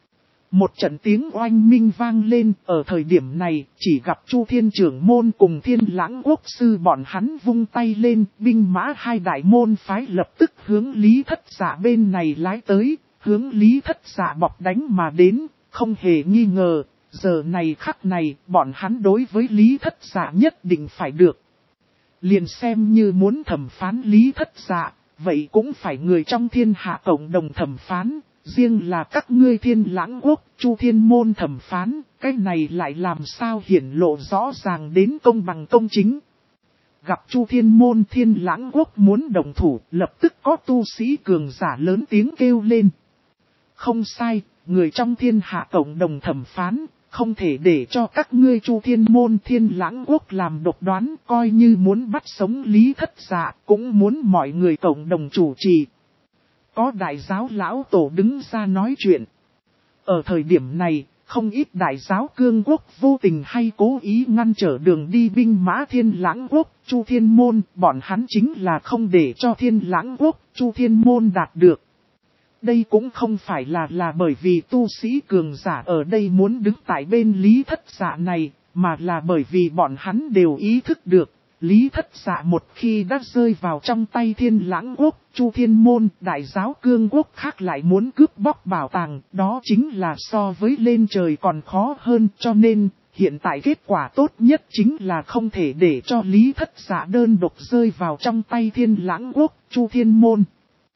Một trận tiếng oanh minh vang lên, ở thời điểm này, chỉ gặp Chu Thiên Trưởng môn cùng Thiên Lãng Quốc sư bọn hắn vung tay lên, binh mã hai đại môn phái lập tức hướng Lý Thất Dạ bên này lái tới, hướng Lý Thất Dạ bọc đánh mà đến, không hề nghi ngờ, giờ này khắc này, bọn hắn đối với Lý Thất Dạ nhất định phải được. Liền xem như muốn thẩm phán Lý Thất Dạ, vậy cũng phải người trong thiên hạ cộng đồng thẩm phán. Riêng là các ngươi Thiên Lãng Quốc, Chu Thiên môn thẩm phán, cái này lại làm sao hiển lộ rõ ràng đến công bằng công chính. Gặp Chu Thiên môn Thiên Lãng Quốc muốn đồng thủ, lập tức có tu sĩ cường giả lớn tiếng kêu lên. Không sai, người trong thiên hạ cộng đồng thẩm phán, không thể để cho các ngươi Chu Thiên môn Thiên Lãng Quốc làm độc đoán, coi như muốn bắt sống Lý Thất Dạ, cũng muốn mọi người cộng đồng chủ trì. Có đại giáo lão tổ đứng ra nói chuyện. Ở thời điểm này, không ít đại giáo cương quốc vô tình hay cố ý ngăn trở đường đi binh mã Thiên Lãng Quốc, Chu Thiên môn, bọn hắn chính là không để cho Thiên Lãng Quốc, Chu Thiên môn đạt được. Đây cũng không phải là bởi vì tu sĩ cường giả ở đây muốn đứng tại bên Lý Thất Dạ này, mà là bởi vì bọn hắn đều ý thức được. Lý Thất Dạ một khi đã rơi vào trong tay Thiên Lãng Quốc, Chu Thiên môn, đại giáo cương quốc khác lại muốn cướp bóc bảo tàng, đó chính là so với lên trời còn khó hơn, cho nên, hiện tại kết quả tốt nhất chính là không thể để cho Lý Thất Dạ đơn độc rơi vào trong tay Thiên Lãng Quốc, Chu Thiên môn.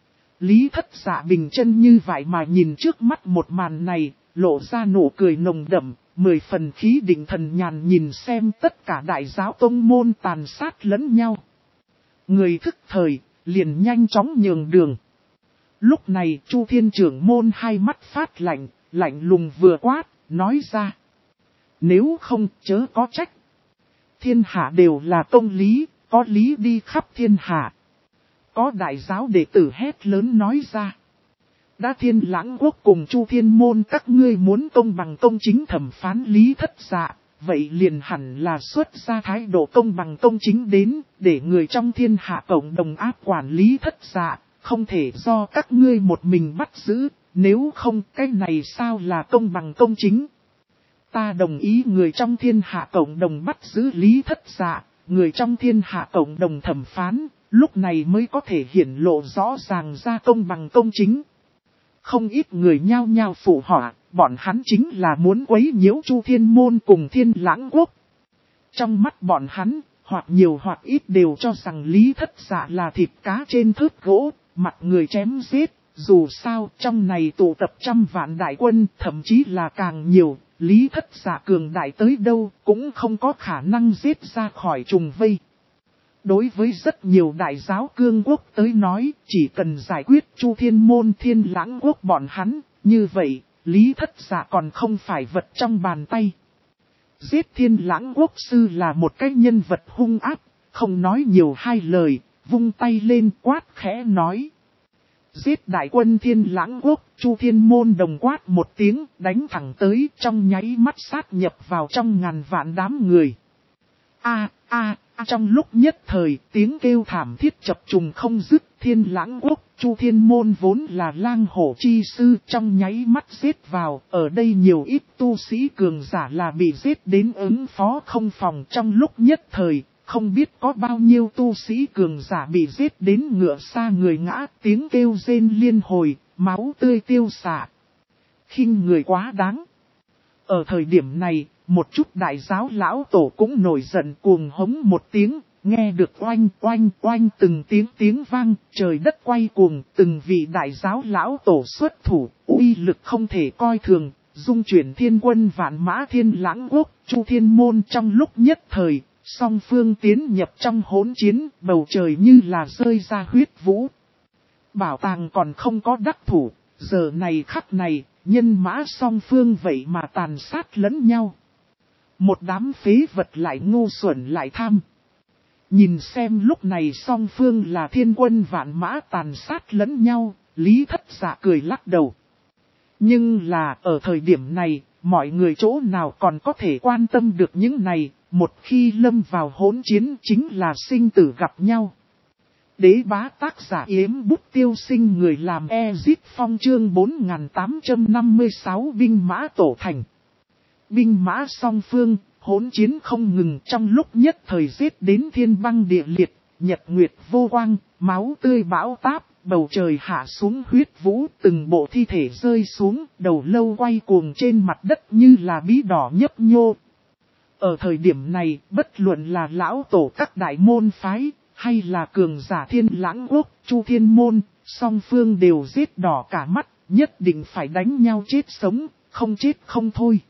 Lý Thất Dạ bình chân như vậy mà nhìn trước mắt một màn này, lộ ra nụ cười nồng đậm. 10 phần khí định thần nhàn nhìn xem tất cả đại giáo tông môn tàn sát lẫn nhau. Người thức thời, liền nhanh chóng nhường đường. Lúc này Chu Thiên Trưởng môn hai mắt phát lạnh, lạnh lùng vừa quát, nói ra. Nếu không chớ có trách. Thiên hạ đều là công lý, có lý đi khắp thiên hạ. Có đại giáo đệ tử hét lớn nói ra. Đã Thiên Lãng Quốc cùng Chu Thiên môn các ngươi muốn công bằng công chính thẩm phán Lý Thất Dạ, vậy liền hẳn là xuất ra thái độ công bằng công chính đến, để người trong thiên hạ cộng đồng áp quản Lý Thất Dạ, không thể do các ngươi một mình bắt giữ, nếu không cái này sao là công bằng công chính. Ta đồng ý người trong thiên hạ cộng đồng bắt giữ Lý Thất Dạ, người trong thiên hạ cộng đồng thẩm phán, lúc này mới có thể hiển lộ rõ ràng ra công bằng công chính. Không ít người nhao nhao phụ họa, bọn hắn chính là muốn quấy nhiễu Chu Thiên môn cùng Thiên Lãng Quốc. Trong mắt bọn hắn, hoặc nhiều hoặc ít đều cho rằng Lý Thất Dạ là thịt cá trên thớt gỗ, mặt người chém giết. Dù sao, trong này tụ tập trăm vạn đại quân, thậm chí là càng nhiều, Lý Thất Dạ cường đại tới đâu, cũng không có khả năng giết ra khỏi trùng vây. Đối với rất nhiều đại giáo cương quốc tới nói, chỉ cần giải quyết Chu Thiên môn Thiên Lãng Quốc bọn hắn, như vậy, Lý Thất Dạ còn không phải vật trong bàn tay. Giết Thiên Lãng Quốc sư là một cái nhân vật hung ác, không nói nhiều hai lời, vung tay lên quát khẽ nói. Giết đại quân Thiên Lãng Quốc, Chu Thiên môn đồng quát một tiếng, đánh thẳng tới, trong nháy mắt sát nhập vào trong ngàn vạn đám người. Trong lúc nhất thời, tiếng kêu thảm thiết chập trùng không dứt, Thiên Lãng Quốc, Chu Thiên môn vốn là lang hổ chi sư, trong nháy mắt giết vào, ở đây nhiều ít tu sĩ cường giả là bị giết đến ứng phó không phòng, trong lúc nhất thời, không biết có bao nhiêu tu sĩ cường giả bị giết đến ngựa xa người ngã, tiếng kêu rên liên hồi, máu tươi tiêu xạ. Khinh người quá đáng. Ở thời điểm này, một chút đại giáo lão tổ cũng nổi giận cuồng hống một tiếng, nghe được oanh oanh oanh từng tiếng vang, trời đất quay cuồng, từng vị đại giáo lão tổ xuất thủ, uy lực không thể coi thường, dung chuyển thiên quân vạn mã Thiên Lãng Quốc, Chu Thiên Môn trong lúc nhất thời, song phương tiến nhập trong hỗn chiến, bầu trời như là rơi ra huyết vũ. Bảo tàng còn không có đắc thủ, giờ này khắc này, nhân mã song phương vậy mà tàn sát lẫn nhau. Một đám phế vật lại ngu xuẩn lại tham. Nhìn xem lúc này song phương là thiên quân vạn mã tàn sát lẫn nhau, Lý Thất Dạ cười lắc đầu. Nhưng là ở thời điểm này, mọi người chỗ nào còn có thể quan tâm được những này, một khi lâm vào hỗn chiến chính là sinh tử gặp nhau. Đế bá tác giả Yếm Bút Tiêu Sinh người làm Ezit Phong chương 4856 binh mã tổ thành. Binh mã song phương, hỗn chiến không ngừng trong lúc nhất thời giết đến thiên băng địa liệt, nhật nguyệt vô quang, máu tươi bão táp, bầu trời hạ xuống huyết vũ, từng bộ thi thể rơi xuống, đầu lâu quay cuồng trên mặt đất như là bí đỏ nhấp nhô. Ở thời điểm này, bất luận là lão tổ các đại môn phái, hay là cường giả Thiên Lãng Quốc, Chu Thiên Môn, song phương đều giết đỏ cả mắt, nhất định phải đánh nhau chết sống, không chết không thôi.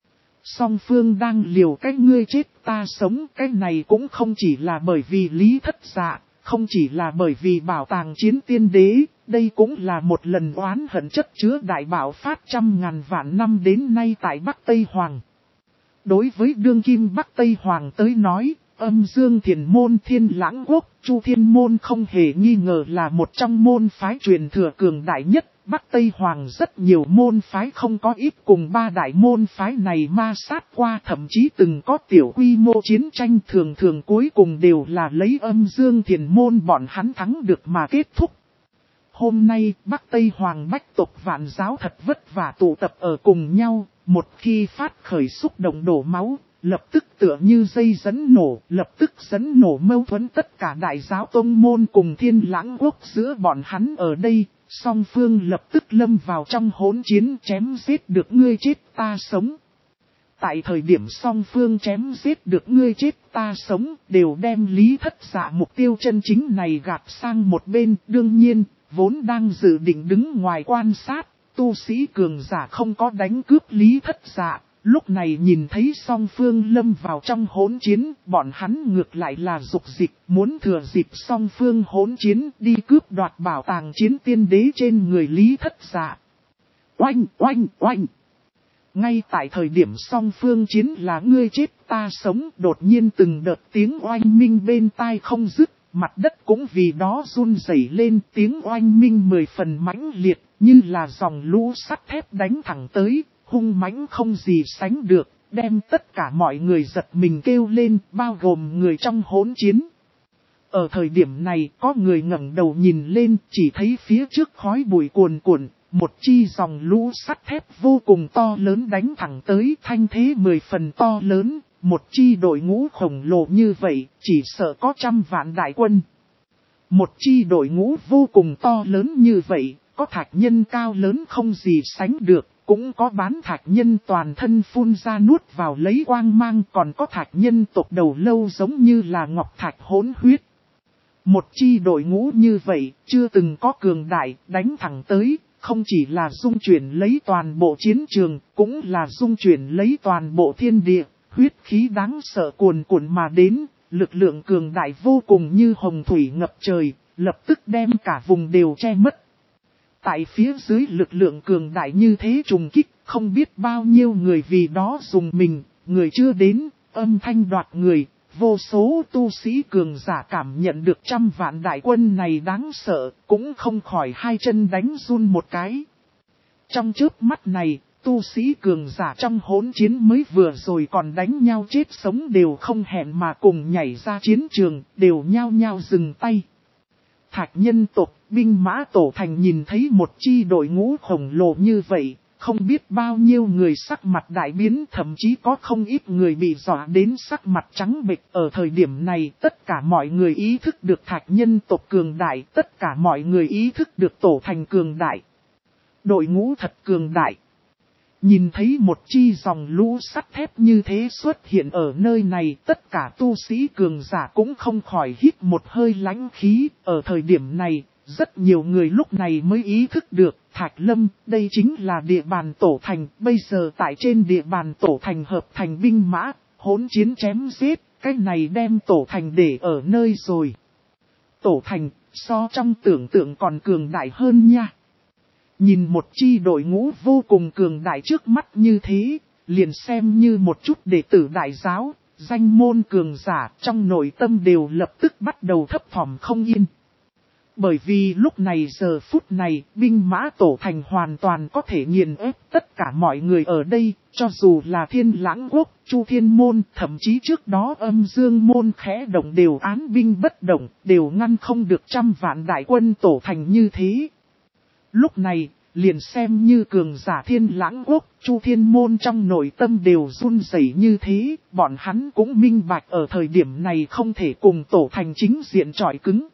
Song phương đang liều cái ngươi chết ta sống, cái này cũng không chỉ là bởi vì Lý Thất Dạ, không chỉ là bởi vì bảo tàng chiến tiên đế, đây cũng là một lần oán hận chất chứa đại bạo phát trăm ngàn vạn năm đến nay tại Bắc Tây Hoàng. Đối với đương kim Bắc Tây Hoàng tới nói, Âm Dương Thiền Môn Thiên Lãng Quốc, Chu Thiên Môn không hề nghi ngờ là một trong môn phái truyền thừa cường đại nhất. Bắc Tây Hoàng rất nhiều môn phái không có ít cùng ba đại môn phái này ma sát qua, thậm chí từng có tiểu quy mô chiến tranh, thường thường cuối cùng đều là lấy Âm Dương Thiền Môn bọn hắn thắng được mà kết thúc. Hôm nay Bắc Tây Hoàng bách tộc vạn giáo thật vất vả tụ tập ở cùng nhau, một khi phát khởi xúc động đổ máu, lập tức tựa như dây dẫn nổ, lập tức dẫn nổ mâu thuẫn tất cả đại giáo tông môn cùng Thiên Lãng Quốc giữa bọn hắn ở đây. Song phương lập tức lâm vào trong hỗn chiến chém giết được ngươi chết ta sống. Tại thời điểm song phương chém giết được ngươi chết ta sống, đều đem Lý Thất Dạ mục tiêu chân chính này gạt sang một bên. Đương nhiên, vốn đang dự định đứng ngoài quan sát, tu sĩ cường giả không có đánh cướp Lý Thất Dạ. Lúc này nhìn thấy song phương lâm vào trong hỗn chiến, bọn hắn ngược lại là dục dịch, muốn thừa dịp song phương hỗn chiến đi cướp đoạt bảo tàng chiến tiên đế trên người Lý Thất Dạ. Oanh, oanh, oanh! Ngay tại thời điểm song phương chiến là ngươi chết ta sống, đột nhiên từng đợt tiếng oanh minh bên tai không dứt, mặt đất cũng vì đó run rẩy lên, tiếng oanh minh 10 phần mãnh liệt, như là dòng lũ sắt thép đánh thẳng tới. Hung mãnh không gì sánh được, đem tất cả mọi người giật mình kêu lên, bao gồm người trong hỗn chiến. Ở thời điểm này, có người ngẩng đầu nhìn lên, chỉ thấy phía trước khói bụi cuồn cuộn, một chi dòng lũ sắt thép vô cùng to lớn đánh thẳng tới, thanh thế 10 phần to lớn, một chi đội ngũ khổng lồ như vậy, chỉ sợ có trăm vạn đại quân. Một chi đội ngũ vô cùng to lớn như vậy, có thạch nhân cao lớn không gì sánh được. Cũng có bán thạch nhân toàn thân phun ra nuốt vào lấy quang mang, còn có thạch nhân tộc đầu lâu giống như là ngọc thạch hỗn huyết. Một chi đội ngũ như vậy, chưa từng có cường đại, đánh thẳng tới, không chỉ là dung chuyển lấy toàn bộ chiến trường, cũng là dung chuyển lấy toàn bộ thiên địa, huyết khí đáng sợ cuồn cuộn mà đến, lực lượng cường đại vô cùng như hồng thủy ngập trời, lập tức đem cả vùng đều che mất. Tại phía dưới lực lượng cường đại như thế trùng kích, không biết bao nhiêu người vì đó dùng mình, người chưa đến, âm thanh đoạt người, vô số tu sĩ cường giả cảm nhận được trăm vạn đại quân này đáng sợ, cũng không khỏi hai chân đánh run một cái. Trong chớp mắt này, tu sĩ cường giả trong hỗn chiến mới vừa rồi còn đánh nhau chết sống đều không hẹn mà cùng nhảy ra chiến trường, đều nhao nhao dừng tay. Thạch nhân tộc, binh mã tổ thành nhìn thấy một chi đội ngũ khổng lồ như vậy, không biết bao nhiêu người sắc mặt đại biến, thậm chí có không ít người bị dọa đến sắc mặt trắng bệch. Ở thời điểm này, tất cả mọi người ý thức được Thạch nhân tộc cường đại, tất cả mọi người ý thức được Tổ Thành cường đại. Đội ngũ thật cường đại. Nhìn thấy một chi dòng lũ sắt thép như thế xuất hiện ở nơi này, tất cả tu sĩ cường giả cũng không khỏi hít một hơi lãnh khí. Ở thời điểm này, rất nhiều người lúc này mới ý thức được, Thạch Lâm, đây chính là địa bàn Tổ Thành. Bây giờ tại trên địa bàn Tổ Thành hợp thành binh mã, hỗn chiến chém giết, cái này đem Tổ Thành để ở nơi rồi. Tổ Thành, so trong tưởng tượng còn cường đại hơn nha. Nhìn một chi đội ngũ vô cùng cường đại trước mắt như thế, liền xem như một chút đệ tử đại giáo, danh môn cường giả trong nội tâm đều lập tức bắt đầu thấp thỏm không yên. Bởi vì lúc này giờ phút này, binh mã Tổ Thành hoàn toàn có thể nghiền ép tất cả mọi người ở đây, cho dù là Thiên Lãng Quốc, Chu Thiên Môn, thậm chí trước đó Âm Dương Môn khẽ động đều án binh bất động, đều ngăn không được trăm vạn đại quân Tổ Thành như thế. Lúc này, liền xem như cường giả Thiên Lãng Quốc, Chu Thiên Môn trong nội tâm đều run rẩy như thế, bọn hắn cũng minh bạch ở thời điểm này không thể cùng Tổ Thành chính diện chọi cứng.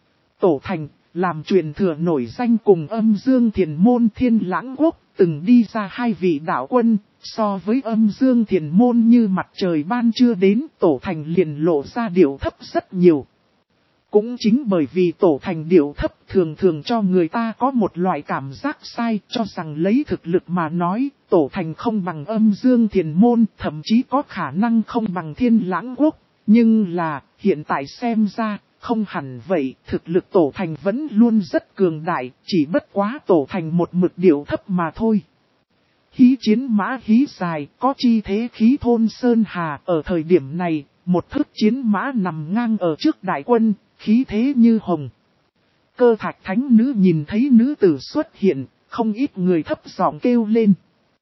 Tổ Thành, làm truyền thừa nổi danh cùng Âm Dương Thiền Môn Thiên Lãng Quốc, từng đi ra hai vị đạo quân, so với Âm Dương Thiền Môn như mặt trời ban trưa đến, Tổ Thành liền lộ ra điệu thấp rất nhiều. Cũng chính bởi vì Tổ Thành điệu thấp thường thường cho người ta có một loại cảm giác sai, cho rằng lấy thực lực mà nói, Tổ Thành không bằng Âm Dương Thiền Môn, thậm chí có khả năng không bằng Thiên Lãng Quốc. Nhưng là, hiện tại xem ra, không hẳn vậy, thực lực Tổ Thành vẫn luôn rất cường đại, chỉ bất quá Tổ Thành một mực điệu thấp mà thôi. Hí chiến mã hí dài, có chi thế khí thôn Sơn Hà, ở thời điểm này, một thước chiến mã nằm ngang ở trước đại quân, khí thế như hồng. Cơ Thạch thánh nữ nhìn thấy nữ tử xuất hiện, không ít người thấp giọng kêu lên.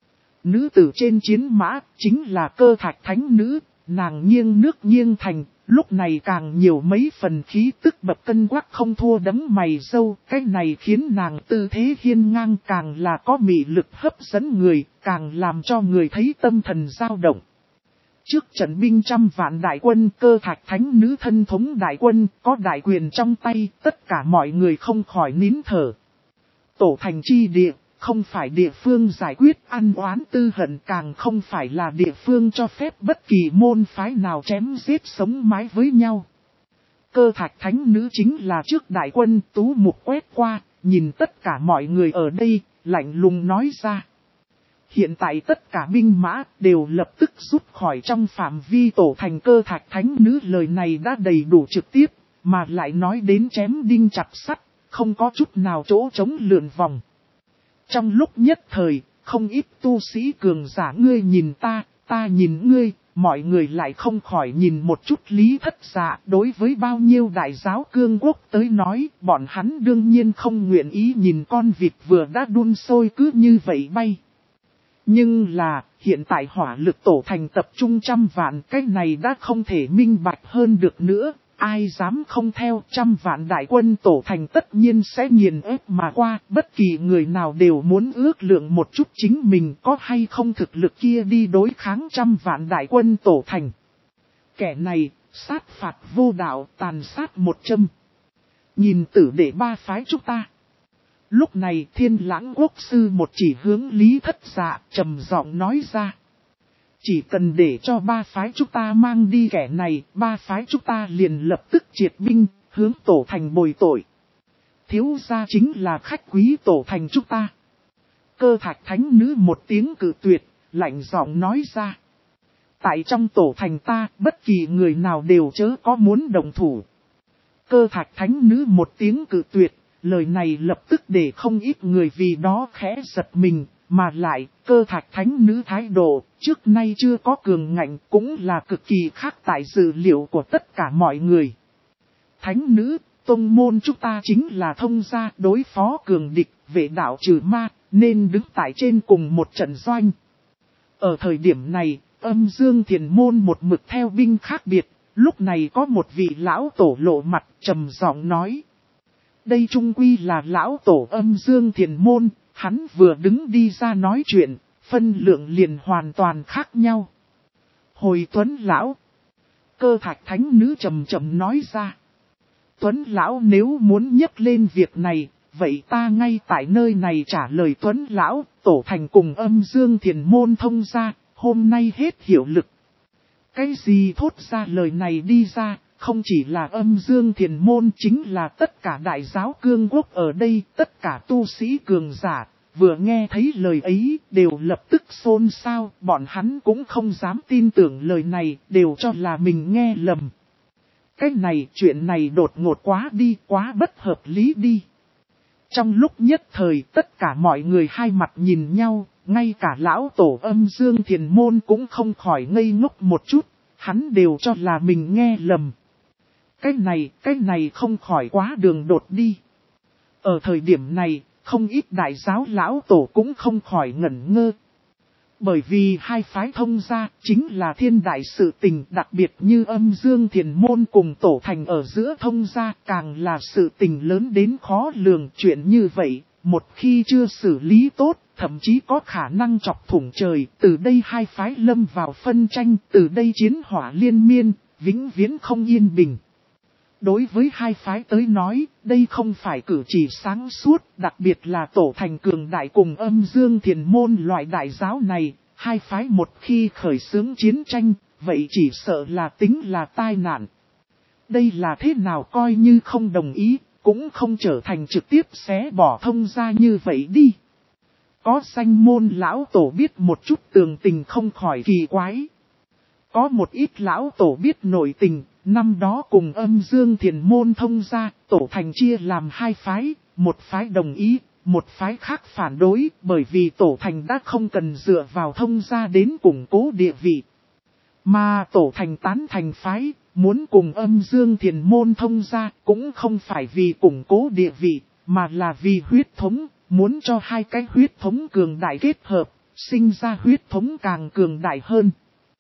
Nữ tử trên chiến mã, chính là Cơ Thạch thánh nữ, nàng nghiêng nước nghiêng thành, lúc này càng nhiều mấy phần khí tức bập cân quắc không thua đấng mày râu. Cái này khiến nàng tư thế hiên ngang càng là có mị lực hấp dẫn người, càng làm cho người thấy tâm thần dao động. Trước trận binh trăm vạn đại quân, Cơ Thạch thánh nữ thân thống đại quân, có đại quyền trong tay, tất cả mọi người không khỏi nín thở. Tổ Thành chi địa, không phải địa phương giải quyết ăn oán tư hận, càng không phải là địa phương cho phép bất kỳ môn phái nào chém giết sống mái với nhau. Cơ Thạch thánh nữ chính là trước đại quân, tú mục quét qua, nhìn tất cả mọi người ở đây, lạnh lùng nói ra. Hiện tại tất cả binh mã đều lập tức rút khỏi trong phạm vi Tổ Thành. Cơ Thạch thánh nữ lời này đã đầy đủ trực tiếp, mà lại nói đến chém đinh chặt sắt, không có chút nào chỗ trống lượn vòng. Trong lúc nhất thời, không ít tu sĩ cường giả ngươi nhìn ta nhìn ngươi, mọi người lại không khỏi nhìn một chút Lý Thất Dạ. Đối với bao nhiêu đại giáo cương quốc tới nói, bọn hắn đương nhiên không nguyện ý nhìn con vịt vừa đã đun sôi cứ như vậy bay. Nhưng là, hiện tại hỏa lực Tổ Thành tập trung trăm vạn, cái này đã không thể minh bạch hơn được nữa. Ai dám không theo, trăm vạn đại quân Tổ Thành tất nhiên sẽ nghiền ép mà qua, bất kỳ người nào đều muốn ước lượng một chút chính mình có hay không thực lực kia đi đối kháng trăm vạn đại quân Tổ Thành. Kẻ này, sát phạt vô đạo, tàn sát một châm. Nhìn tử để ba phái chúng ta. Lúc này Thiên Lãng Quốc sư một chỉ hướng Lý Thất Dạ, trầm giọng nói ra. Chỉ cần để cho ba phái chúng ta mang đi kẻ này, ba phái chúng ta liền lập tức triệt binh, hướng Tổ Thành bồi tội. Thiếu gia chính là khách quý Tổ Thành chúng ta. Cơ Thạch thánh nữ một tiếng cự tuyệt, lạnh giọng nói ra. Tại trong Tổ Thành ta, bất kỳ người nào đều chớ có muốn đồng thủ. Cơ Thạch thánh nữ một tiếng cự tuyệt, lời này lập tức để không ít người vì đó khẽ giật mình. Mà lại, Cơ Thạch thánh nữ thái độ, trước nay chưa có cường ngạnh, cũng là cực kỳ khác tại dữ liệu của tất cả mọi người. Thánh nữ, tông môn chúng ta chính là thông gia đối phó cường địch, vệ đạo trừ ma, nên đứng tại trên cùng một trận doanh. Ở thời điểm này, Âm Dương Thiền Môn một mực theo binh khác biệt, lúc này có một vị lão tổ lộ mặt trầm giọng nói. Đây trung quy là lão tổ Âm Dương Thiền Môn. Hắn vừa đứng đi ra nói chuyện, phân lượng liền hoàn toàn khác nhau. Hồi Tuấn Lão. Cơ Thạch Thánh Nữ trầm trầm nói ra. Tuấn Lão nếu muốn nhấc lên việc này, vậy ta ngay tại nơi này trả lời Tuấn Lão, Tổ Thành cùng Âm Dương Thiền Môn thông ra, hôm nay hết hiệu lực. Cái gì thốt ra lời này đi ra, không chỉ là Âm Dương Thiền Môn chính là tất cả đại giáo cương quốc ở đây, tất cả tu sĩ cường giả, vừa nghe thấy lời ấy đều lập tức xôn xao, bọn hắn cũng không dám tin tưởng lời này, đều cho là mình nghe lầm. Cái này, chuyện này đột ngột quá đi, quá bất hợp lý đi. Trong lúc nhất thời tất cả mọi người hai mặt nhìn nhau, ngay cả lão tổ Âm Dương Thiền Môn cũng không khỏi ngây ngốc một chút, hắn đều cho là mình nghe lầm. Cái này không khỏi quá đường đột đi. Ở thời điểm này, không ít đại giáo lão tổ cũng không khỏi ngẩn ngơ. Bởi vì hai phái thông gia chính là thiên đại sự tình, đặc biệt như Âm Dương Thiền Môn cùng Tổ Thành ở giữa thông gia càng là sự tình lớn đến khó lường. Chuyện như vậy, một khi chưa xử lý tốt, thậm chí có khả năng chọc thủng trời, từ đây hai phái lâm vào phân tranh, từ đây chiến hỏa liên miên, vĩnh viễn không yên bình. Đối với hai phái tới nói, đây không phải cử chỉ sáng suốt, đặc biệt là Tổ Thành cường đại cùng Âm Dương Thiền Môn loại đại giáo này, hai phái một khi khởi xướng chiến tranh, vậy chỉ sợ là tính là tai nạn. Đây là thế nào coi như không đồng ý, cũng không trở thành trực tiếp xé bỏ thông gia như vậy đi. Có danh môn lão tổ biết một chút tường tình không khỏi kỳ quái. Có một ít lão tổ biết nội tình. Năm đó cùng Âm Dương Thiền Môn thông gia, Tổ Thành chia làm hai phái, một phái đồng ý, một phái khác phản đối, bởi vì Tổ Thành đã không cần dựa vào thông gia đến củng cố địa vị. Mà Tổ Thành tán thành phái, muốn cùng Âm Dương Thiền Môn thông gia cũng không phải vì củng cố địa vị, mà là vì huyết thống, muốn cho hai cái huyết thống cường đại kết hợp, sinh ra huyết thống càng cường đại hơn.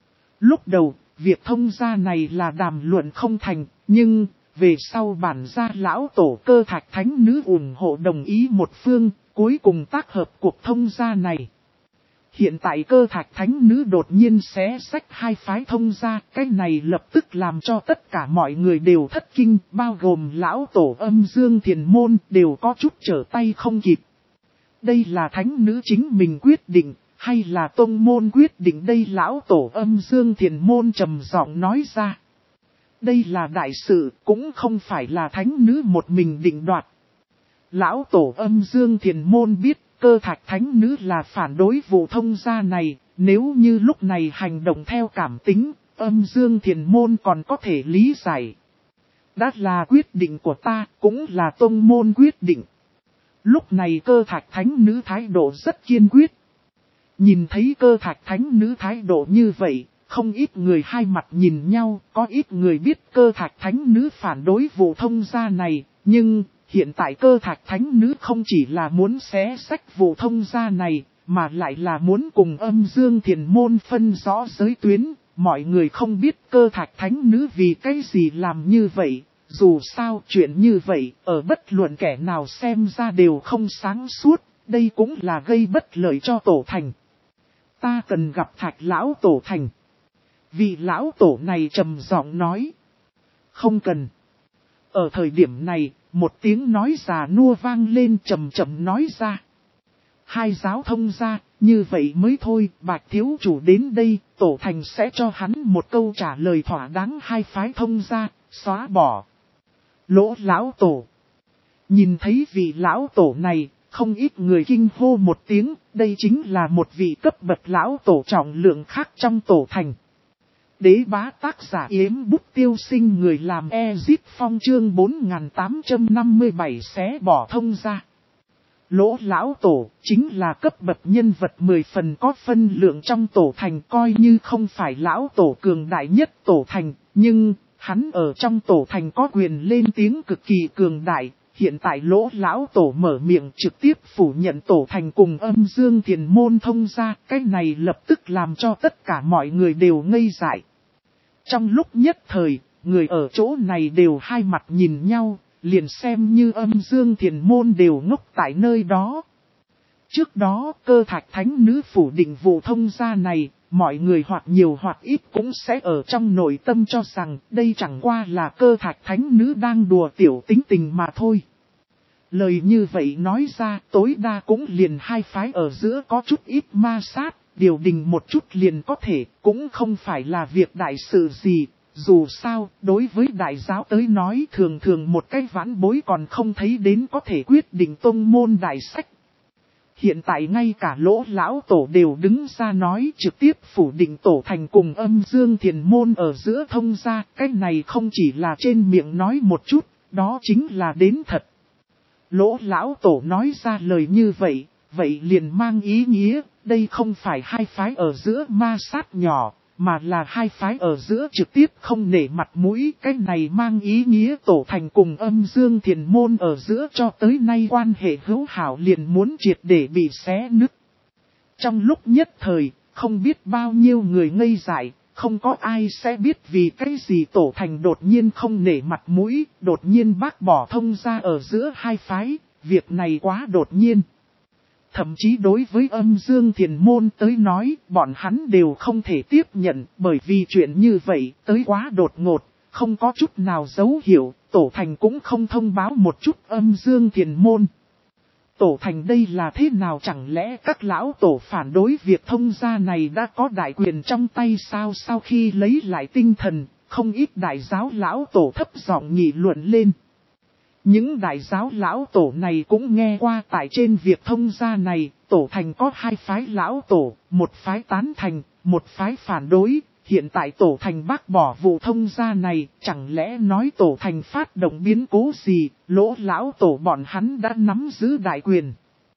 Lúc đầu, việc thông gia này là đàm luận không thành, nhưng về sau bản gia lão tổ Cơ Thạch Thánh Nữ ủng hộ đồng ý một phương, cuối cùng tác hợp cuộc thông gia này. Hiện tại Cơ Thạch Thánh Nữ đột nhiên xé xách hai phái thông gia, cái này lập tức làm cho tất cả mọi người đều thất kinh, bao gồm lão tổ Âm Dương Thiền Môn đều có chút trở tay không kịp. Đây là Thánh Nữ chính mình quyết định. Hay là tông môn quyết định đây lão tổ Âm Dương Thiền Môn trầm giọng nói ra. Đây là đại sự, cũng không phải là Thánh Nữ một mình định đoạt. Lão tổ Âm Dương Thiền Môn biết Cơ Thạch Thánh Nữ là phản đối vụ thông gia này, nếu như lúc này hành động theo cảm tính, Âm Dương Thiền Môn còn có thể lý giải. Đã là quyết định của ta, cũng là tông môn quyết định. Lúc này Cơ Thạch Thánh Nữ thái độ rất kiên quyết. Nhìn thấy Cơ Thạch Thánh Nữ thái độ như vậy, không ít người hai mặt nhìn nhau, có ít người biết Cơ Thạch Thánh Nữ phản đối vụ thông gia này, nhưng hiện tại Cơ Thạch Thánh Nữ không chỉ là muốn xé xách vụ thông gia này, mà lại là muốn cùng Âm Dương Thiền Môn phân rõ giới tuyến, mọi người không biết Cơ Thạch Thánh Nữ vì cái gì làm như vậy, dù sao chuyện như vậy, ở bất luận kẻ nào xem ra đều không sáng suốt, đây cũng là gây bất lợi cho Tổ Thành. Ta cần gặp Thạch lão tổ Thành. Vị lão tổ này trầm giọng nói. Không cần. Ở thời điểm này, một tiếng nói già nua vang lên trầm trầm nói ra. Hai giáo thông gia, như vậy mới thôi, Bạch thiếu chủ đến đây, Tổ Thành sẽ cho hắn một câu trả lời thỏa đáng. Hai phái thông gia, xóa bỏ. Lỗ lão tổ. Nhìn thấy vị lão tổ này, không ít người kinh hô một tiếng, đây chính là một vị cấp bậc lão tổ trọng lượng khác trong Tổ Thành. Đế bá tác giả Yếm Bút Tiêu Sinh người làm Ezip Phong chương 4857 xé bỏ thông gia. Lỗ lão tổ chính là cấp bậc nhân vật 10 phần có phân lượng trong Tổ Thành, coi như không phải lão tổ cường đại nhất Tổ Thành, nhưng hắn ở trong Tổ Thành có quyền lên tiếng cực kỳ cường đại. Hiện tại Lỗ lão tổ mở miệng trực tiếp phủ nhận Tổ Thành cùng Âm Dương Thiền Môn thông gia, cái này lập tức làm cho tất cả mọi người đều ngây dại. Trong lúc nhất thời, người ở chỗ này đều hai mặt nhìn nhau, liền xem như Âm Dương Thiền Môn đều ngốc tại nơi đó. Trước đó Cơ Thạch Thánh Nữ phủ định vụ thông gia này, mọi người hoặc nhiều hoặc ít cũng sẽ ở trong nội tâm cho rằng đây chẳng qua là Cơ Thạch Thánh Nữ đang đùa tiểu tính tình mà thôi. Lời như vậy nói ra tối đa cũng liền hai phái ở giữa có chút ít ma sát, điều đình một chút liền có thể, cũng không phải là việc đại sự gì. Dù sao, đối với đại giáo tới nói thường thường một cái vãn bối còn không thấy đến có thể quyết định tông môn đại sách. Hiện tại ngay cả Lỗ lão tổ đều đứng ra nói trực tiếp phủ định Tổ Thành cùng Âm Dương Thiền môn ở giữa thông gia, cái này không chỉ là trên miệng nói một chút, đó chính là đến thật. Lỗ lão tổ nói ra lời như vậy, vậy liền mang ý nghĩa, đây không phải hai phái ở giữa ma sát nhỏ, mà là hai phái ở giữa trực tiếp không nể mặt mũi. Cái này mang ý nghĩa Tổ Thành cùng Âm Dương Thiền môn ở giữa cho tới nay quan hệ hữu hảo liền muốn triệt để bị xé nứt. Trong lúc nhất thời, không biết bao nhiêu người ngây dại, không có ai sẽ biết vì cái gì Tổ Thành đột nhiên không nể mặt mũi, đột nhiên bác bỏ thông gia ở giữa hai phái, việc này quá đột nhiên. Thậm chí đối với Âm Dương Thiền môn tới nói, bọn hắn đều không thể tiếp nhận, bởi vì chuyện như vậy tới quá đột ngột, không có chút nào dấu hiệu, Tổ Thành cũng không thông báo một chút Âm Dương Thiền môn. Tổ Thành đây là thế nào, chẳng lẽ các lão tổ phản đối việc thông gia này đã có đại quyền trong tay sao? Sau khi lấy lại tinh thần, không ít đại giáo lão tổ thấp giọng nghị luận lên. Những đại giáo lão tổ này cũng nghe qua tại trên việc thông gia này, Tổ Thành có hai phái lão tổ, một phái tán thành, một phái phản đối. Hiện tại Tổ Thành bác bỏ vụ thông gia này, chẳng lẽ nói Tổ Thành phát động biến cố gì, Lỗ lão tổ bọn hắn đã nắm giữ đại quyền.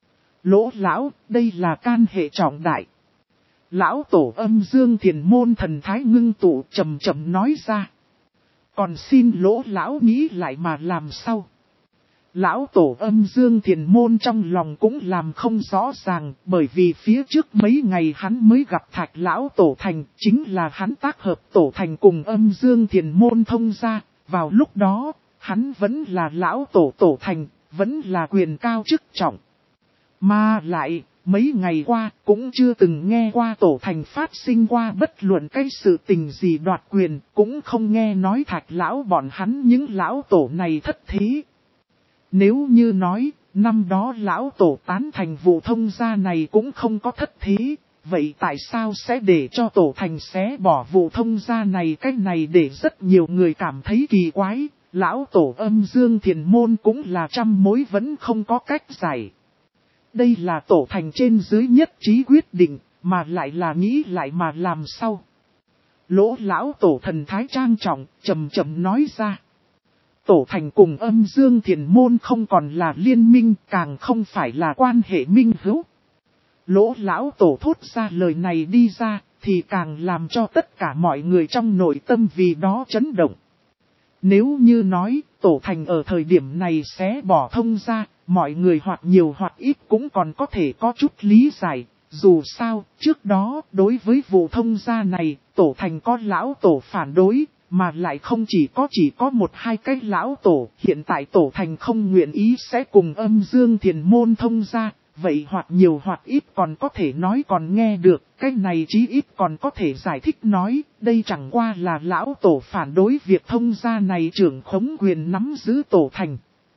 Lỗ lão, đây là can hệ trọng đại. Lão tổ Âm Dương Thiền môn thần thái ngưng tụ trầm trầm nói ra. Còn xin Lỗ lão nghĩ lại mà làm sao? Lão tổ Âm Dương Thiền môn trong lòng cũng làm không rõ ràng, bởi vì phía trước mấy ngày hắn mới gặp Thạch lão tổ Thành, chính là hắn tác hợp Tổ Thành cùng Âm Dương Thiền môn thông gia. Vào lúc đó, hắn vẫn là lão tổ Tổ Thành, vẫn là quyền cao chức trọng. Mà lại, mấy ngày qua cũng chưa từng nghe qua Tổ Thành phát sinh qua bất luận cái sự tình gì đoạt quyền, cũng không nghe nói Thạch lão bọn hắn những lão tổ này thất thế. Nếu như nói, năm đó lão tổ tán thành vụ thông gia này cũng không có thất thế, vậy tại sao sẽ để cho Tổ Thành xé bỏ vụ thông gia này? Cách này để rất nhiều người cảm thấy kỳ quái, lão tổ Âm Dương Thiền môn cũng là trăm mối vẫn không có cách giải. Đây là Tổ Thành trên dưới nhất trí quyết định, mà lại là nghĩ lại mà làm sao? Lỗ lão tổ thần thái trang trọng, trầm trầm nói ra. Tổ Thành cùng Âm Dương Thiền môn không còn là liên minh, càng không phải là quan hệ minh hữu. Lỗ lão tổ thốt ra lời này đi ra, thì càng làm cho tất cả mọi người trong nội tâm vì đó chấn động. Nếu như nói, Tổ Thành ở thời điểm này sẽ bỏ thông ra, mọi người hoặc nhiều hoặc ít cũng còn có thể có chút lý giải. Dù sao, trước đó, đối với vụ thông gia này, Tổ Thành có lão tổ phản đối, mà lại không chỉ có một hai cái lão tổ. Hiện tại Tổ Thành không nguyện ý sẽ cùng Âm Dương Thiền môn thông gia, vậy hoặc nhiều hoặc ít còn có thể nói còn nghe được, cái này chí ít còn có thể giải thích nói, đây chẳng qua là lão tổ phản đối việc thông gia này trưởng khống quyền nắm giữ Tổ Thành.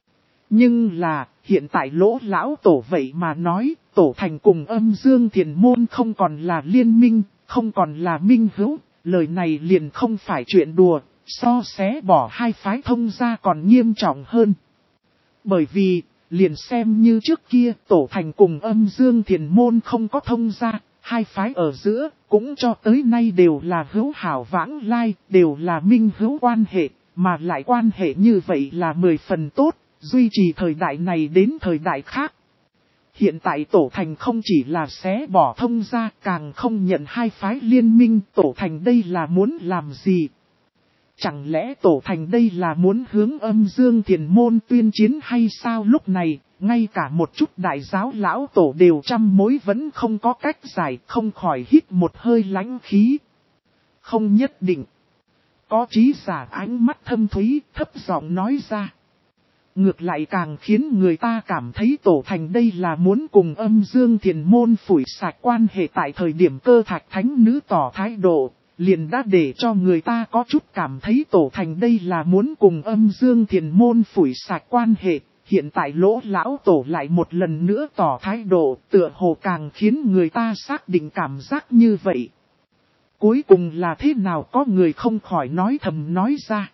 Nhưng là, hiện tại Lỗ lão tổ vậy mà nói, Tổ Thành cùng Âm Dương Thiền môn không còn là liên minh, không còn là minh hữu, lời này liền không phải chuyện đùa, so xé bỏ hai phái thông gia còn nghiêm trọng hơn. Bởi vì, liền xem như trước kia Tổ Thành cùng Âm Dương Thiền môn không có thông gia, hai phái ở giữa cũng cho tới nay đều là hữu hảo vãng lai, đều là minh hữu quan hệ, mà lại quan hệ như vậy là 10 phần tốt, duy trì thời đại này đến thời đại khác. Hiện tại Tổ Thành không chỉ là xé bỏ thông gia, càng không nhận hai phái liên minh, Tổ Thành đây là muốn làm gì? Chẳng lẽ Tổ Thành đây là muốn hướng Âm Dương Thiền môn tuyên chiến hay sao? Lúc này, ngay cả một chút đại giáo lão tổ đều trăm mối vẫn không có cách giải, không khỏi hít một hơi lãnh khí. Không nhất định. Có trí giả ánh mắt thâm thúy, thấp giọng nói ra. Ngược lại càng khiến người ta cảm thấy Tổ Thành đây là muốn cùng Âm Dương Thiền Môn phủi sạch quan hệ. Tại thời điểm Cơ Thạch Thánh Nữ tỏ thái độ, liền đã để cho người ta có chút cảm thấy Tổ Thành đây là muốn cùng Âm Dương Thiền Môn phủi sạch quan hệ. Hiện tại Lỗ lão tổ lại một lần nữa tỏ thái độ, tựa hồ càng khiến người ta xác định cảm giác như vậy. Cuối cùng là thế nào, có người không khỏi nói thầm nói ra.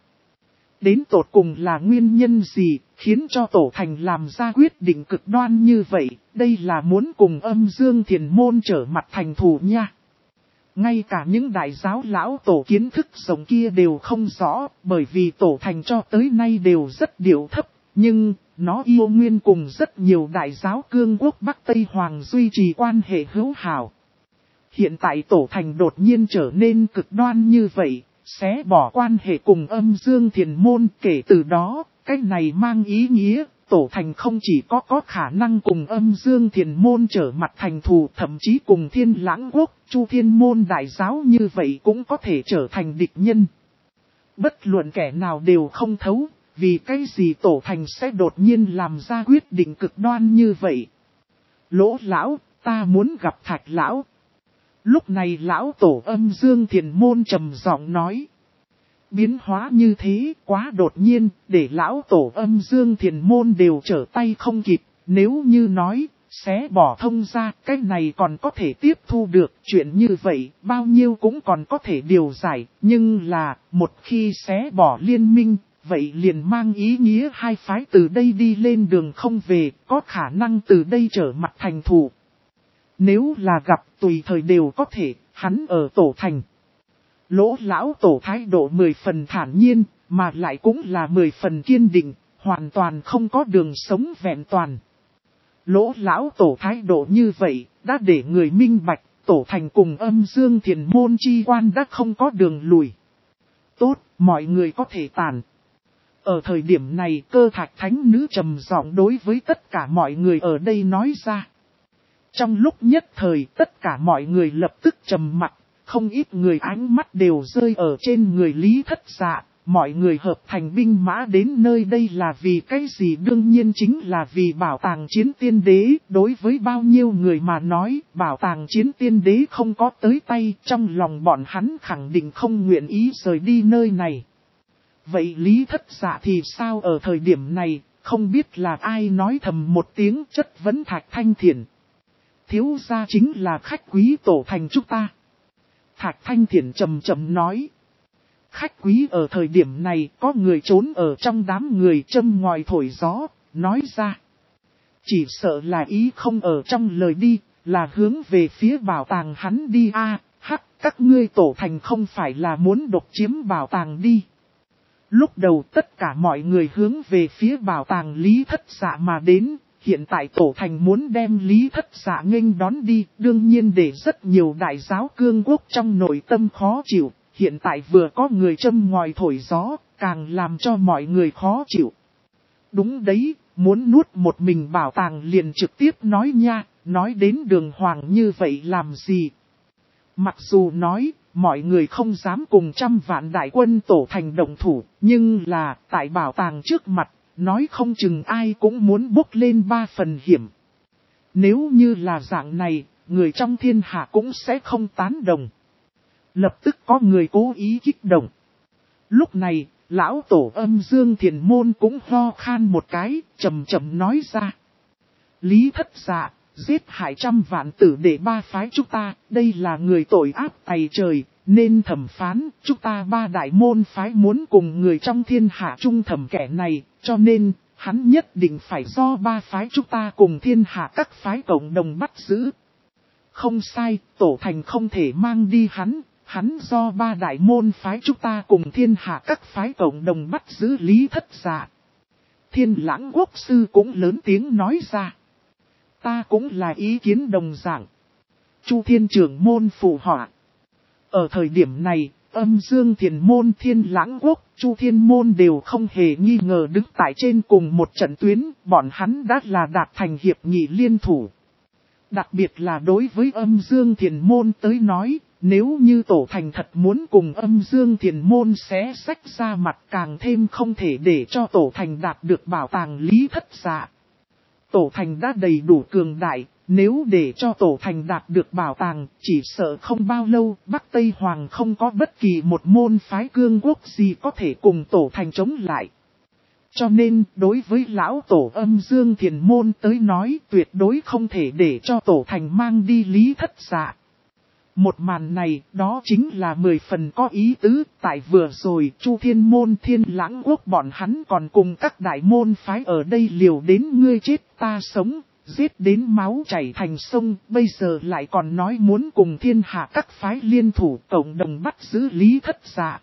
Đến tột cùng là nguyên nhân gì, khiến cho Tổ Thành làm ra quyết định cực đoan như vậy, đây là muốn cùng Âm Dương Thiền Môn trở mặt thành thù nha. Ngay cả những đại giáo lão tổ kiến thức rộng kia đều không rõ, bởi vì Tổ Thành cho tới nay đều rất điệu thấp, nhưng nó yêu nguyên cùng rất nhiều đại giáo cương quốc Bắc Tây Hoàng duy trì quan hệ hữu hảo. Hiện tại Tổ Thành đột nhiên trở nên cực đoan như vậy, sẽ bỏ quan hệ cùng Âm Dương Thiền Môn. Kể từ đó, cái này mang ý nghĩa, Tổ Thành không chỉ có khả năng cùng Âm Dương Thiền Môn trở mặt thành thù, thậm chí cùng Thiên Lãng Quốc, Chu Thiên Môn đại giáo như vậy cũng có thể trở thành địch nhân. Bất luận kẻ nào đều không thấu, vì cái gì Tổ Thành sẽ đột nhiên làm ra quyết định cực đoan như vậy. Lỗ lão, ta muốn gặp Thạch lão. Lúc này lão tổ Âm Dương Thiền Môn trầm giọng nói. Biến hóa như thế quá đột nhiên, để lão tổ Âm Dương Thiền Môn đều trở tay không kịp. Nếu như nói, xé bỏ thông ra, cái này còn có thể tiếp thu được. Chuyện như vậy, bao nhiêu cũng còn có thể điều giải. Nhưng là, một khi xé bỏ liên minh, vậy liền mang ý nghĩa hai phái từ đây đi lên đường không về, có khả năng từ đây trở mặt thành thù. Nếu là gặp tùy thời đều có thể, hắn ở Tổ Thành. Lỗ lão tổ thái độ 10 phần thản nhiên, mà lại cũng là 10 phần kiên định, hoàn toàn không có đường sống vẹn toàn. Lỗ lão tổ thái độ như vậy, đã để người minh bạch, Tổ Thành cùng Âm Dương Thiền Môn chi quan đã không có đường lùi. Tốt, mọi người có thể tàn. Ở thời điểm này, Cơ Thạch Thánh Nữ trầm giọng đối với tất cả mọi người ở đây nói ra. Trong lúc nhất thời, tất cả mọi người lập tức trầm mặt, không ít người ánh mắt đều rơi ở trên người Lý Thất Dạ. Mọi người hợp thành binh mã đến nơi đây là vì cái gì? Đương nhiên chính là vì bảo tàng Chiến Tiên Đế. Đối với bao nhiêu người mà nói, bảo tàng Chiến Tiên Đế không có tới tay, trong lòng bọn hắn khẳng định không nguyện ý rời đi nơi này. Vậy Lý Thất Dạ thì sao? Ở thời điểm này, không biết là ai nói thầm một tiếng chất vấn Thạch Thanh Thiển. Thiếu gia chính là khách quý Tổ Thành chúng ta. Thạch Thanh Thiển trầm trầm nói. Khách quý ở thời điểm này có người trốn ở trong đám người châm ngòi thổi gió, nói ra. Chỉ sợ là ý không ở trong lời đi, là hướng về phía bảo tàng hắn đi a. Các ngươi Tổ Thành không phải là muốn độc chiếm bảo tàng đi. Lúc đầu tất cả mọi người hướng về phía bảo tàng Lý Thất Dạ mà đến. Hiện tại Tổ Thành muốn đem Lý Thất Dạ nghênh đón đi, đương nhiên để rất nhiều đại giáo cương quốc trong nội tâm khó chịu. Hiện tại vừa có người châm ngòi thổi gió, càng làm cho mọi người khó chịu. Đúng đấy, muốn nuốt một mình bảo tàng liền trực tiếp nói nha, nói đến đường hoàng như vậy làm gì. Mặc dù nói, mọi người không dám cùng 100 vạn đại quân Tổ Thành động thủ, nhưng là tại bảo tàng trước mặt. Nói không chừng ai cũng muốn bốc lên 3 phần hiểm. Nếu như là dạng này, người trong thiên hạ cũng sẽ không tán đồng. Lập tức có người cố ý kích động. Lúc này, lão tổ Âm Dương Thiền Môn cũng ho khan một cái, trầm trầm nói ra. Lý Thất Dạ, giết hại 100 vạn tử để 3 phái chúng ta, đây là người tội ác tày trời. Nên thẩm phán, chúng ta 3 đại môn phái muốn cùng người trong thiên hạ trung thẩm kẻ này, cho nên, hắn nhất định phải do 3 phái chúng ta cùng thiên hạ các phái cộng đồng bắt giữ. Không sai, Tổ Thành không thể mang đi hắn do 3 đại môn phái chúng ta cùng thiên hạ các phái cộng đồng bắt giữ Lý Thất Dạ. Thiên Lãng Quốc sư cũng lớn tiếng nói ra. Ta cũng là ý kiến đồng dạng. Chu Thiên trưởng môn phụ họa. Ở thời điểm này, Âm Dương Thiền Môn, Thiên Lãng Quốc, Chu Thiên Môn đều không hề nghi ngờ đứng tại trên cùng một trận tuyến, bọn hắn đã là đạt thành hiệp nghị liên thủ. Đặc biệt là đối với Âm Dương Thiền Môn tới nói, Nếu như tổ thành thật muốn cùng Âm Dương Thiền Môn xé rách ra mặt, càng thêm không thể để cho tổ thành đạt được bảo tàng Lý Thất Dạ. Tổ thành đã đầy đủ cường đại, nếu để cho tổ thành đạt được bảo tàng, chỉ sợ không bao lâu Bắc Tây Hoàng không có bất kỳ một môn phái cương quốc gì có thể cùng tổ thành chống lại. Cho nên, đối với lão tổ Âm Dương Thiền Môn tới nói, tuyệt đối không thể để cho tổ thành mang đi Lý Thất Dạ. Một màn này, đó chính là 10 phần có ý tứ, tại vừa rồi Chu Thiên Môn Thiên Lãng Quốc bọn hắn còn cùng các đại môn phái ở đây liều đến ngươi chết ta sống, giết đến máu chảy thành sông, bây giờ lại còn nói muốn cùng thiên hạ các phái liên thủ cộng đồng bắt giữ Lý Thất Dạ.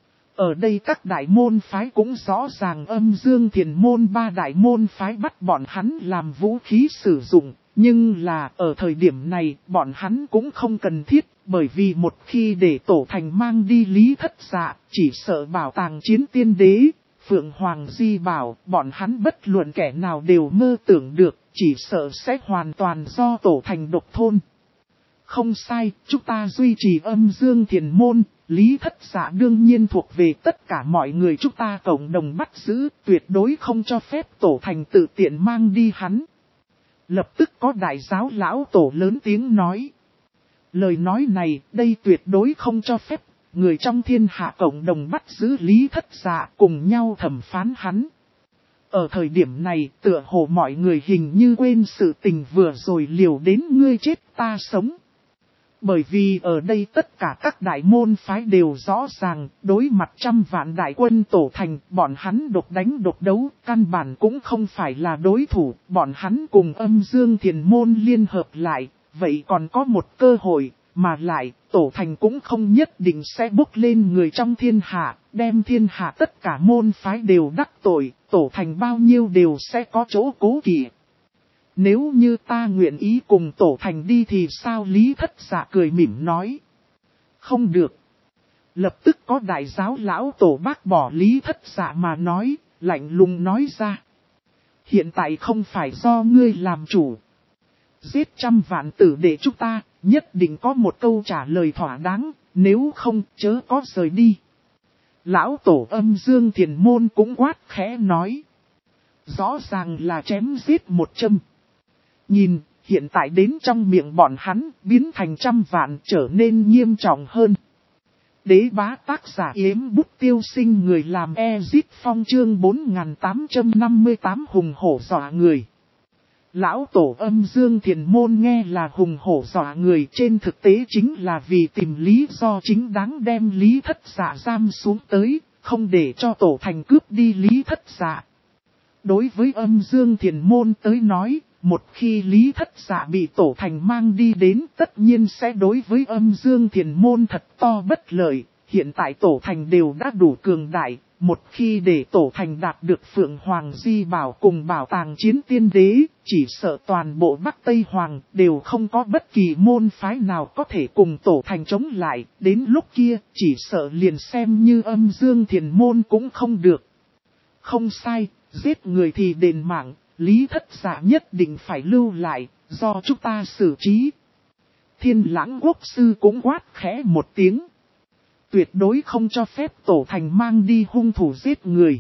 Ở đây các đại môn phái cũng rõ ràng Âm Dương Thiền Môn ba đại môn phái bắt bọn hắn làm vũ khí sử dụng. Nhưng là ở thời điểm này bọn hắn cũng không cần thiết, bởi vì một khi để tổ thành mang đi Lý Thất Dạ, chỉ sợ bảo tàng Chiến Tiên Đế, Phượng Hoàng Di Bảo, bọn hắn bất luận kẻ nào đều mơ tưởng được, chỉ sợ sẽ hoàn toàn do tổ thành độc thôn. Không sai, chúng ta duy trì Âm Dương Thiền Môn, Lý Thất Dạ đương nhiên thuộc về tất cả mọi người chúng ta cộng đồng bắt giữ, tuyệt đối không cho phép tổ thành tự tiện mang đi hắn. Lập tức có đại giáo lão tổ lớn tiếng nói. Lời nói này, đây tuyệt đối không cho phép, người trong thiên hạ cộng đồng bắt giữ Lý Thất Dạ cùng nhau thẩm phán hắn. Ở thời điểm này, tựa hồ mọi người hình như quên sự tình vừa rồi liều đến ngươi chết ta sống. Bởi vì ở đây tất cả các đại môn phái đều rõ ràng, đối mặt trăm vạn đại quân tổ thành, bọn hắn độc đánh độc đấu, căn bản cũng không phải là đối thủ, bọn hắn cùng Âm Dương Thiền Môn liên hợp lại, vậy còn có một cơ hội, mà lại, tổ thành cũng không nhất định sẽ bốc lên người trong thiên hạ, đem thiên hạ tất cả môn phái đều đắc tội, tổ thành bao nhiêu đều sẽ có chỗ cố kỵ. Nếu như ta nguyện ý cùng tổ thành đi thì sao? Lý Thất Dạ cười mỉm nói. Không được. Lập tức có đại giáo lão tổ bác bỏ Lý Thất Dạ mà nói, lạnh lùng nói ra. Hiện tại không phải do ngươi làm chủ. Giết trăm vạn tử để chúng ta, nhất định có một câu trả lời thỏa đáng, nếu không chớ có rời đi. Lão tổ Âm Dương Thiền Môn cũng quát khẽ nói. Rõ ràng là chém giết một châm. Nhìn, hiện tại đến trong miệng bọn hắn, biến thành trăm vạn trở nên nghiêm trọng hơn. Đế bá tác giả Yếm Bút Tiêu Sinh người làm Ezit Phong chương 4858 hùng hổ dọa người. Lão tổ Âm Dương Thiền Môn nghe là hùng hổ dọa người, trên thực tế chính là vì tìm lý do chính đáng đem Lý Thất Dạ giam xuống tới, không để cho tổ thành cướp đi Lý Thất Dạ. Đối với Âm Dương Thiền Môn tới nói, một khi Lý Thất Dạ bị tổ thành mang đi đến, tất nhiên sẽ đối với Âm Dương Thiền Môn thật to bất lợi. Hiện tại tổ thành đều đã đủ cường đại, một khi để tổ thành đạt được Phượng Hoàng Di Bảo cùng bảo tàng Chiến Tiên Đế, chỉ sợ toàn bộ Bắc Tây Hoàng đều không có bất kỳ môn phái nào có thể cùng tổ thành chống lại, đến lúc kia chỉ sợ liền xem như Âm Dương Thiền Môn cũng không được. Không sai, giết người thì đền mạng, Lý Thất Dạ nhất định phải lưu lại, do chúng ta xử trí. Thiên Lãng Quốc sư cũng quát khẽ một tiếng. Tuyệt đối không cho phép tổ thành mang đi hung thủ giết người.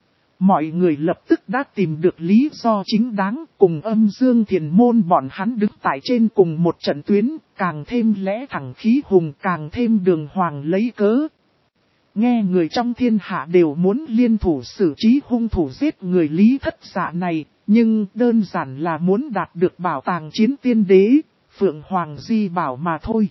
Mọi người lập tức đã tìm được lý do chính đáng, cùng Âm Dương Thiền Môn bọn hắn đứng tại trên cùng một trận tuyến, càng thêm lẽ thẳng khí hùng, càng thêm đường hoàng lấy cớ. Nghe người trong thiên hạ đều muốn liên thủ xử trí hung thủ giết người Lý Thất Dạ này, nhưng đơn giản là muốn đạt được bảo tàng Chiến Tiên Đế, Phượng Hoàng Di Bảo mà thôi.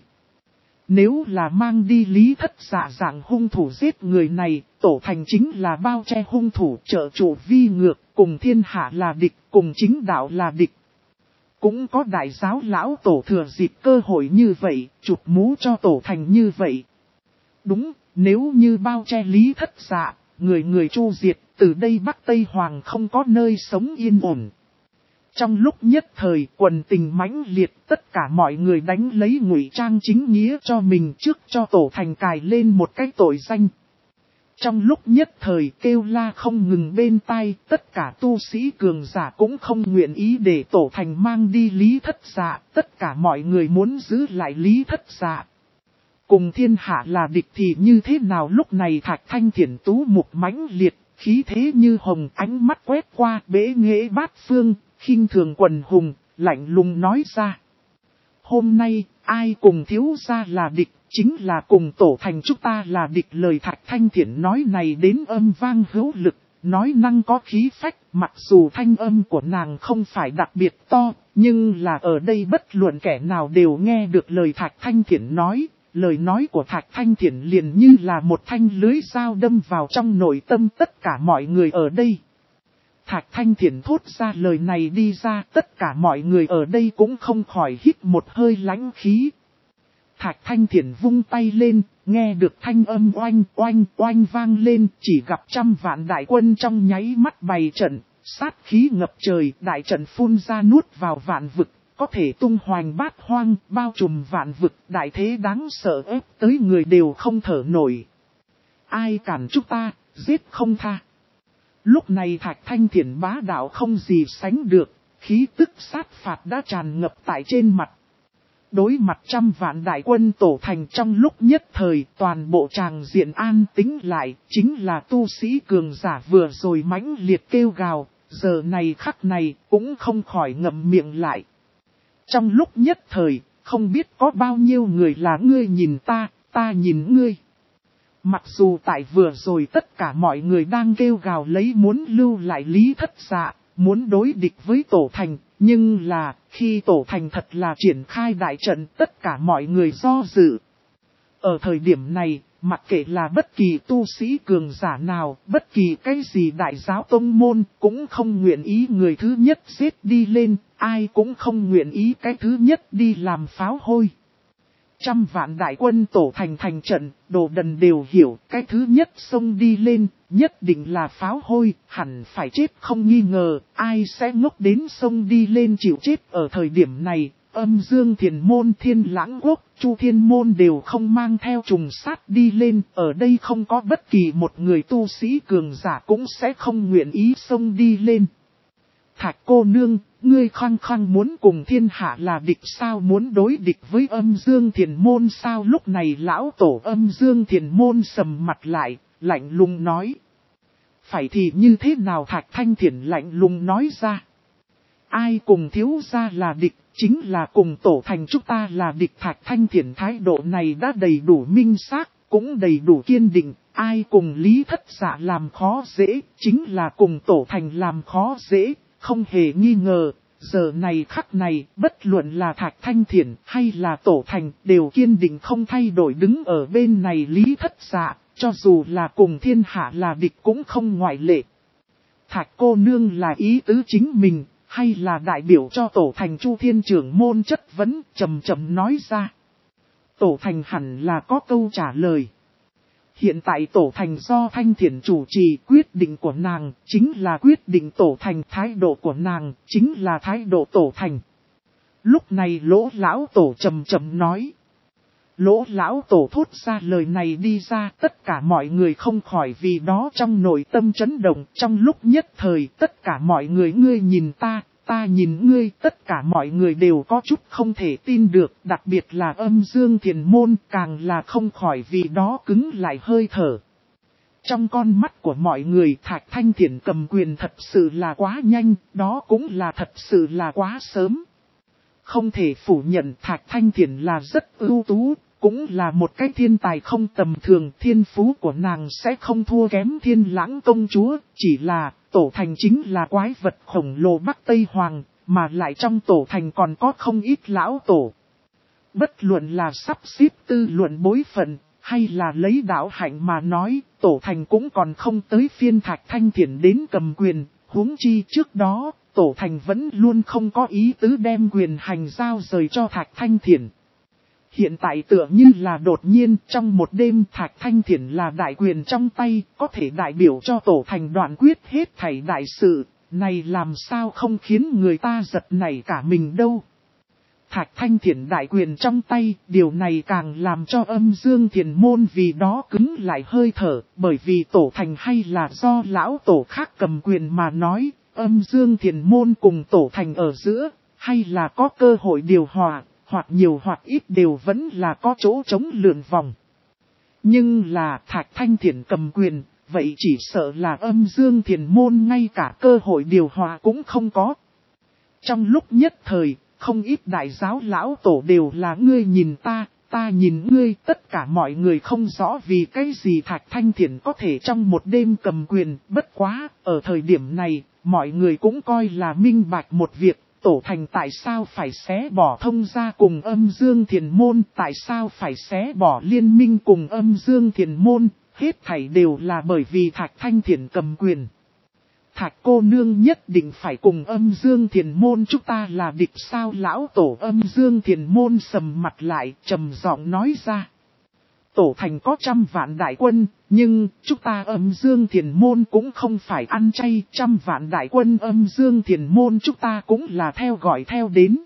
Nếu là mang đi Lý Thất Dạ dạng hung thủ giết người này, tổ thành chính là bao che hung thủ, trợ trụ vi ngược, cùng thiên hạ là địch, cùng chính đạo là địch. Cũng có đại giáo lão tổ thừa dịp cơ hội như vậy, chụp mũ cho tổ thành như vậy. Đúng, nếu như bao che Lý Thất Dạ, người người chu diệt, từ đây Bắc Tây Hoàng không có nơi sống yên ổn. Trong lúc nhất thời quần tình mãnh liệt, tất cả mọi người đánh lấy ngụy trang chính nghĩa cho mình trước cho tổ thành cài lên một cái tội danh. Trong lúc nhất thời kêu la không ngừng bên tai, tất cả tu sĩ cường giả cũng không nguyện ý để tổ thành mang đi Lý Thất Dạ, tất cả mọi người muốn giữ lại Lý Thất Dạ. Cùng thiên hạ là địch thì như thế nào? Lúc này Thạch Thanh Thiển tú mục mãnh liệt, khí thế như hồng, ánh mắt quét qua bế nghệ bát phương, khinh thường quần hùng, lạnh lùng nói ra. Hôm nay, ai cùng thiếu gia là địch, chính là cùng tổ thành chúng ta là địch. Lời Thạch Thanh Thiển nói này đến âm vang hữu lực, nói năng có khí phách, mặc dù thanh âm của nàng không phải đặc biệt to, nhưng là ở đây bất luận kẻ nào đều nghe được lời Thạch Thanh Thiển nói. Lời nói của Thạch Thanh Thiển liền như là một thanh lưới dao đâm vào trong nội tâm tất cả mọi người ở đây. Thạch Thanh Thiển thốt ra lời này đi ra, tất cả mọi người ở đây cũng không khỏi hít một hơi lãnh khí. Thạch Thanh Thiển vung tay lên, nghe được thanh âm oanh oanh oanh vang lên, chỉ gặp trăm vạn đại quân trong nháy mắt bày trận, sát khí ngập trời, đại trận phun ra nuốt vào vạn vực, có thể tung hoành bát hoang, bao trùm vạn vực, đại thế đáng sợ ép tới người đều không thở nổi. Ai cản chúng ta, giết không tha. Lúc này Thạch Thanh Thiển bá đạo không gì sánh được, khí tức sát phạt đã tràn ngập tại trên mặt. Đối mặt trăm vạn đại quân tổ thành trong lúc nhất thời toàn bộ tràng diện an tĩnh lại, chính là tu sĩ cường giả vừa rồi mãnh liệt kêu gào, giờ này khắc này cũng không khỏi ngậm miệng lại. Trong lúc nhất thời, không biết có bao nhiêu người là ngươi nhìn ta, ta nhìn ngươi. Mặc dù tại vừa rồi tất cả mọi người đang kêu gào lấy muốn lưu lại Lý Thất Dạ, muốn đối địch với tổ thành, nhưng là khi tổ thành thật là triển khai đại trận tất cả mọi người do dự. Ở thời điểm này, mặc kệ là bất kỳ tu sĩ cường giả nào, bất kỳ cái gì đại giáo tông môn cũng không nguyện ý người thứ nhất giết đi lên, ai cũng không nguyện ý cái thứ nhất đi làm pháo hôi. Trăm vạn đại quân tổ thành trận, đồ đần đều hiểu cái thứ nhất xông đi lên, nhất định là pháo hôi, hẳn phải chết không nghi ngờ, ai sẽ ngốc đến xông đi lên chịu chết. Ở thời điểm này, Âm Dương Thiền Môn, Thiên Lãng Quốc, Chu Thiên Môn đều không mang theo trùng sát đi lên, ở đây không có bất kỳ một người tu sĩ cường giả cũng sẽ không nguyện ý xông đi lên. Thạch cô nương, ngươi khăng khăng muốn cùng thiên hạ là địch sao, muốn đối địch với Âm Dương Thiền Môn sao? Lúc này lão tổ Âm Dương Thiền Môn sầm mặt lại, lạnh lùng nói. Phải thì như thế nào? Thạch Thanh Thiển lạnh lùng nói ra. Ai cùng thiếu gia là địch, chính là cùng tổ thành chúng ta là địch. Thạch Thanh Thiển thái độ này đã đầy đủ minh xác, cũng đầy đủ kiên định. Ai cùng Lý Thất Dạ làm khó dễ, chính là cùng tổ thành làm khó dễ. Không hề nghi ngờ, giờ này khắc này, bất luận là Thạch Thanh Thiển hay là tổ thành đều kiên định không thay đổi đứng ở bên này Lý Thất Dạ, cho dù là cùng thiên hạ là địch cũng không ngoại lệ. Thạch cô nương là ý tứ chính mình, hay là đại biểu cho tổ thành Chu Thiên trưởng môn chất vấn, trầm trầm nói ra. Tổ thành hẳn là có câu trả lời. Hiện tại tổ thành do Thanh Thiển chủ trì, quyết định của nàng chính là quyết định tổ thành, thái độ của nàng chính là thái độ tổ thành. Lúc này Lỗ lão tổ trầm trầm nói. Lỗ lão tổ thốt ra lời này đi ra, tất cả mọi người không khỏi vì đó trong nội tâm chấn động. Trong lúc nhất thời tất cả mọi người, ngươi nhìn ta, ta nhìn ngươi, tất cả mọi người đều có chút không thể tin được, đặc biệt là Âm Dương Thiền Môn càng là không khỏi vì đó cứng lại hơi thở. Trong con mắt của mọi người, Thạch Thanh Thiển cầm quyền thật sự là quá nhanh, đó cũng là thật sự là quá sớm. Không thể phủ nhận Thạch Thanh Thiển là rất ưu tú, cũng là một cái thiên tài không tầm thường, thiên phú của nàng sẽ không thua kém Thiên Lãng công chúa, chỉ là tổ thành chính là quái vật khổng lồ Bắc Tây Hoàng, mà lại trong tổ thành còn có không ít lão tổ. Bất luận là sắp xếp tư luận bối phận, hay là lấy đạo hạnh mà nói, tổ thành cũng còn không tới phiên Thạch Thanh Thiển đến cầm quyền, huống chi trước đó, tổ thành vẫn luôn không có ý tứ đem quyền hành giao rời cho Thạch Thanh Thiển. Hiện tại tựa như là đột nhiên trong một đêm Thạch Thanh Thiển là đại quyền trong tay, có thể đại biểu cho tổ thành đoạn quyết hết thảy đại sự, này làm sao không khiến người ta giật nảy cả mình đâu. Thạch Thanh Thiển đại quyền trong tay, điều này càng làm cho Âm Dương Thiền Môn vì đó cứng lại hơi thở, bởi vì tổ thành hay là do lão tổ khác cầm quyền mà nói, Âm Dương Thiền Môn cùng tổ thành ở giữa, hay là có cơ hội điều hòa. hoặc nhiều hoặc ít đều vẫn là có chỗ trống lượn vòng. Nhưng là Thạch Thanh Thiển cầm quyền, vậy chỉ sợ là Âm Dương Thiền Môn ngay cả cơ hội điều hòa cũng không có. Trong lúc nhất thời, không ít đại giáo lão tổ đều là ngươi nhìn ta nhìn ngươi, tất cả mọi người không rõ vì cái gì Thạch Thanh Thiển có thể trong một đêm cầm quyền, bất quá, ở thời điểm này, mọi người cũng coi là minh bạch một việc, Tổ Thành tại sao phải xé bỏ thông gia cùng Âm Dương Thiền Môn, tại sao phải xé bỏ liên minh cùng Âm Dương Thiền Môn, hết thảy đều là bởi vì Thạch Thanh Thiển cầm quyền. Thạch cô nương nhất định phải cùng Âm Dương Thiền Môn chúng ta là địch sao? Lão tổ Âm Dương Thiền Môn sầm mặt lại, trầm giọng nói ra. Tổ Thành có 100 vạn đại quân, nhưng chúng ta Âm Dương Thiền Môn cũng không phải ăn chay, 100 vạn đại quân Âm Dương Thiền Môn chúng ta cũng là theo gọi theo đến.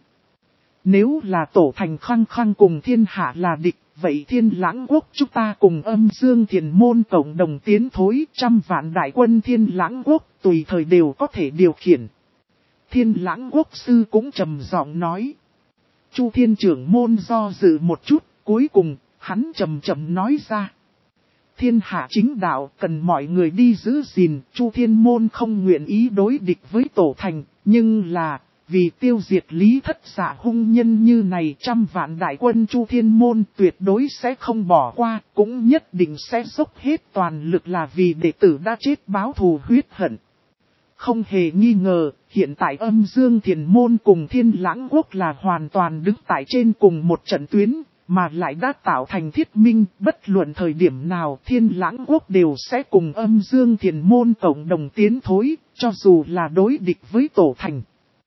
Nếu là Tổ Thành khăng khăng cùng thiên hạ là địch, vậy Thiên Lãng Quốc chúng ta cùng Âm Dương Thiền Môn cộng đồng tiến thối, 100 vạn đại quân Thiên Lãng Quốc tùy thời đều có thể điều khiển. Thiên Lãng Quốc sư cũng trầm giọng nói. Chu Thiên trưởng môn do dự một chút, cuối cùng, hắn trầm nói ra. Thiên hạ chính đạo cần mọi người đi giữ gìn, Chu Thiên môn không nguyện ý đối địch với Tổ Thành, nhưng là, vì tiêu diệt Lý Thất Dạ hung nhân như này, 100 vạn đại quân Chu Thiên môn tuyệt đối sẽ không bỏ qua, cũng nhất định sẽ dốc hết toàn lực là vì đệ tử đã chết báo thù huyết hận. Không hề nghi ngờ, hiện tại Âm Dương Thiền Môn cùng Thiên Lãng Quốc là hoàn toàn đứng tại trên cùng một trận tuyến, mà lại đã tạo thành thiết minh, bất luận thời điểm nào Thiên Lãng Quốc đều sẽ cùng Âm Dương Thiền Môn cộng đồng tiến thối, cho dù là đối địch với Tổ Thành.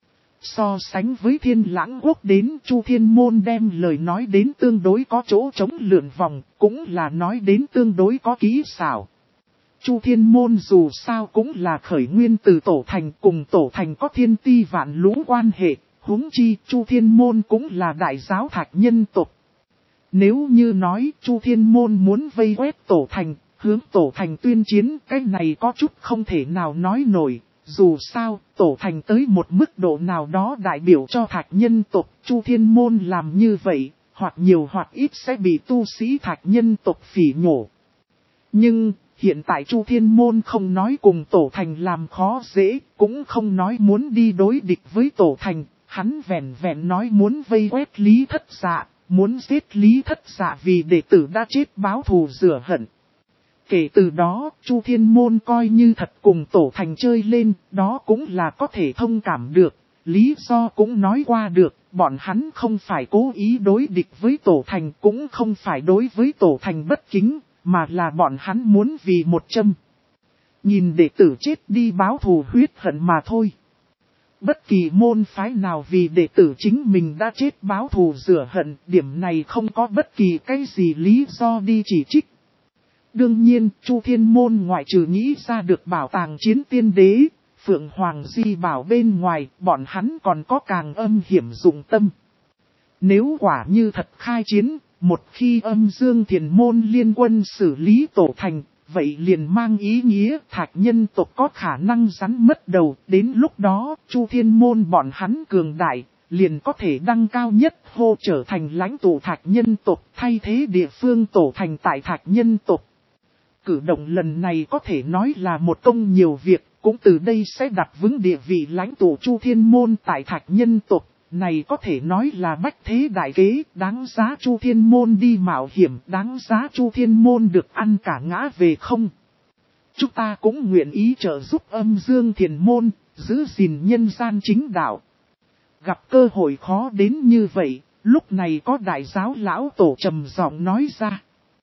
So sánh với Thiên Lãng Quốc đến Chu Thiên Môn đem lời nói đến tương đối có chỗ trống lượn vòng, cũng là nói đến tương đối có kỹ xảo. Chu Thiên Môn dù sao cũng là khởi nguyên từ Tổ Thành, cùng Tổ Thành có thiên ti vạn lũ quan hệ, huống chi Chu Thiên Môn cũng là đại giáo Thạch nhân tộc. Nếu như nói Chu Thiên Môn muốn vây quét Tổ Thành, hướng Tổ Thành tuyên chiến, cái này có chút không thể nào nói nổi. Dù sao, Tổ Thành tới một mức độ nào đó đại biểu cho Thạch nhân tộc, Chu Thiên Môn làm như vậy, hoặc nhiều hoặc ít sẽ bị tu sĩ Thạch nhân tộc phỉ nhổ. Nhưng, hiện tại Chu Thiên Môn không nói cùng Tổ Thành làm khó dễ, cũng không nói muốn đi đối địch với Tổ Thành, hắn vẹn vẹn nói muốn vây quét Lý Thất Dạ, muốn giết Lý Thất Dạ vì đệ tử đã chết báo thù rửa hận. Kể từ đó, Chu Thiên Môn coi như thật cùng Tổ Thành chơi lên, đó cũng là có thể thông cảm được, lý do cũng nói qua được, bọn hắn không phải cố ý đối địch với Tổ Thành, cũng không phải đối với Tổ Thành bất kính, mà là bọn hắn muốn vì một châm. Nhìn đệ tử chết đi báo thù huyết hận mà thôi. Bất kỳ môn phái nào vì đệ tử chính mình đã chết báo thù rửa hận, điểm này không có bất kỳ cái gì lý do đi chỉ trích. Đương nhiên, Chu Thiên Môn ngoại trừ nghĩ ra được bảo tàng chiến tiên đế, Phượng Hoàng Di bảo bên ngoài, bọn hắn còn có càng âm hiểm dụng tâm. Nếu quả như thật khai chiến, một khi Âm Dương Thiền Môn liên quân xử lý Tổ Thành, vậy liền mang ý nghĩa Thạch nhân tộc có khả năng rắn mất đầu. Đến lúc đó, Chu Thiên Môn bọn hắn cường đại, liền có thể đăng cao nhất hô trở thành lãnh tụ Thạch nhân tộc, thay thế địa phương Tổ Thành tại Thạch nhân tộc. Cử động lần này có thể nói là một công nhiều việc, cũng từ đây sẽ đặt vững địa vị lãnh tụ Chu Thiên Môn tại Thạch nhân tộc. Này có thể nói là bách thế đại kế, đáng giá Chu Thiên Môn đi mạo hiểm, đáng giá Chu Thiên Môn được ăn cả ngã về không. Chúng ta cũng nguyện ý trợ giúp Âm Dương Thiền Môn, giữ gìn nhân gian chính đạo. Gặp cơ hội khó đến như vậy, lúc này có đại giáo lão tổ trầm giọng nói ra.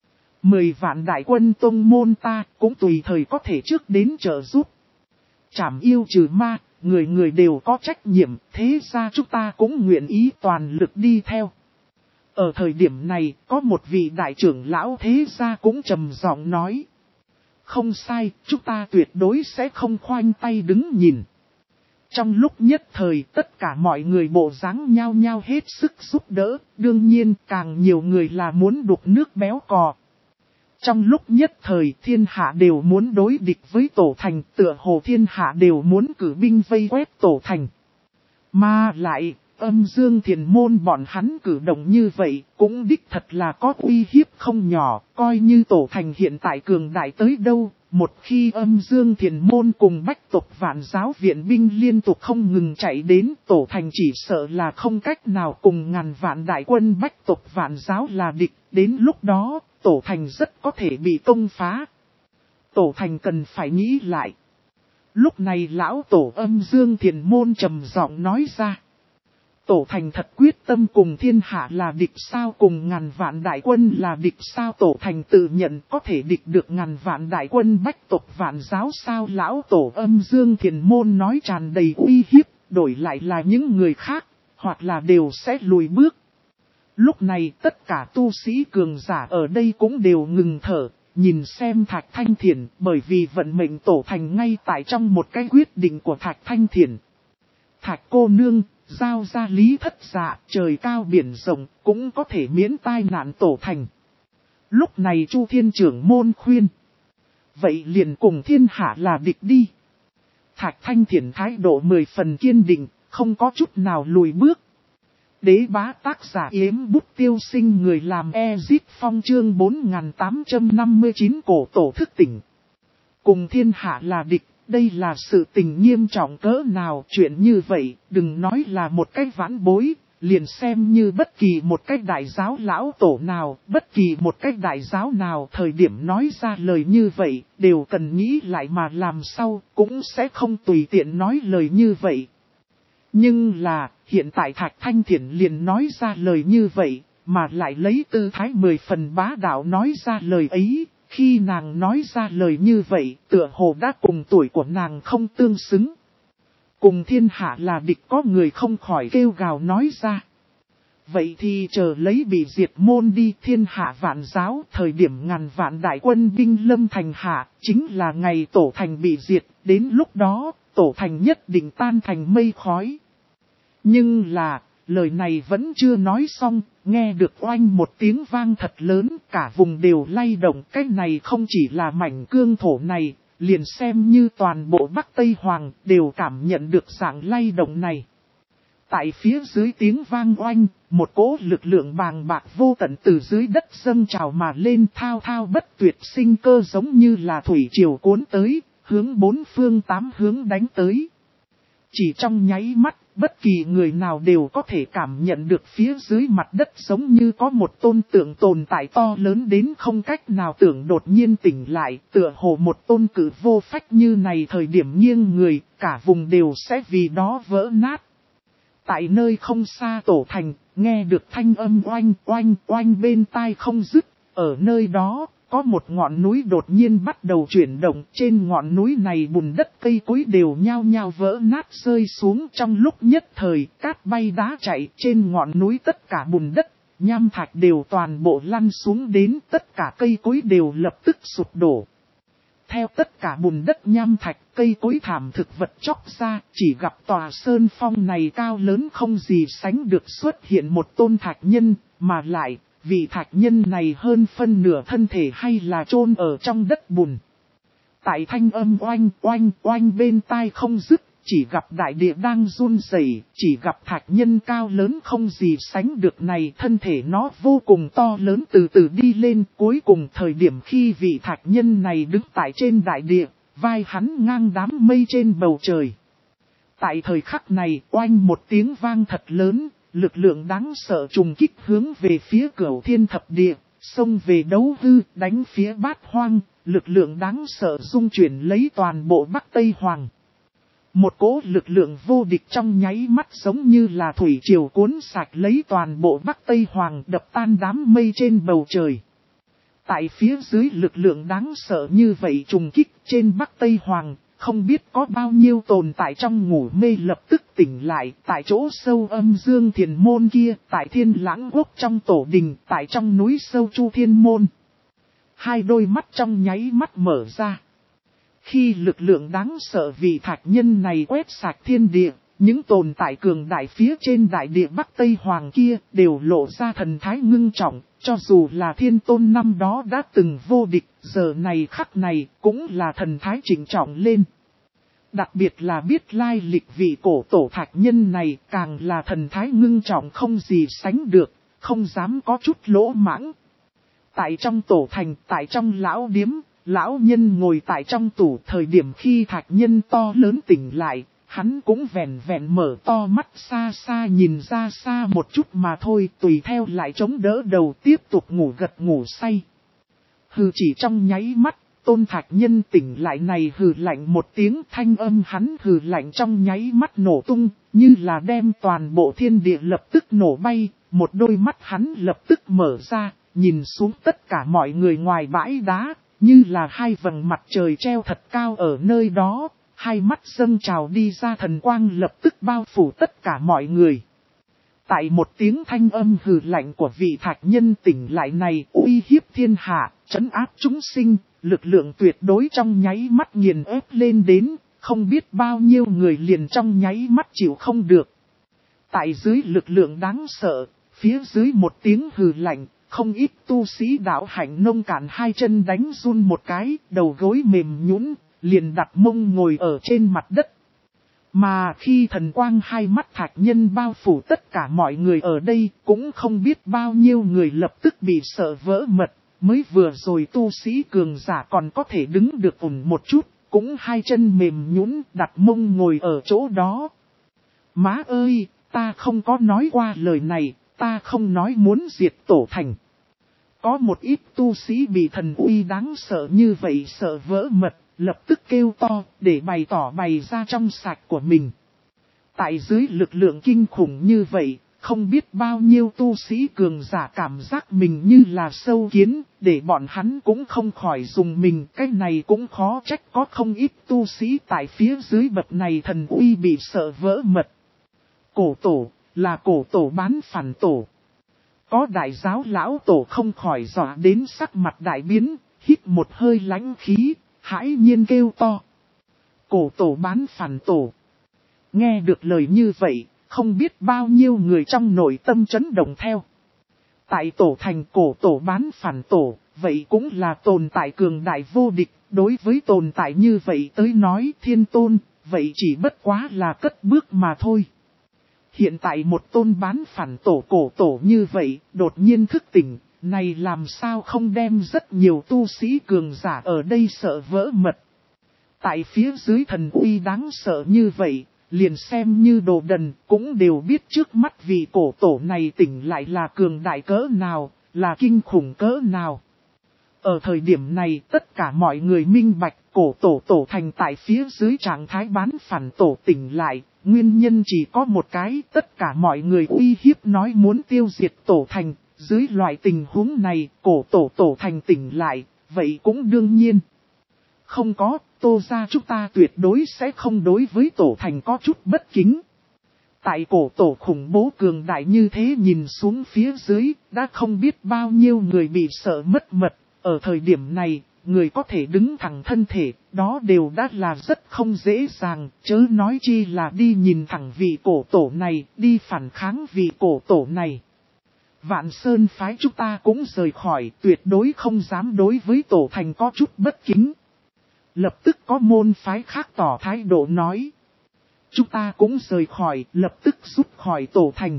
10 vạn đại quân tông môn ta cũng tùy thời có thể trước đến trợ giúp. Trảm yêu trừ ma, người người đều có trách nhiệm, thế ra chúng ta cũng nguyện ý toàn lực đi theo. Ở thời điểm này, có một vị đại trưởng lão thế gia cũng trầm giọng nói. Không sai, chúng ta tuyệt đối sẽ không khoanh tay đứng nhìn. Trong lúc nhất thời, tất cả mọi người bộ dáng nhao nhao hết sức giúp đỡ, đương nhiên càng nhiều người là muốn đục nước béo cò. Trong lúc nhất thời thiên hạ đều muốn đối địch với Tổ Thành, tựa hồ thiên hạ đều muốn cử binh vây quét Tổ Thành. Mà lại, Âm Dương Thiền Môn bọn hắn cử động như vậy, cũng đích thật là có uy hiếp không nhỏ, coi như tổ thành hiện tại cường đại tới đâu. Một khi Âm Dương Thiền Môn cùng Bách tộc Vạn Giáo viện binh liên tục không ngừng chạy đến, tổ thành chỉ sợ là không cách nào cùng ngàn vạn đại quân Bách tộc Vạn Giáo là địch. Đến lúc đó, tổ thành rất có thể bị công phá. Tổ thành cần phải nghĩ lại. Lúc này lão tổ Âm Dương Thiền Môn trầm giọng nói ra. Tổ thành thật quyết tâm cùng thiên hạ là địch sao, cùng ngàn vạn đại quân là địch sao, tổ thành tự nhận có thể địch được ngàn vạn đại quân Bách tộc Vạn Giáo sao. Lão tổ Âm Dương Thiền Môn nói tràn đầy uy hiếp, đổi lại là những người khác, hoặc là đều sẽ lùi bước. Lúc này tất cả tu sĩ cường giả ở đây cũng đều ngừng thở, nhìn xem Thạch Thanh Thiền, bởi vì vận mệnh tổ thành ngay tại trong một cái quyết định của Thạch Thanh Thiền. Thạch cô nương, giao ra lý thất dạ, trời cao biển rộng, cũng có thể miễn tai nạn tổ thành. Lúc này Chu Thiên Trưởng Môn khuyên. Vậy liền cùng thiên hạ là địch đi. Thạch Thanh Thiền thái độ 10 phần kiên định, không có chút nào lùi bước. Đế bá tác giả Yếm Bút Tiêu Sinh, người làm Ezit Phong, chương 4859 cổ tổ thức tỉnh. Cùng thiên hạ là địch, đây là sự tình nghiêm trọng cỡ nào. Chuyện như vậy, đừng nói là một cái vãn bối, liền xem như bất kỳ một cái đại giáo lão tổ nào, bất kỳ một cái đại giáo nào thời điểm nói ra lời như vậy, đều cần nghĩ lại mà làm sao, cũng sẽ không tùy tiện nói lời như vậy. Nhưng là, hiện tại Thạch Thanh Thiển liền nói ra lời như vậy, mà lại lấy tư thái 10 phần bá đạo nói ra lời ấy. Khi nàng nói ra lời như vậy, tựa hồ đã cùng tuổi của nàng không tương xứng. Cùng thiên hạ là địch, có người không khỏi kêu gào nói ra. Vậy thì chờ lấy bị diệt môn đi. Thiên hạ Vạn Giáo, thời điểm ngàn vạn đại quân binh lâm thành hạ, chính là ngày tổ thành bị diệt, đến lúc đó, tổ thành nhất định tan thành mây khói. Nhưng là, lời này vẫn chưa nói xong, nghe được oanh một tiếng vang thật lớn, cả vùng đều lay động. Cái này không chỉ là mảnh cương thổ này, liền xem như toàn bộ Bắc Tây Hoàng đều cảm nhận được dạng lay động này. Tại phía dưới tiếng vang oanh, một cỗ lực lượng bàng bạc vô tận từ dưới đất dâng trào mà lên, thao thao bất tuyệt sinh cơ giống như là thủy triều cuốn tới, hướng bốn phương tám hướng đánh tới. Chỉ trong nháy mắt, bất kỳ người nào đều có thể cảm nhận được phía dưới mặt đất giống như có một tôn tượng tồn tại to lớn đến không cách nào tưởng đột nhiên tỉnh lại, tựa hồ một tôn cử vô phách như này thời điểm nghiêng người, cả vùng đều sẽ vì đó vỡ nát. Tại nơi không xa tổ thành, nghe được thanh âm oanh oanh oanh bên tai không dứt, ở nơi đó, có một ngọn núi đột nhiên bắt đầu chuyển động, trên ngọn núi này bùn đất cây cối đều nhao nhao vỡ nát rơi xuống. Trong lúc nhất thời, cát bay đá chạy, trên ngọn núi tất cả bùn đất, nham thạch đều toàn bộ lăn xuống đến, tất cả cây cối đều lập tức sụp đổ. Theo tất cả bùn đất nham thạch, cây cối thảm thực vật chóc ra, chỉ gặp tòa sơn phong này cao lớn không gì sánh được xuất hiện một tôn thạch nhân, mà lại, vị thạch nhân này hơn phân nửa thân thể hay là chôn ở trong đất bùn. Tại thanh âm oanh oanh oanh bên tai không dứt, chỉ gặp đại địa đang run rẩy, chỉ gặp thạch nhân cao lớn không gì sánh được này, thân thể nó vô cùng to lớn từ từ đi lên, cuối cùng thời điểm khi vị thạch nhân này đứng tại trên đại địa, vai hắn ngang đám mây trên bầu trời. Tại thời khắc này, oanh một tiếng vang thật lớn, lực lượng đáng sợ trùng kích hướng về phía Cửu Thiên Thập Địa, xông về đấu hư, đánh phía Bát Hoang, lực lượng đáng sợ dung chuyển lấy toàn bộ Bắc Tây Hoàng. Một cỗ lực lượng vô địch trong nháy mắt giống như là thủy triều cuốn sạch lấy toàn bộ Bắc Tây Hoàng, đập tan đám mây trên bầu trời. Tại phía dưới lực lượng đáng sợ như vậy trùng kích trên Bắc Tây Hoàng, không biết có bao nhiêu tồn tại trong ngủ mê lập tức tỉnh lại, tại chỗ sâu Âm Dương Thiền Môn kia, tại Thiên Lãng Quốc trong tổ đình, tại trong núi sâu Chu Thiên Môn. Hai đôi mắt trong nháy mắt mở ra. Khi lực lượng đáng sợ vì thạch nhân này quét sạch thiên địa, những tồn tại cường đại phía trên đại địa Bắc Tây Hoàng kia đều lộ ra thần thái ngưng trọng, cho dù là Thiên Tôn năm đó đã từng vô địch, giờ này khắc này cũng là thần thái chỉnh trọng lên. Đặc biệt là biết lai lịch vị cổ tổ thạch nhân này càng là thần thái ngưng trọng không gì sánh được, không dám có chút lỗ mãng. Tại trong tổ thành, tại trong lão điếm, lão nhân ngồi tại trong tủ thời điểm khi thạch nhân to lớn tỉnh lại, hắn cũng vẹn vẹn mở to mắt xa xa nhìn ra xa một chút mà thôi, tùy theo lại chống đỡ đầu tiếp tục ngủ say. Hừ, chỉ trong nháy mắt, Tôn thạch nhân tỉnh lại này hừ lạnh một tiếng, thanh âm hắn hừ lạnh trong nháy mắt nổ tung, như là đem toàn bộ thiên địa lập tức nổ bay, một đôi mắt hắn lập tức mở ra, nhìn xuống tất cả mọi người ngoài bãi đá, như là hai vầng mặt trời treo thật cao ở nơi đó, hai mắt dâng trào đi ra thần quang lập tức bao phủ tất cả mọi người. Tại một tiếng thanh âm hừ lạnh của vị thạch nhân tỉnh lại này uy hiếp thiên hạ, trấn áp chúng sinh, lực lượng tuyệt đối trong nháy mắt nghiền ép lên đến, không biết bao nhiêu người liền trong nháy mắt chịu không được. Tại dưới lực lượng đáng sợ, phía dưới một tiếng hừ lạnh, không ít tu sĩ đạo hạnh nông cạn hai chân đánh run một cái, đầu gối mềm nhũn, liền đặt mông ngồi ở trên mặt đất. Mà khi thần quang hai mắt thạch nhân bao phủ tất cả mọi người ở đây, cũng không biết bao nhiêu người lập tức bị sợ vỡ mật, mới vừa rồi tu sĩ cường giả còn có thể đứng được ổn một chút, cũng hai chân mềm nhũn đặt mông ngồi ở chỗ đó. Má ơi, ta không có nói qua lời này, ta không nói muốn diệt tổ thành. Có một ít tu sĩ bị thần uy đáng sợ như vậy sợ vỡ mật, lập tức kêu to để bày tỏ bày ra trong sạch của mình. Tại dưới lực lượng kinh khủng như vậy, không biết bao nhiêu tu sĩ cường giả cảm giác mình như là sâu kiến, để bọn hắn cũng không khỏi dùng mình. Cái này cũng khó trách có không ít tu sĩ tại phía dưới bậc này thần uy bị sợ vỡ mật. Cổ tổ, là cổ tổ bán phản tổ. Có đại giáo lão tổ không khỏi dọa đến sắc mặt đại biến, hít một hơi lãnh khí, hãi nhiên kêu to. Cổ tổ bán phản tổ. Nghe được lời như vậy, không biết bao nhiêu người trong nội tâm chấn động theo. Tại tổ thành cổ tổ bán phản tổ, vậy cũng là tồn tại cường đại vô địch, đối với tồn tại như vậy tới nói thiên tôn, vậy chỉ bất quá là cất bước mà thôi. Hiện tại một tôn bán phản tổ cổ tổ như vậy, đột nhiên thức tỉnh, này làm sao không đem rất nhiều tu sĩ cường giả ở đây sợ vỡ mật. Tại phía dưới thần uy đáng sợ như vậy, liền xem như đồ đần cũng đều biết trước mắt vị cổ tổ này tỉnh lại là cường đại cỡ nào, là kinh khủng cỡ nào. Ở thời điểm này tất cả mọi người minh bạch cổ tổ tổ thành tại phía dưới trạng thái bán phản tổ tỉnh lại. Nguyên nhân chỉ có một cái, tất cả mọi người uy hiếp nói muốn tiêu diệt tổ thành, dưới loại tình huống này, cổ tổ thành tỉnh lại, vậy cũng đương nhiên. Không có, Tô gia chúng ta tuyệt đối sẽ không đối với tổ thành có chút bất kính. Tại cổ tổ khủng bố cường đại như thế nhìn xuống phía dưới, đã không biết bao nhiêu người bị sợ mất mật, ở thời điểm này. Người có thể đứng thẳng thân thể, đó đều đã là rất không dễ dàng, chớ nói chi là đi nhìn thẳng vị cổ tổ này, đi phản kháng vị cổ tổ này. Vạn Sơn phái chúng ta cũng rời khỏi, tuyệt đối không dám đối với tổ thành có chút bất kính. Lập tức có môn phái khác tỏ thái độ nói. Chúng ta cũng rời khỏi, lập tức rút khỏi tổ thành.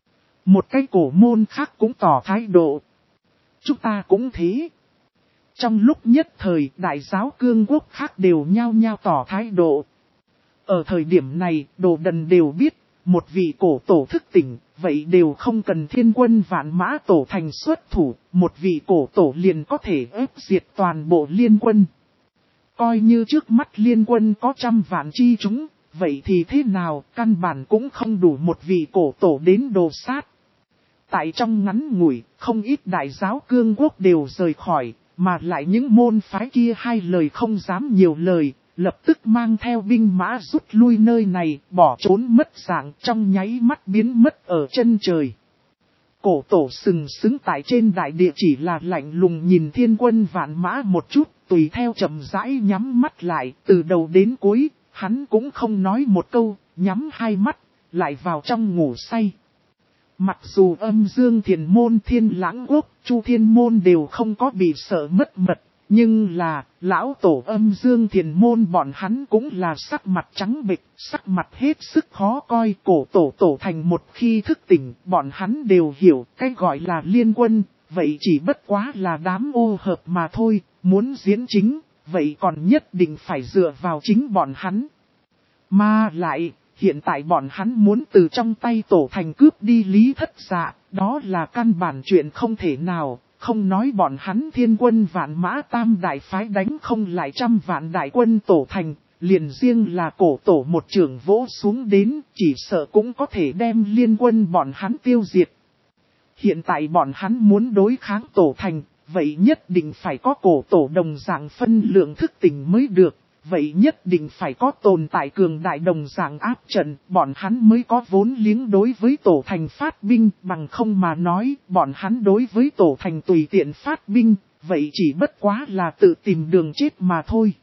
Một cái cổ môn khác cũng tỏ thái độ. Chúng ta cũng thế. Trong lúc nhất thời, đại giáo cương quốc khác đều nhao nhao tỏ thái độ. Ở thời điểm này, đồ đần đều biết, một vị cổ tổ thức tỉnh, vậy đều không cần thiên quân vạn mã tổ thành xuất thủ, một vị cổ tổ liền có thể ép diệt toàn bộ liên quân. Coi như trước mắt liên quân có 100 vạn chi chúng, vậy thì thế nào, căn bản cũng không đủ một vị cổ tổ đến đồ sát. Tại trong ngắn ngủi, không ít đại giáo cương quốc đều rời khỏi. Mà lại những môn phái kia hai lời không dám nhiều lời, lập tức mang theo binh mã rút lui nơi này, bỏ trốn mất dạng trong nháy mắt biến mất ở chân trời. Cổ tổ sừng sững tại trên đại địa chỉ là lạnh lùng nhìn thiên quân vạn mã một chút, tùy theo chậm rãi nhắm mắt lại, từ đầu đến cuối, hắn cũng không nói một câu, nhắm hai mắt, lại vào trong ngủ say. Mặc dù Âm Dương Thiền Môn Thiên Lãng Quốc, Chu Thiên Môn đều không có bị sợ mất mật, Nhưng là, lão tổ Âm Dương Thiền Môn bọn hắn cũng là sắc mặt trắng bệch, sắc mặt hết sức khó coi. Cổ tổ thành một khi thức tỉnh, bọn hắn đều hiểu cái gọi là liên quân, vậy chỉ bất quá là đám ô hợp mà thôi, muốn diễn chính, vậy còn nhất định phải dựa vào chính bọn hắn. Mà lại, hiện tại bọn hắn muốn từ trong tay tổ thành cướp đi Lý Thất Dạ, đó là căn bản chuyện không thể nào. Không nói bọn hắn thiên quân vạn mã tam đại phái đánh không lại 100 vạn đại quân tổ thành, liền riêng là cổ tổ một trường vỗ xuống đến, chỉ sợ cũng có thể đem liên quân bọn hắn tiêu diệt. Hiện tại bọn hắn muốn đối kháng tổ thành, vậy nhất định phải có cổ tổ đồng dạng phân lượng thức tỉnh mới được, vậy nhất định phải có tồn tại cường đại đồng dạng áp trận, bọn hắn mới có vốn liếng đối với tổ thành phát binh, bằng không mà nói, bọn hắn đối với tổ thành tùy tiện phát binh, vậy chỉ bất quá là tự tìm đường chết mà thôi.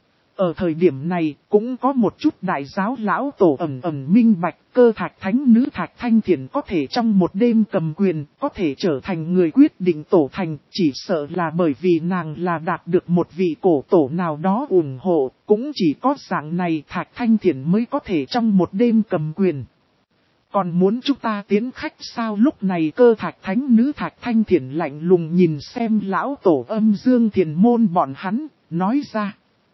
Ở thời điểm này, cũng có một chút đại giáo lão tổ ẩn minh bạch, Cơ Thạch Thánh nữ Thạch Thanh Thiền có thể trong một đêm cầm quyền, có thể trở thành người quyết định tổ thành, chỉ sợ là bởi vì nàng là đạt được một vị cổ tổ nào đó ủng hộ, cũng chỉ có dạng này Thạch Thanh Thiền mới có thể trong một đêm cầm quyền. Còn muốn chúng ta tiến khách sao? Lúc này Cơ Thạch Thánh nữ Thạch Thanh Thiền lạnh lùng nhìn xem lão tổ Âm Dương Thiền Môn bọn hắn, nói ra.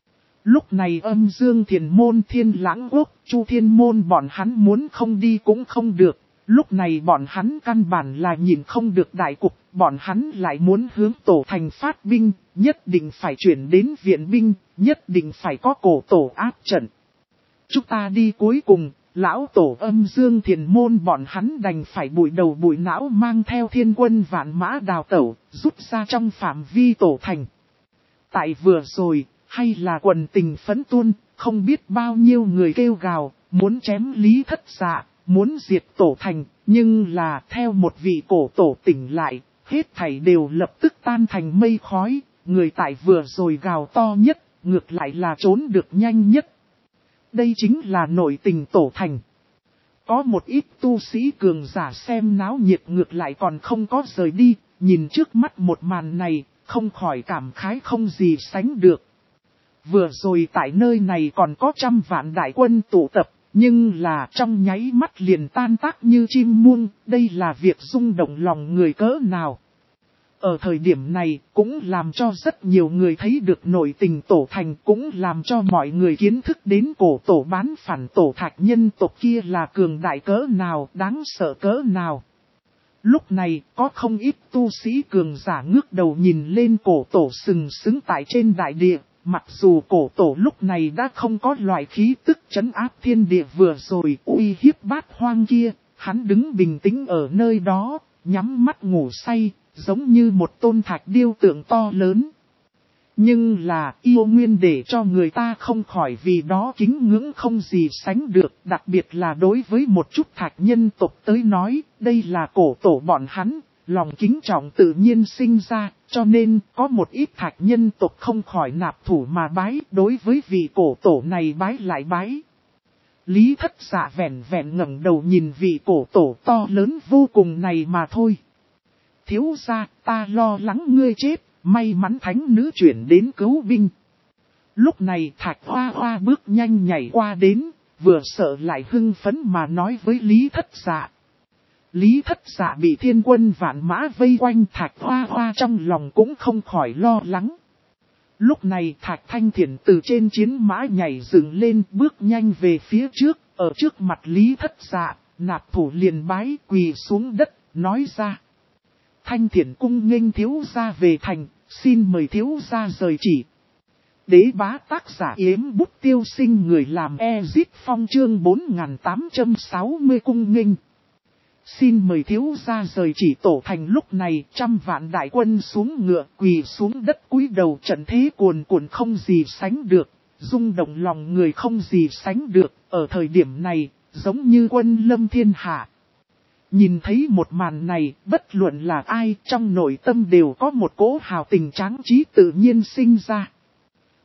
Lúc này Âm Dương Thiền Môn Thiên Lãng Quốc, Chu Thiên Môn bọn hắn muốn không đi cũng không được. Lúc này bọn hắn căn bản là nhìn không được đại cục, bọn hắn lại muốn hướng tổ thành phát binh, nhất định phải chuyển đến viện binh, nhất định phải có cổ tổ áp trận. Chúng ta đi cuối cùng, lão tổ Âm Dương Thiền Môn bọn hắn đành phải bụi đầu bụi não mang theo thiên quân vạn mã đào tẩu, rút ra trong phạm vi tổ thành. Tại vừa rồi, hay là quần tình phấn tuôn, không biết bao nhiêu người kêu gào, muốn chém Lý Thất Dạ, muốn diệt tổ thành, nhưng là theo một vị cổ tổ tỉnh lại, hết thảy đều lập tức tan thành mây khói, người tại vừa rồi gào to nhất, ngược lại là trốn được nhanh nhất. Đây chính là nội tình tổ thành. Có một ít tu sĩ cường giả xem náo nhiệt ngược lại còn không có rời đi, nhìn trước mắt một màn này, không khỏi cảm khái không gì sánh được. Vừa rồi tại nơi này còn có 100 vạn đại quân tụ tập, nhưng là trong nháy mắt liền tan tác như chim muông, đây là việc rung động lòng người cỡ nào. Ở thời điểm này cũng làm cho rất nhiều người thấy được nội tình tổ thành, cũng làm cho mọi người kiến thức đến cổ tổ bán phản tổ Thạch nhân tộc kia là cường đại cỡ nào, đáng sợ cỡ nào. Lúc này có không ít tu sĩ cường giả ngước đầu nhìn lên cổ tổ sừng sững tại trên đại địa. Mặc dù cổ tổ lúc này đã không có loại khí tức trấn áp thiên địa vừa rồi uy hiếp Bát Hoang kia, hắn đứng bình tĩnh ở nơi đó, nhắm mắt ngủ say, giống như một tôn thạch điêu tượng to lớn. Nhưng là yêu nguyên để cho người ta không khỏi vì đó kính ngưỡng không gì sánh được, đặc biệt là đối với một chút thạch nhân tộc tới nói, đây là cổ tổ bọn hắn. Lòng kính trọng tự nhiên sinh ra, cho nên có một ít thạch nhân tộc không khỏi nạp thủ mà bái, đối với vị cổ tổ này bái lại bái. Lý Thất Dạ vẹn vẹn ngẩng đầu nhìn vị cổ tổ to lớn vô cùng này mà thôi. Thiếu gia, ta lo lắng ngươi chết, may mắn thánh nữ chuyển đến cứu binh. Lúc này Thạch Hoa Hoa bước nhanh nhảy qua đến, vừa sợ lại hưng phấn mà nói với Lý Thất Dạ. Lý Thất Dạ bị thiên quân vạn mã vây quanh, Thạch Hoa Hoa trong lòng cũng không khỏi lo lắng. Lúc này Thạch Thanh Thiền từ trên chiến mã nhảy dựng lên, bước nhanh về phía trước, ở trước mặt Lý Thất Dạ, nạp thủ liền bái quỳ xuống đất, nói ra. Thanh Thiền cung nghênh thiếu gia về thành, xin mời thiếu gia rời chỉ. Đế bá tác giả Yếm Bút Tiêu Sinh, người làm Ezit Phong chương 4860 cung nghênh. Xin mời thiếu gia rời chỉ tổ thành. Lúc này 100 vạn đại quân xuống ngựa quỳ xuống đất cúi đầu, trận thế cuồn cuộn không gì sánh được, rung động lòng người không gì sánh được, ở thời điểm này, giống như quân lâm thiên hạ. Nhìn thấy một màn này, bất luận là ai trong nội tâm đều có một cỗ hào tình tráng trí tự nhiên sinh ra.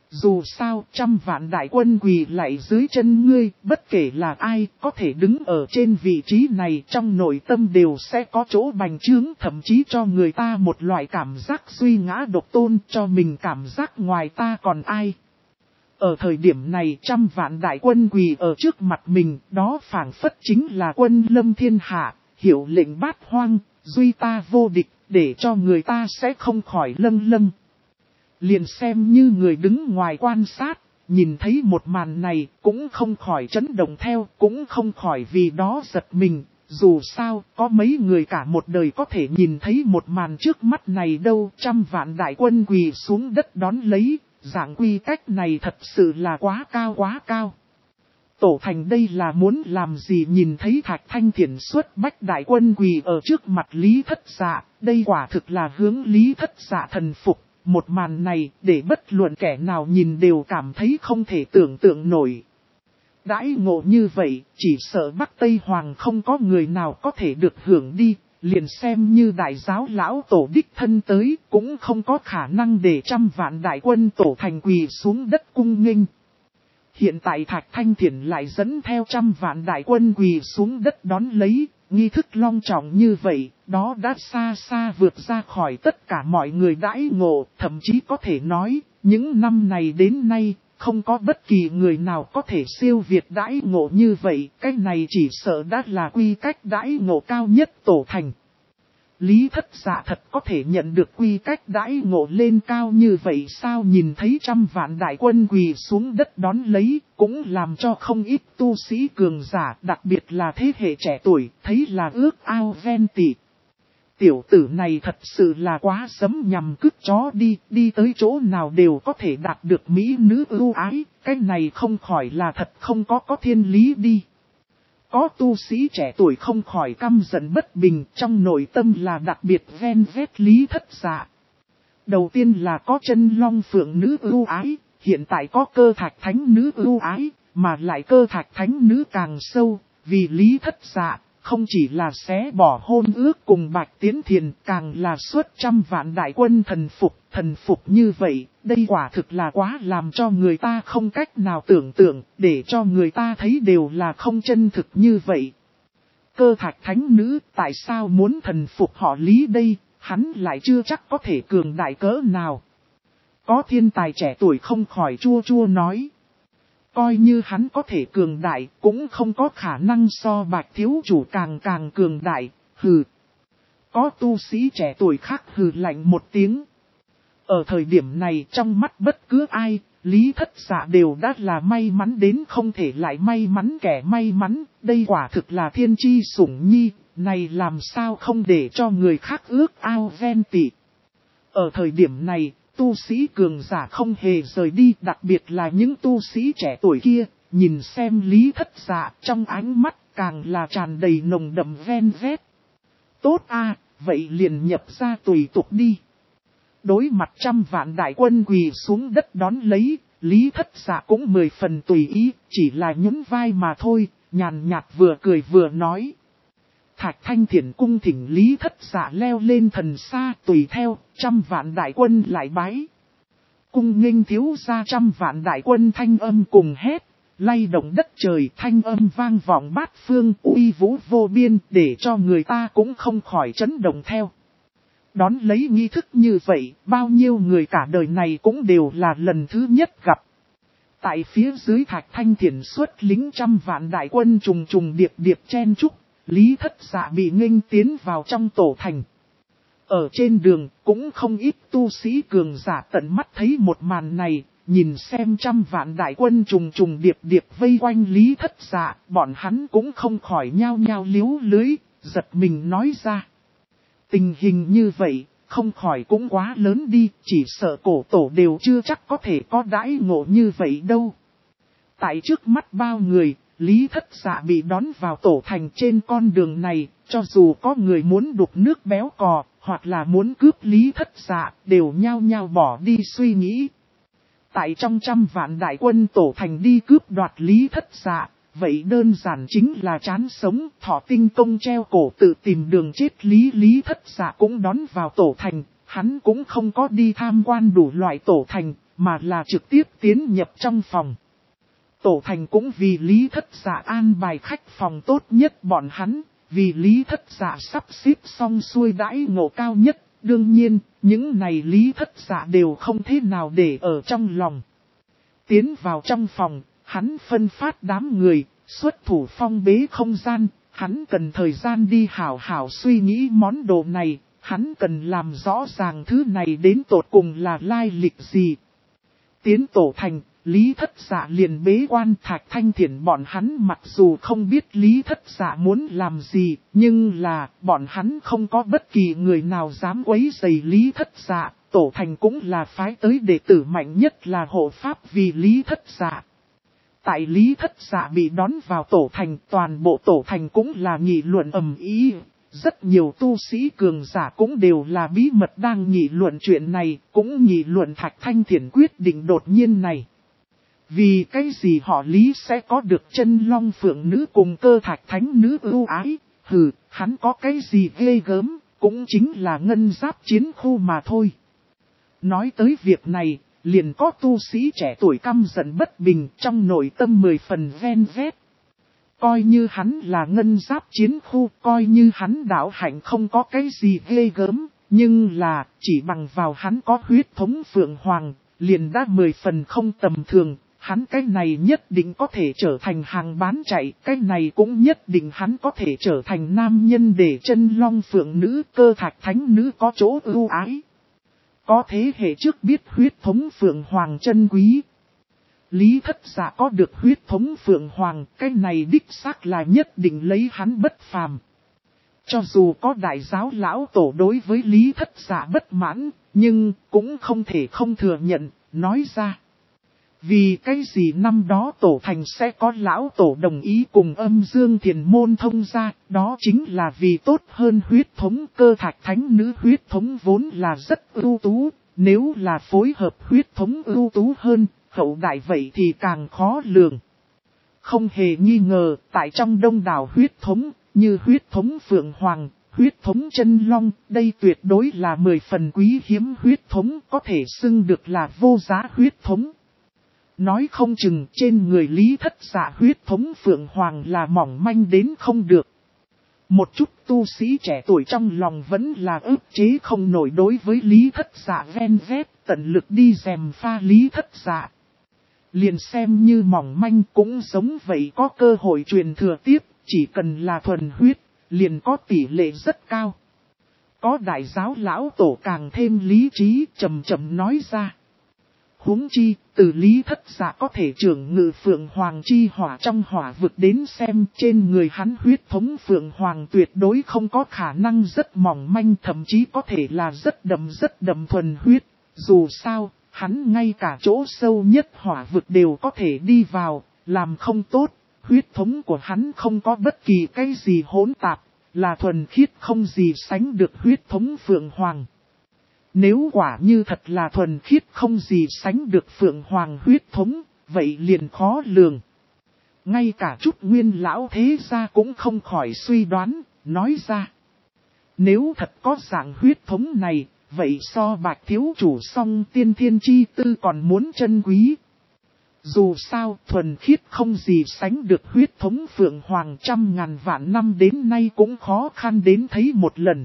Dù sao, 100.000 đại quân quỳ lạy dưới chân ngươi, bất kể là ai có thể đứng ở trên vị trí này trong nội tâm đều sẽ có chỗ bành trướng, thậm chí cho người ta một loại cảm giác suy ngã độc tôn, cho mình cảm giác ngoài ta còn ai. Ở thời điểm này 100.000 đại quân quỳ ở trước mặt mình, đó phảng phất chính là quân lâm thiên hạ, hiệu lệnh bát hoang, duy ta vô địch, để cho người ta sẽ không khỏi lâng lâng. Liền xem như người đứng ngoài quan sát, nhìn thấy một màn này cũng không khỏi chấn động theo, cũng không khỏi vì đó giật mình. Dù sao, có mấy người cả một đời có thể nhìn thấy một màn trước mắt này đâu. 100.000 đại quân quỳ xuống đất đón lấy, dạng quy cách này thật sự là quá cao quá cao. Tổ thành đây là muốn làm gì? Nhìn thấy Thạch Thanh Thiển xuất bách đại quân quỳ ở trước mặt Lý Thất Dạ, đây quả thực là hướng Lý Thất Dạ thần phục. Một màn này để bất luận kẻ nào nhìn đều cảm thấy không thể tưởng tượng nổi. Đãi ngộ như vậy, chỉ sợ Bắc Tây Hoàng không có người nào có thể được hưởng đi, liền xem như đại giáo lão tổ đích thân tới, cũng không có khả năng để 100.000 đại quân tổ thành quỳ xuống đất cung nghênh. Hiện tại Thạch Thanh Thiển lại dẫn theo 100.000 đại quân quỳ xuống đất đón lấy, nghi thức long trọng như vậy, đó đã xa xa vượt ra khỏi tất cả mọi người đãi ngộ, thậm chí có thể nói, những năm này đến nay, không có bất kỳ người nào có thể siêu việt đãi ngộ như vậy, cái này chỉ sợ đã là quy cách đãi ngộ cao nhất tổ thành. Lý Thất Dạ thật có thể nhận được quy cách đãi ngộ lên cao như vậy sao? Nhìn thấy 100.000 đại quân quỳ xuống đất đón lấy, cũng làm cho không ít tu sĩ cường giả, đặc biệt là thế hệ trẻ tuổi, thấy là ước ao ven tị. Tiểu tử này thật sự là quá sấm nhằm cứt chó đi tới chỗ nào đều có thể đạt được mỹ nữ ưu ái, cái này không khỏi là thật không có thiên lý đi. Có tu sĩ trẻ tuổi không khỏi căm giận bất bình, trong nội tâm là đặc biệt ven vét Lý Thất Dạ. Đầu tiên là có chân long phượng nữ ưu ái, hiện tại có cơ thạch thánh nữ ưu ái, mà lại cơ thạch thánh nữ càng sâu, vì Lý Thất Dạ, không chỉ là xé bỏ hôn ước cùng Bạch Tiến Thiền, càng là suốt 100.000 đại quân thần phục như vậy, đây quả thực là quá làm cho người ta không cách nào tưởng tượng, để cho người ta thấy đều là không chân thực như vậy. Cơ thạch thánh nữ tại sao muốn thần phục họ Lý đây, hắn lại chưa chắc có thể cường đại cỡ nào. Có thiên tài trẻ tuổi không khỏi chua nói. Coi như hắn có thể cường đại, cũng không có khả năng so Bạch thiếu chủ càng cường đại, hừ. Có tu sĩ trẻ tuổi khác hừ lạnh một tiếng. Ở thời điểm này trong mắt bất cứ ai, Lý Thất Dạ đều đã là may mắn đến không thể lại may mắn kẻ may mắn, đây quả thực là thiên chi sủng nhi, này làm sao không để cho người khác ước ao ven tị. Ở thời điểm này, tu sĩ cường giả không hề rời đi, đặc biệt là những tu sĩ trẻ tuổi kia, nhìn xem Lý Thất Dạ trong ánh mắt càng là tràn đầy nồng đậm ven vét. Tốt a, vậy liền nhập ra tùy tục đi. Đối mặt 100.000 đại quân quỳ xuống đất đón lấy, Lý Thất Dạ cũng 10 phần tùy ý, chỉ là nhún vai mà thôi, nhàn nhạt vừa cười vừa nói. Thạch Thanh Thiển cung thỉnh Lý Thất Dạ leo lên thần xa tùy theo, 100.000 đại quân lại bái. Cung nghênh thiếu ra 100.000 đại quân thanh âm cùng hét, lay động đất trời thanh âm vang vọng bát phương uy vũ vô biên để cho người ta cũng không khỏi chấn động theo. Đón lấy nghi thức như vậy, bao nhiêu người cả đời này cũng đều là lần thứ nhất gặp. Tại phía dưới Thạch Thanh Thiển xuất lính 100.000 đại quân trùng điệp chen chúc, Lý Thất Dạ bị nghênh tiến vào trong tổ thành. Ở trên đường, cũng không ít tu sĩ cường giả tận mắt thấy một màn này, nhìn xem 100.000 đại quân trùng điệp vây quanh Lý Thất Dạ, bọn hắn cũng không khỏi nhao nhao liếu lưới, giật mình nói ra. Tình hình như vậy, không khỏi cũng quá lớn đi, chỉ sợ cổ tổ đều chưa chắc có thể có đãi ngộ như vậy đâu. Tại trước mắt bao người, Lý Thất Dạ bị đón vào tổ thành trên con đường này, cho dù có người muốn đục nước béo cò, hoặc là muốn cướp Lý Thất Dạ, đều nhao nhao bỏ đi suy nghĩ. Tại trong 100.000 đại quân tổ thành đi cướp đoạt Lý Thất Dạ, vậy đơn giản chính là chán sống, Thọ Tinh Công treo cổ tự tìm đường chết Lý Thất Dạ cũng đón vào tổ thành, hắn cũng không có đi tham quan đủ loại tổ thành, mà là trực tiếp tiến nhập trong phòng. Tổ thành cũng vì Lý Thất Dạ an bài khách phòng tốt nhất bọn hắn, vì Lý Thất Dạ sắp xếp xong xuôi đãi ngộ cao nhất. Đương nhiên, những này Lý Thất Dạ đều không thế nào để ở trong lòng. Tiến vào trong phòng, hắn phân phát đám người, xuất thủ phong bế không gian, hắn cần thời gian đi hảo hảo suy nghĩ món đồ này, hắn cần làm rõ ràng thứ này đến tột cùng là lai lịch gì. Tiến tổ thành, Lý Thất Dạ liền bế quan. Thạch Thanh Thiển bọn hắn mặc dù không biết Lý Thất Dạ muốn làm gì, nhưng là bọn hắn không có bất kỳ người nào dám quấy rầy Lý Thất Dạ. Tổ thành cũng là phái tới đệ tử mạnh nhất là hộ pháp vì Lý Thất Dạ. Tại Lý Thất Dạ bị đón vào tổ thành, toàn bộ tổ thành cũng là nghị luận ầm ĩ. Rất nhiều tu sĩ cường giả cũng đều là bí mật đang nghị luận chuyện này, cũng nghị luận Thạch Thanh Thiển quyết định đột nhiên này. Vì cái gì họ Lý sẽ có được chân long phượng nữ cùng cơ thạch thánh nữ ưu ái, hắn có cái gì ghê gớm, cũng chính là ngân giáp chiến khu mà thôi. Nói tới việc này, liền có tu sĩ trẻ tuổi căm giận bất bình trong nội tâm 10 phần ven vét. Coi như hắn là ngân giáp chiến khu, coi như hắn đạo hạnh không có cái gì ghê gớm, nhưng là chỉ bằng vào hắn có huyết thống phượng hoàng, liền đã 10 phần không tầm thường. Hắn cái này nhất định có thể trở thành hàng bán chạy, cái này cũng nhất định hắn có thể trở thành nam nhân để chân long phượng nữ cơ thạch thánh nữ có chỗ ưu ái. Có thế hệ trước biết huyết thống phượng hoàng chân quý. Lý Thất Dạ có được huyết thống phượng hoàng, cái này đích xác là nhất định lấy hắn bất phàm. Cho dù có đại giáo lão tổ đối với Lý Thất Dạ bất mãn, nhưng cũng không thể không thừa nhận, nói ra. Vì cái gì năm đó tổ thành sẽ có lão tổ đồng ý cùng âm dương thiền môn thông ra, đó chính là vì tốt hơn huyết thống cơ thạch thánh nữ huyết thống vốn là rất ưu tú, nếu là phối hợp huyết thống ưu tú hơn, hậu đại vậy thì càng khó lường. Không hề nghi ngờ, tại trong đông đảo huyết thống, như huyết thống phượng hoàng, huyết thống chân long, đây tuyệt đối là 10 phần quý hiếm huyết thống có thể xưng được là vô giá huyết thống. Nói không chừng trên người Lý Thất Dạ huyết thống phượng hoàng là mỏng manh đến không được. Một chút tu sĩ trẻ tuổi trong lòng vẫn là ức chế không nổi đối với Lý Thất Dạ ven vét, tận lực đi dèm pha Lý Thất Dạ. Liền xem như mỏng manh cũng giống vậy, có cơ hội truyền thừa tiếp, chỉ cần là thuần huyết, liền có tỷ lệ rất cao. Có đại giáo lão tổ càng thêm lý trí, chậm chậm nói ra. Huống chi, từ Lý Thất Dạ có thể trưởng ngự phượng hoàng chi hỏa trong hỏa vực đến xem, trên người hắn huyết thống phượng hoàng tuyệt đối không có khả năng rất mỏng manh, thậm chí có thể là rất đậm thuần huyết. Dù sao, hắn ngay cả chỗ sâu nhất hỏa vực đều có thể đi vào, làm không tốt, huyết thống của hắn không có bất kỳ cái gì hỗn tạp, là thuần khiết không gì sánh được huyết thống phượng hoàng. Nếu quả như thật là thuần khiết không gì sánh được phượng hoàng huyết thống, vậy liền khó lường. Ngay cả chút nguyên lão thế gia cũng không khỏi suy đoán, nói ra. Nếu thật có dạng huyết thống này, vậy so Bạch thiếu chủ song tiên thiên chi tư còn muốn chân quý. Dù sao, thuần khiết không gì sánh được huyết thống phượng hoàng 100.000 vạn năm đến nay cũng khó khăn đến thấy một lần.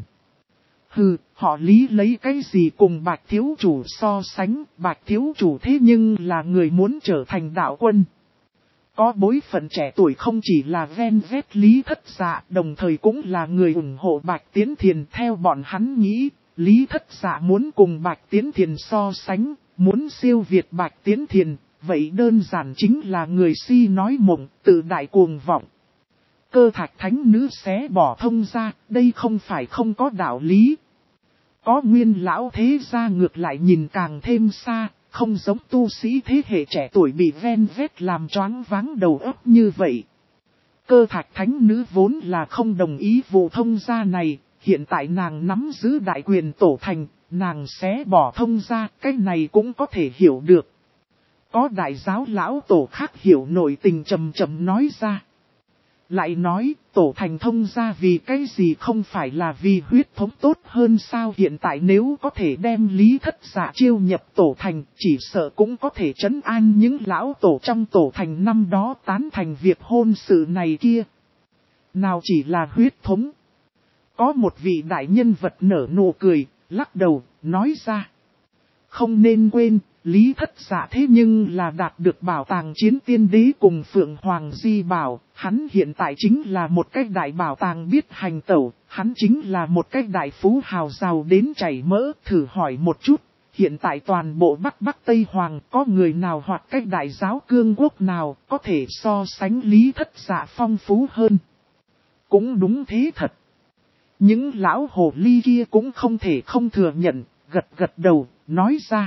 Họ Lý lấy cái gì cùng Bạch thiếu chủ so sánh, Bạch thiếu chủ thế nhưng là người muốn trở thành đạo quân. Có bối phận trẻ tuổi không chỉ là ven vét Lý Thất Dạ, đồng thời cũng là người ủng hộ Bạch Tiến Thiền. Theo bọn hắn nghĩ, Lý Thất Dạ muốn cùng Bạch Tiến Thiền so sánh, muốn siêu việt Bạch Tiến Thiền, vậy đơn giản chính là người si nói mộng, tự đại cuồng vọng. Cơ thạch thánh nữ xé bỏ thông ra, đây không phải không có đạo lý. Có nguyên lão thế gia ngược lại nhìn càng thêm xa, không giống tu sĩ thế hệ trẻ tuổi bị ven vét làm choáng váng đầu óc như vậy. Cơ thạch thánh nữ vốn là không đồng ý vụ thông gia này, hiện tại nàng nắm giữ đại quyền tổ thành, nàng xé bỏ thông gia, cái này cũng có thể hiểu được. Có đại giáo lão tổ khác hiểu nội tình trầm trầm nói ra. Lại nói, tổ thành thông ra vì cái gì không phải là vì huyết thống tốt hơn sao? Hiện tại nếu có thể đem Lý Thất Dạ chiêu nhập tổ thành, chỉ sợ cũng có thể trấn an những lão tổ trong tổ thành năm đó tán thành việc hôn sự này kia. Nào chỉ là huyết thống. Có một vị đại nhân vật nở nụ cười, lắc đầu, nói ra. Không nên quên, Lý Thất Dạ thế nhưng là đạt được bảo tàng chiến tiên đế cùng Phượng Hoàng Di Bảo. Hắn hiện tại chính là một cái đại bảo tàng biết hành tẩu, hắn chính là một cái đại phú hào giàu đến chảy mỡ. Thử hỏi một chút, hiện tại toàn bộ Bắc Tây Hoàng có người nào hoặc cái đại giáo cương quốc nào có thể so sánh Lý Thất Dạ phong phú hơn. Cũng đúng thế thật. Những lão hồ ly kia cũng không thể không thừa nhận, gật đầu, nói ra.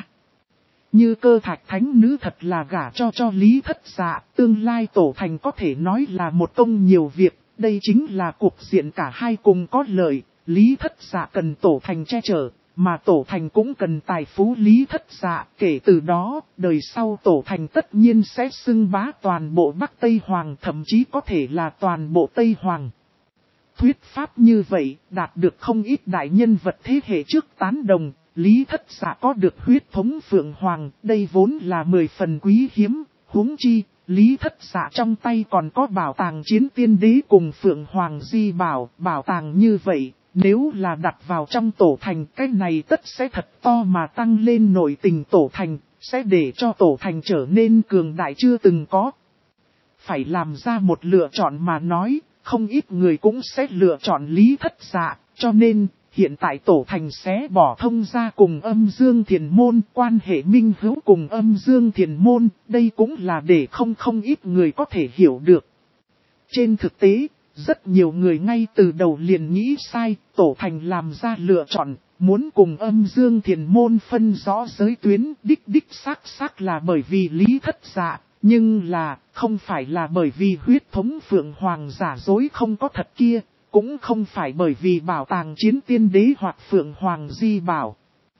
Như Cơ Thạch thánh nữ thật là gả cho Lý Thất Dạ, tương lai tổ thành có thể nói là một công nhiều việc, đây chính là cục diện cả hai cùng có lợi. Lý Thất Dạ cần tổ thành che chở, mà tổ thành cũng cần tài phú Lý Thất Dạ. Kể từ đó, đời sau tổ thành tất nhiên sẽ xưng bá toàn bộ Bắc Tây Hoàng, thậm chí có thể là toàn bộ Tây Hoàng. Thuyết pháp như vậy, đạt được không ít đại nhân vật thế hệ trước tán đồng. Lý Thất Dạ có được huyết thống Phượng Hoàng, đây vốn là 10 phần quý hiếm, huống chi, Lý Thất Dạ trong tay còn có bảo tàng chiến tiên đế cùng Phượng Hoàng Di Bảo. Bảo tàng như vậy, nếu là đặt vào trong tổ thành, cái này tất sẽ thật to mà tăng lên nội tình tổ thành, sẽ để cho tổ thành trở nên cường đại chưa từng có. Phải làm ra một lựa chọn mà nói, không ít người cũng sẽ lựa chọn Lý Thất Dạ, cho nên, hiện tại tổ thành sẽ bỏ thông ra cùng Âm Dương Thiền Môn, quan hệ minh hữu cùng Âm Dương Thiền Môn, đây cũng là để không ít người có thể hiểu được. Trên thực tế, rất nhiều người ngay từ đầu liền nghĩ sai, tổ thành làm ra lựa chọn, muốn cùng Âm Dương Thiền Môn phân rõ giới tuyến, đích xác là bởi vì Lý Thất Dạ. Nhưng là, không phải là bởi vì huyết thống Phượng Hoàng giả dối không có thật kia, cũng không phải bởi vì bảo tàng chiến tiên đế hoặc Phượng Hoàng Di Bảo.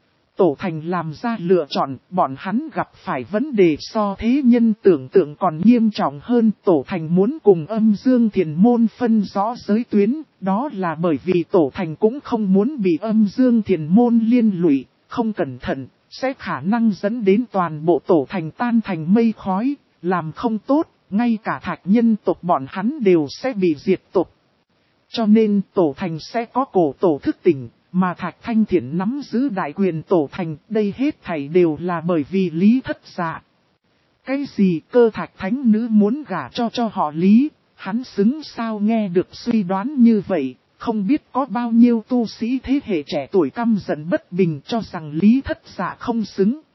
Tổ thành làm ra lựa chọn, bọn hắn gặp phải vấn đề so thế nhân tưởng tượng còn nghiêm trọng hơn. Tổ thành muốn cùng Âm Dương Thiền Môn phân rõ giới tuyến, đó là bởi vì tổ thành cũng không muốn bị Âm Dương Thiền Môn liên lụy, không cẩn thận, sẽ khả năng dẫn đến toàn bộ tổ thành tan thành mây khói. Làm không tốt, ngay cả Thạch nhân tộc bọn hắn đều sẽ bị diệt tộc. Cho nên tổ thành sẽ có cổ tổ thức tỉnh, mà Thạch Thanh Thiển nắm giữ đại quyền tổ thành, đây hết thảy đều là bởi vì Lý Thất Dạ. Cái gì Cơ Thạch thánh nữ muốn gả cho họ Lý, hắn xứng sao? Nghe được suy đoán như vậy, không biết có bao nhiêu tu sĩ thế hệ trẻ tuổi căm giận bất bình cho rằng Lý Thất Dạ không xứng.